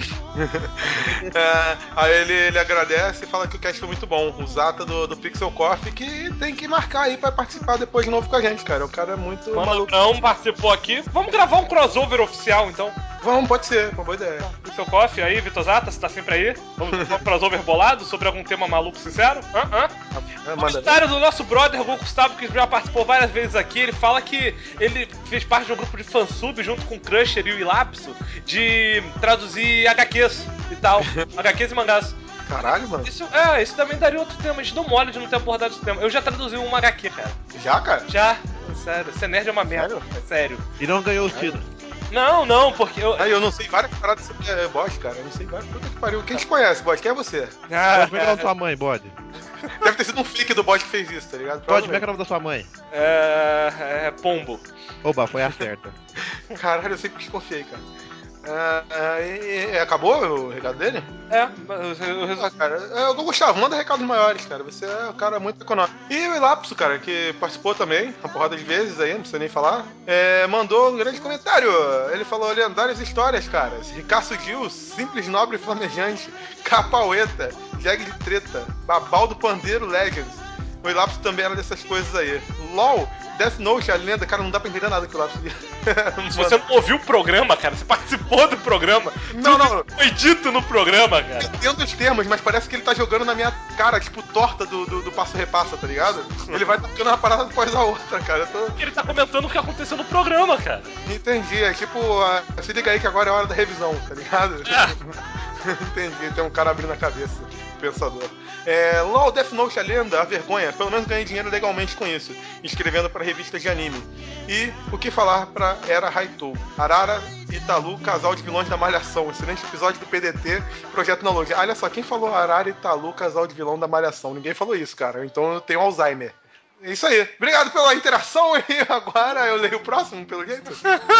Aí ele agradece e fala que o cast foi muito bom. O Zata do Pixel Coffee, que tem que marcar aí pra participar depois de novo com a gente, cara. O cara é muito maluco. Não participou aqui. Vamos gravar um crossover oficial então. Vamos, pode ser, uma boa ideia. Pixel Coffee aí, Vitor Zata, você tá sempre aí? Vamos fazer um crossover bolado sobre algum tema maluco sincero? Comentário do nosso brother Hugo Gustavo, que já participou várias vezes aqui. Ele fala que ele fez parte de um grupo de fansub junto com o Crusher e o Ilapso de traduzir HQs e tal. HQs e mangás. Caralho, mano. Isso também daria outro tema. A gente deu mole de não ter abordado esse tema. Eu já traduzi uma HQ, cara. Já, cara? Já. Sério. Ser nerd é uma merda. Sério. E não ganhou os títulos. Não, porque eu não sei várias paradas sobre bode, cara. Eu não sei várias. Puta que pariu. Quem te conhece, bode? Quem é você? Bode, como é que é o nome da sua mãe, bode? Deve ter sido um fake do bode que fez isso, tá ligado? Bode, como é que é o nome da sua mãe? Pombo. Oba, foi a certa. Caralho, eu sempre desconfiei, cara. Acabou o recado dele? Cara, Gustavo, manda recados maiores, cara. Você é um cara muito econômico. E o Ilapso, cara, que participou também, uma porrada de vezes aí, não precisa nem falar, mandou um grande comentário. Ele falou lendárias histórias, cara. Ricardo Gil, simples, nobre e flamejante, Capaueta, Jag de treta, Babal do Pandeiro Legends. O Ilapso também era dessas coisas aí. LOL, Death Note, a lenda, cara, não dá pra entender nada que o Ilapso diz. Se você não ouviu o programa, cara, você participou do programa. Não. Foi dito no programa, cara. Entendo os termos, mas parece que ele tá jogando na minha cara, tipo, torta do passo-repassa, tá ligado? Ele vai tocando uma parada depois da outra, cara. Ele tá comentando o que aconteceu no programa, cara. Entendi, é tipo, se liga aí que agora é hora da revisão, tá ligado? Entendi, tem um cara abrindo a cabeça, pensador. LOL, Death Note, a lenda, a vergonha, pelo menos ganhei dinheiro legalmente com isso, escrevendo pra revistas de anime. E o que falar pra Era Haitou, Arara e Talu, casal de vilões da Malhação, excelente episódio do PDT, Projeto Analogia. Olha só, quem falou Arara e Talu, casal de vilão da Malhação? Ninguém falou isso, cara, então eu tenho Alzheimer. É isso aí. Obrigado pela interação e agora eu leio o próximo, pelo jeito.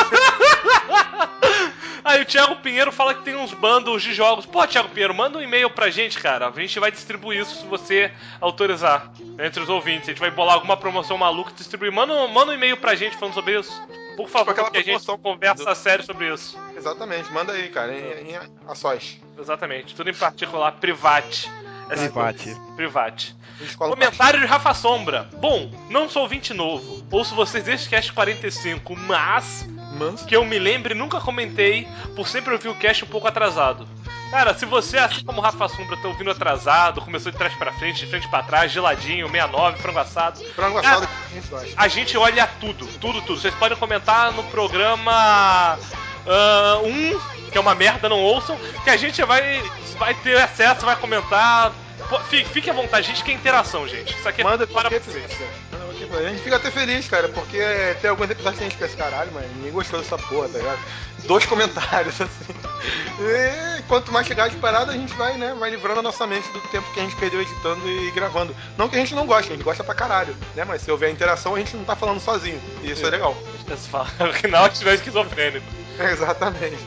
Aí o Thiago Pinheiro fala que tem uns bundles de jogos. Pô, Thiago Pinheiro, manda um e-mail pra gente, cara. A gente vai distribuir isso se você autorizar entre os ouvintes. A gente vai bolar alguma promoção maluca e distribuir. Manda um e-mail pra gente falando sobre isso. Por favor, porque a gente conversa sério sobre isso. Exatamente, manda aí, cara, em a sós. Exatamente, tudo em particular, private. Private. Comentário de Rafa Sombra. Bom, não sou ouvinte novo. Ouço vocês desde o cast 45, mas que eu me lembre, nunca comentei, por sempre ouvir o cast um pouco atrasado. Cara, se você, assim como o Rafa Sombra, tá ouvindo atrasado, começou de trás pra frente, de frente pra trás, geladinho, 69, frango assado. Frango assado que a gente gosta. A gente olha tudo. Vocês podem comentar no programa 1, que é uma merda, não ouçam, que a gente vai ter acesso, vai comentar. Pô, fique à vontade, a gente quer interação, gente. Isso aqui Manda para qualquer vocês. A gente fica até feliz, cara, porque tem alguns episódios que a gente pensa, caralho, mas ninguém gostou dessa porra, tá ligado? 2 comentários, assim. E quanto mais chegar de parada, a gente vai, né, vai livrando a nossa mente do tempo que a gente perdeu editando e gravando. Não que a gente não goste, a gente gosta pra caralho, né, mas se houver interação, a gente não tá falando sozinho, e isso é legal. Que não estiver esquizofrênico. Exatamente.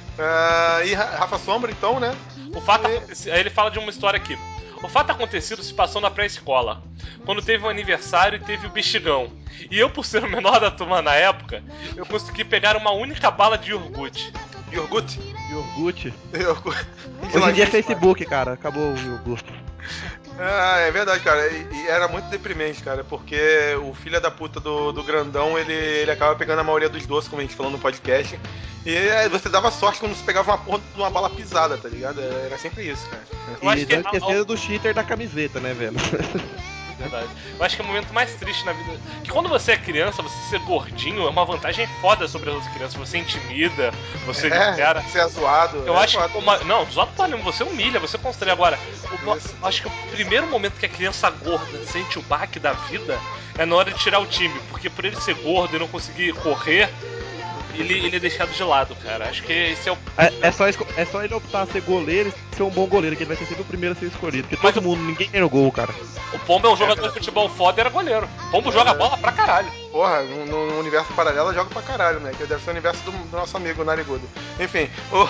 E Rafa Sombra, então, né? O fato aí ele fala de uma história aqui. O fato acontecido se passou na pré-escola, quando teve um aniversário e teve o bexigão. E eu, por ser o menor da turma na época, eu consegui pegar uma única bala de iogurte. Iogurte? Iogurte? Iogurte. Hoje em dia é Facebook, cara. Acabou o iogurte. É verdade, cara. E era muito deprimente, cara, porque o filho da puta do grandão, ele acaba pegando a maioria dos doces, como a gente falou no podcast. E você dava sorte quando você pegava uma porra de uma bala pisada, tá ligado? Era sempre isso, cara. E não esquecendo do cheater da camiseta, né, velho? Verdade. Eu acho que é o momento mais triste na vida. Que quando você é criança, você ser gordinho é uma vantagem foda sobre as outras crianças. Você intimida, você libera. Você é zoado. Eu acho que. Não, zoado não, você humilha, você constrói. Agora, acho que o primeiro momento que a criança gorda sente o baque da vida é na hora de tirar o time. Porque por ele ser gordo e não conseguir correr, ele é deixado de lado, cara. Acho que esse é o. É só ele optar a ser goleiro e ser um bom goleiro, que ele vai ser sempre o primeiro a ser escolhido. Porque todo mundo, ninguém tem no gol, cara. O Pombo é um jogador de futebol foda e era goleiro. O Pombo joga bola pra caralho. Porra, no universo paralelo joga pra caralho, né? Que deve ser o universo do nosso amigo Narigudo. Enfim,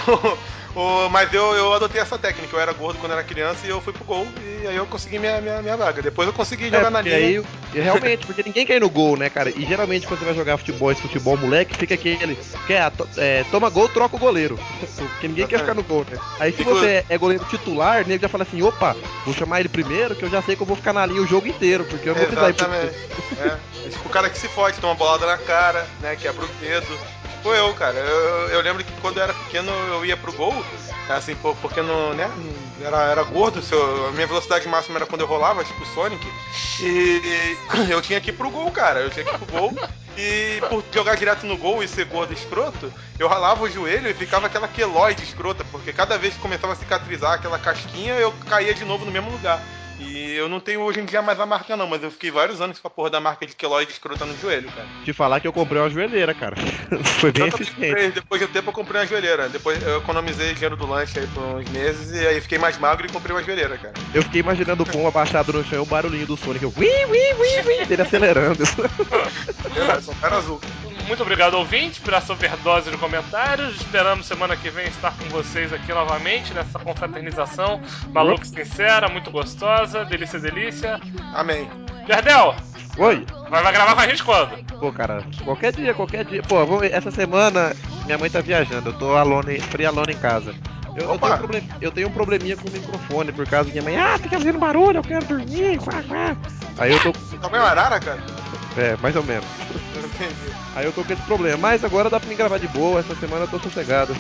mas eu adotei essa técnica. Eu era gordo quando era criança e eu fui pro gol. E aí eu consegui minha vaga. Depois eu consegui jogar na linha. Aí, realmente, porque ninguém quer ir no gol, né, cara? E geralmente quando você vai jogar futebol moleque, fica aquele. Toma gol, troca o goleiro. Porque ninguém quer ficar no gol, né? Aí se você é goleiro titular, o nego já fala assim, opa, vou chamar ele primeiro, que eu já sei que eu vou ficar na linha o jogo inteiro, porque eu não vou precisar ir pro... É tipo o cara que se fode, toma uma bolada na cara, né, quebra o dedo. Tipo eu, cara. Eu lembro que quando eu era pequeno eu ia pro gol, assim, porque não, né, era gordo, a minha velocidade máxima era quando eu rolava, tipo Sonic, e eu tinha que ir pro gol, cara. Eu tinha que ir pro gol. E por jogar direto no gol e ser gordo escroto, eu ralava o joelho e ficava aquela queloide escrota, porque cada vez que começava a cicatrizar aquela casquinha, eu caía de novo no mesmo lugar. E eu não tenho hoje em dia mais a marca não, mas eu fiquei vários anos com a porra da marca de queloide escrota no joelho, cara. Te falar que eu comprei uma joelheira, cara. Foi bem eficiente. Depois de um tempo eu comprei uma joelheira. Depois eu economizei dinheiro do lanche aí por uns meses e aí fiquei mais magro e comprei uma joelheira, cara. Eu fiquei imaginando o Pom abaixado no chão e o barulhinho do Sonic. Eu dele acelerando. Verdade, sou um cara azul. Muito obrigado, ouvinte, pela sua overdose de comentários. Esperamos semana que vem estar com vocês aqui novamente nessa confraternização maluca e sincera, muito gostosa, delícia, delícia. Amém. Jardel! Oi! Vai gravar com a gente quando? Pô, cara, qualquer dia. Pô, essa semana minha mãe tá viajando, eu tô free alone em casa. Eu tenho um probleminha com o microfone, por causa da minha mãe, fica fazendo barulho, eu quero dormir, quá. Aí eu tô... Também é uma arara, cara? É, mais ou menos. Entendi. Aí eu tô com esse problema, mas agora dá pra me gravar de boa, essa semana eu tô sossegado.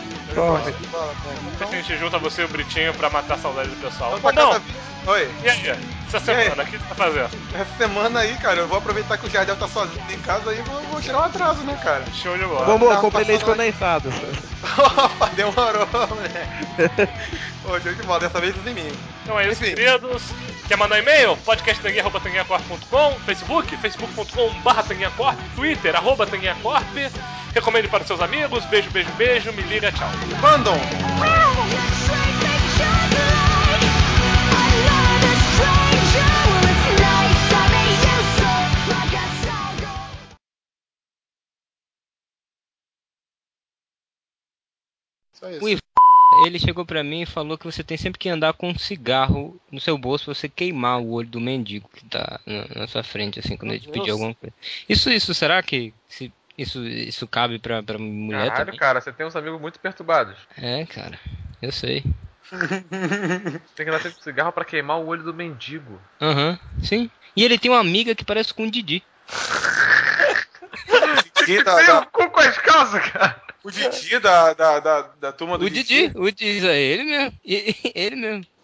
A gente junta você e o Britinho pra matar a saudade do pessoal. Oi. E aí? Essa semana, o que você tá fazendo? Essa semana aí, cara, eu vou aproveitar que o Jardel tá sozinho em casa e vou tirar um atraso, né, cara? Show de bola. Vamos, comprei leite condensado. Opa, demorou, moleque. Ô, show de bola, dessa vez em mim. Então é isso, queridos. Quer mandar e-mail? podcasttanguinha@tanguinhacorp.com, facebook.com/tanguinhacorp, Twitter, @tanguinhacorp. Recomende para os seus amigos. Beijo, beijo, beijo. Me liga, tchau. Mandam! Ele chegou pra mim e falou que você tem sempre que andar com um cigarro no seu bolso pra você queimar o olho do mendigo que tá na sua frente, assim, quando ele te pedir alguma coisa. Isso será que isso cabe pra mulher Caralho, também? cara, você tem uns amigos muito perturbados. É, cara, eu sei. Tem que andar sempre com cigarro pra queimar o olho do mendigo. Sim. E ele tem uma amiga que parece com o Didi. Didi Tem o cu com as calças, cara. O Didi da turma do O Didi, é ele mesmo. Ele mesmo.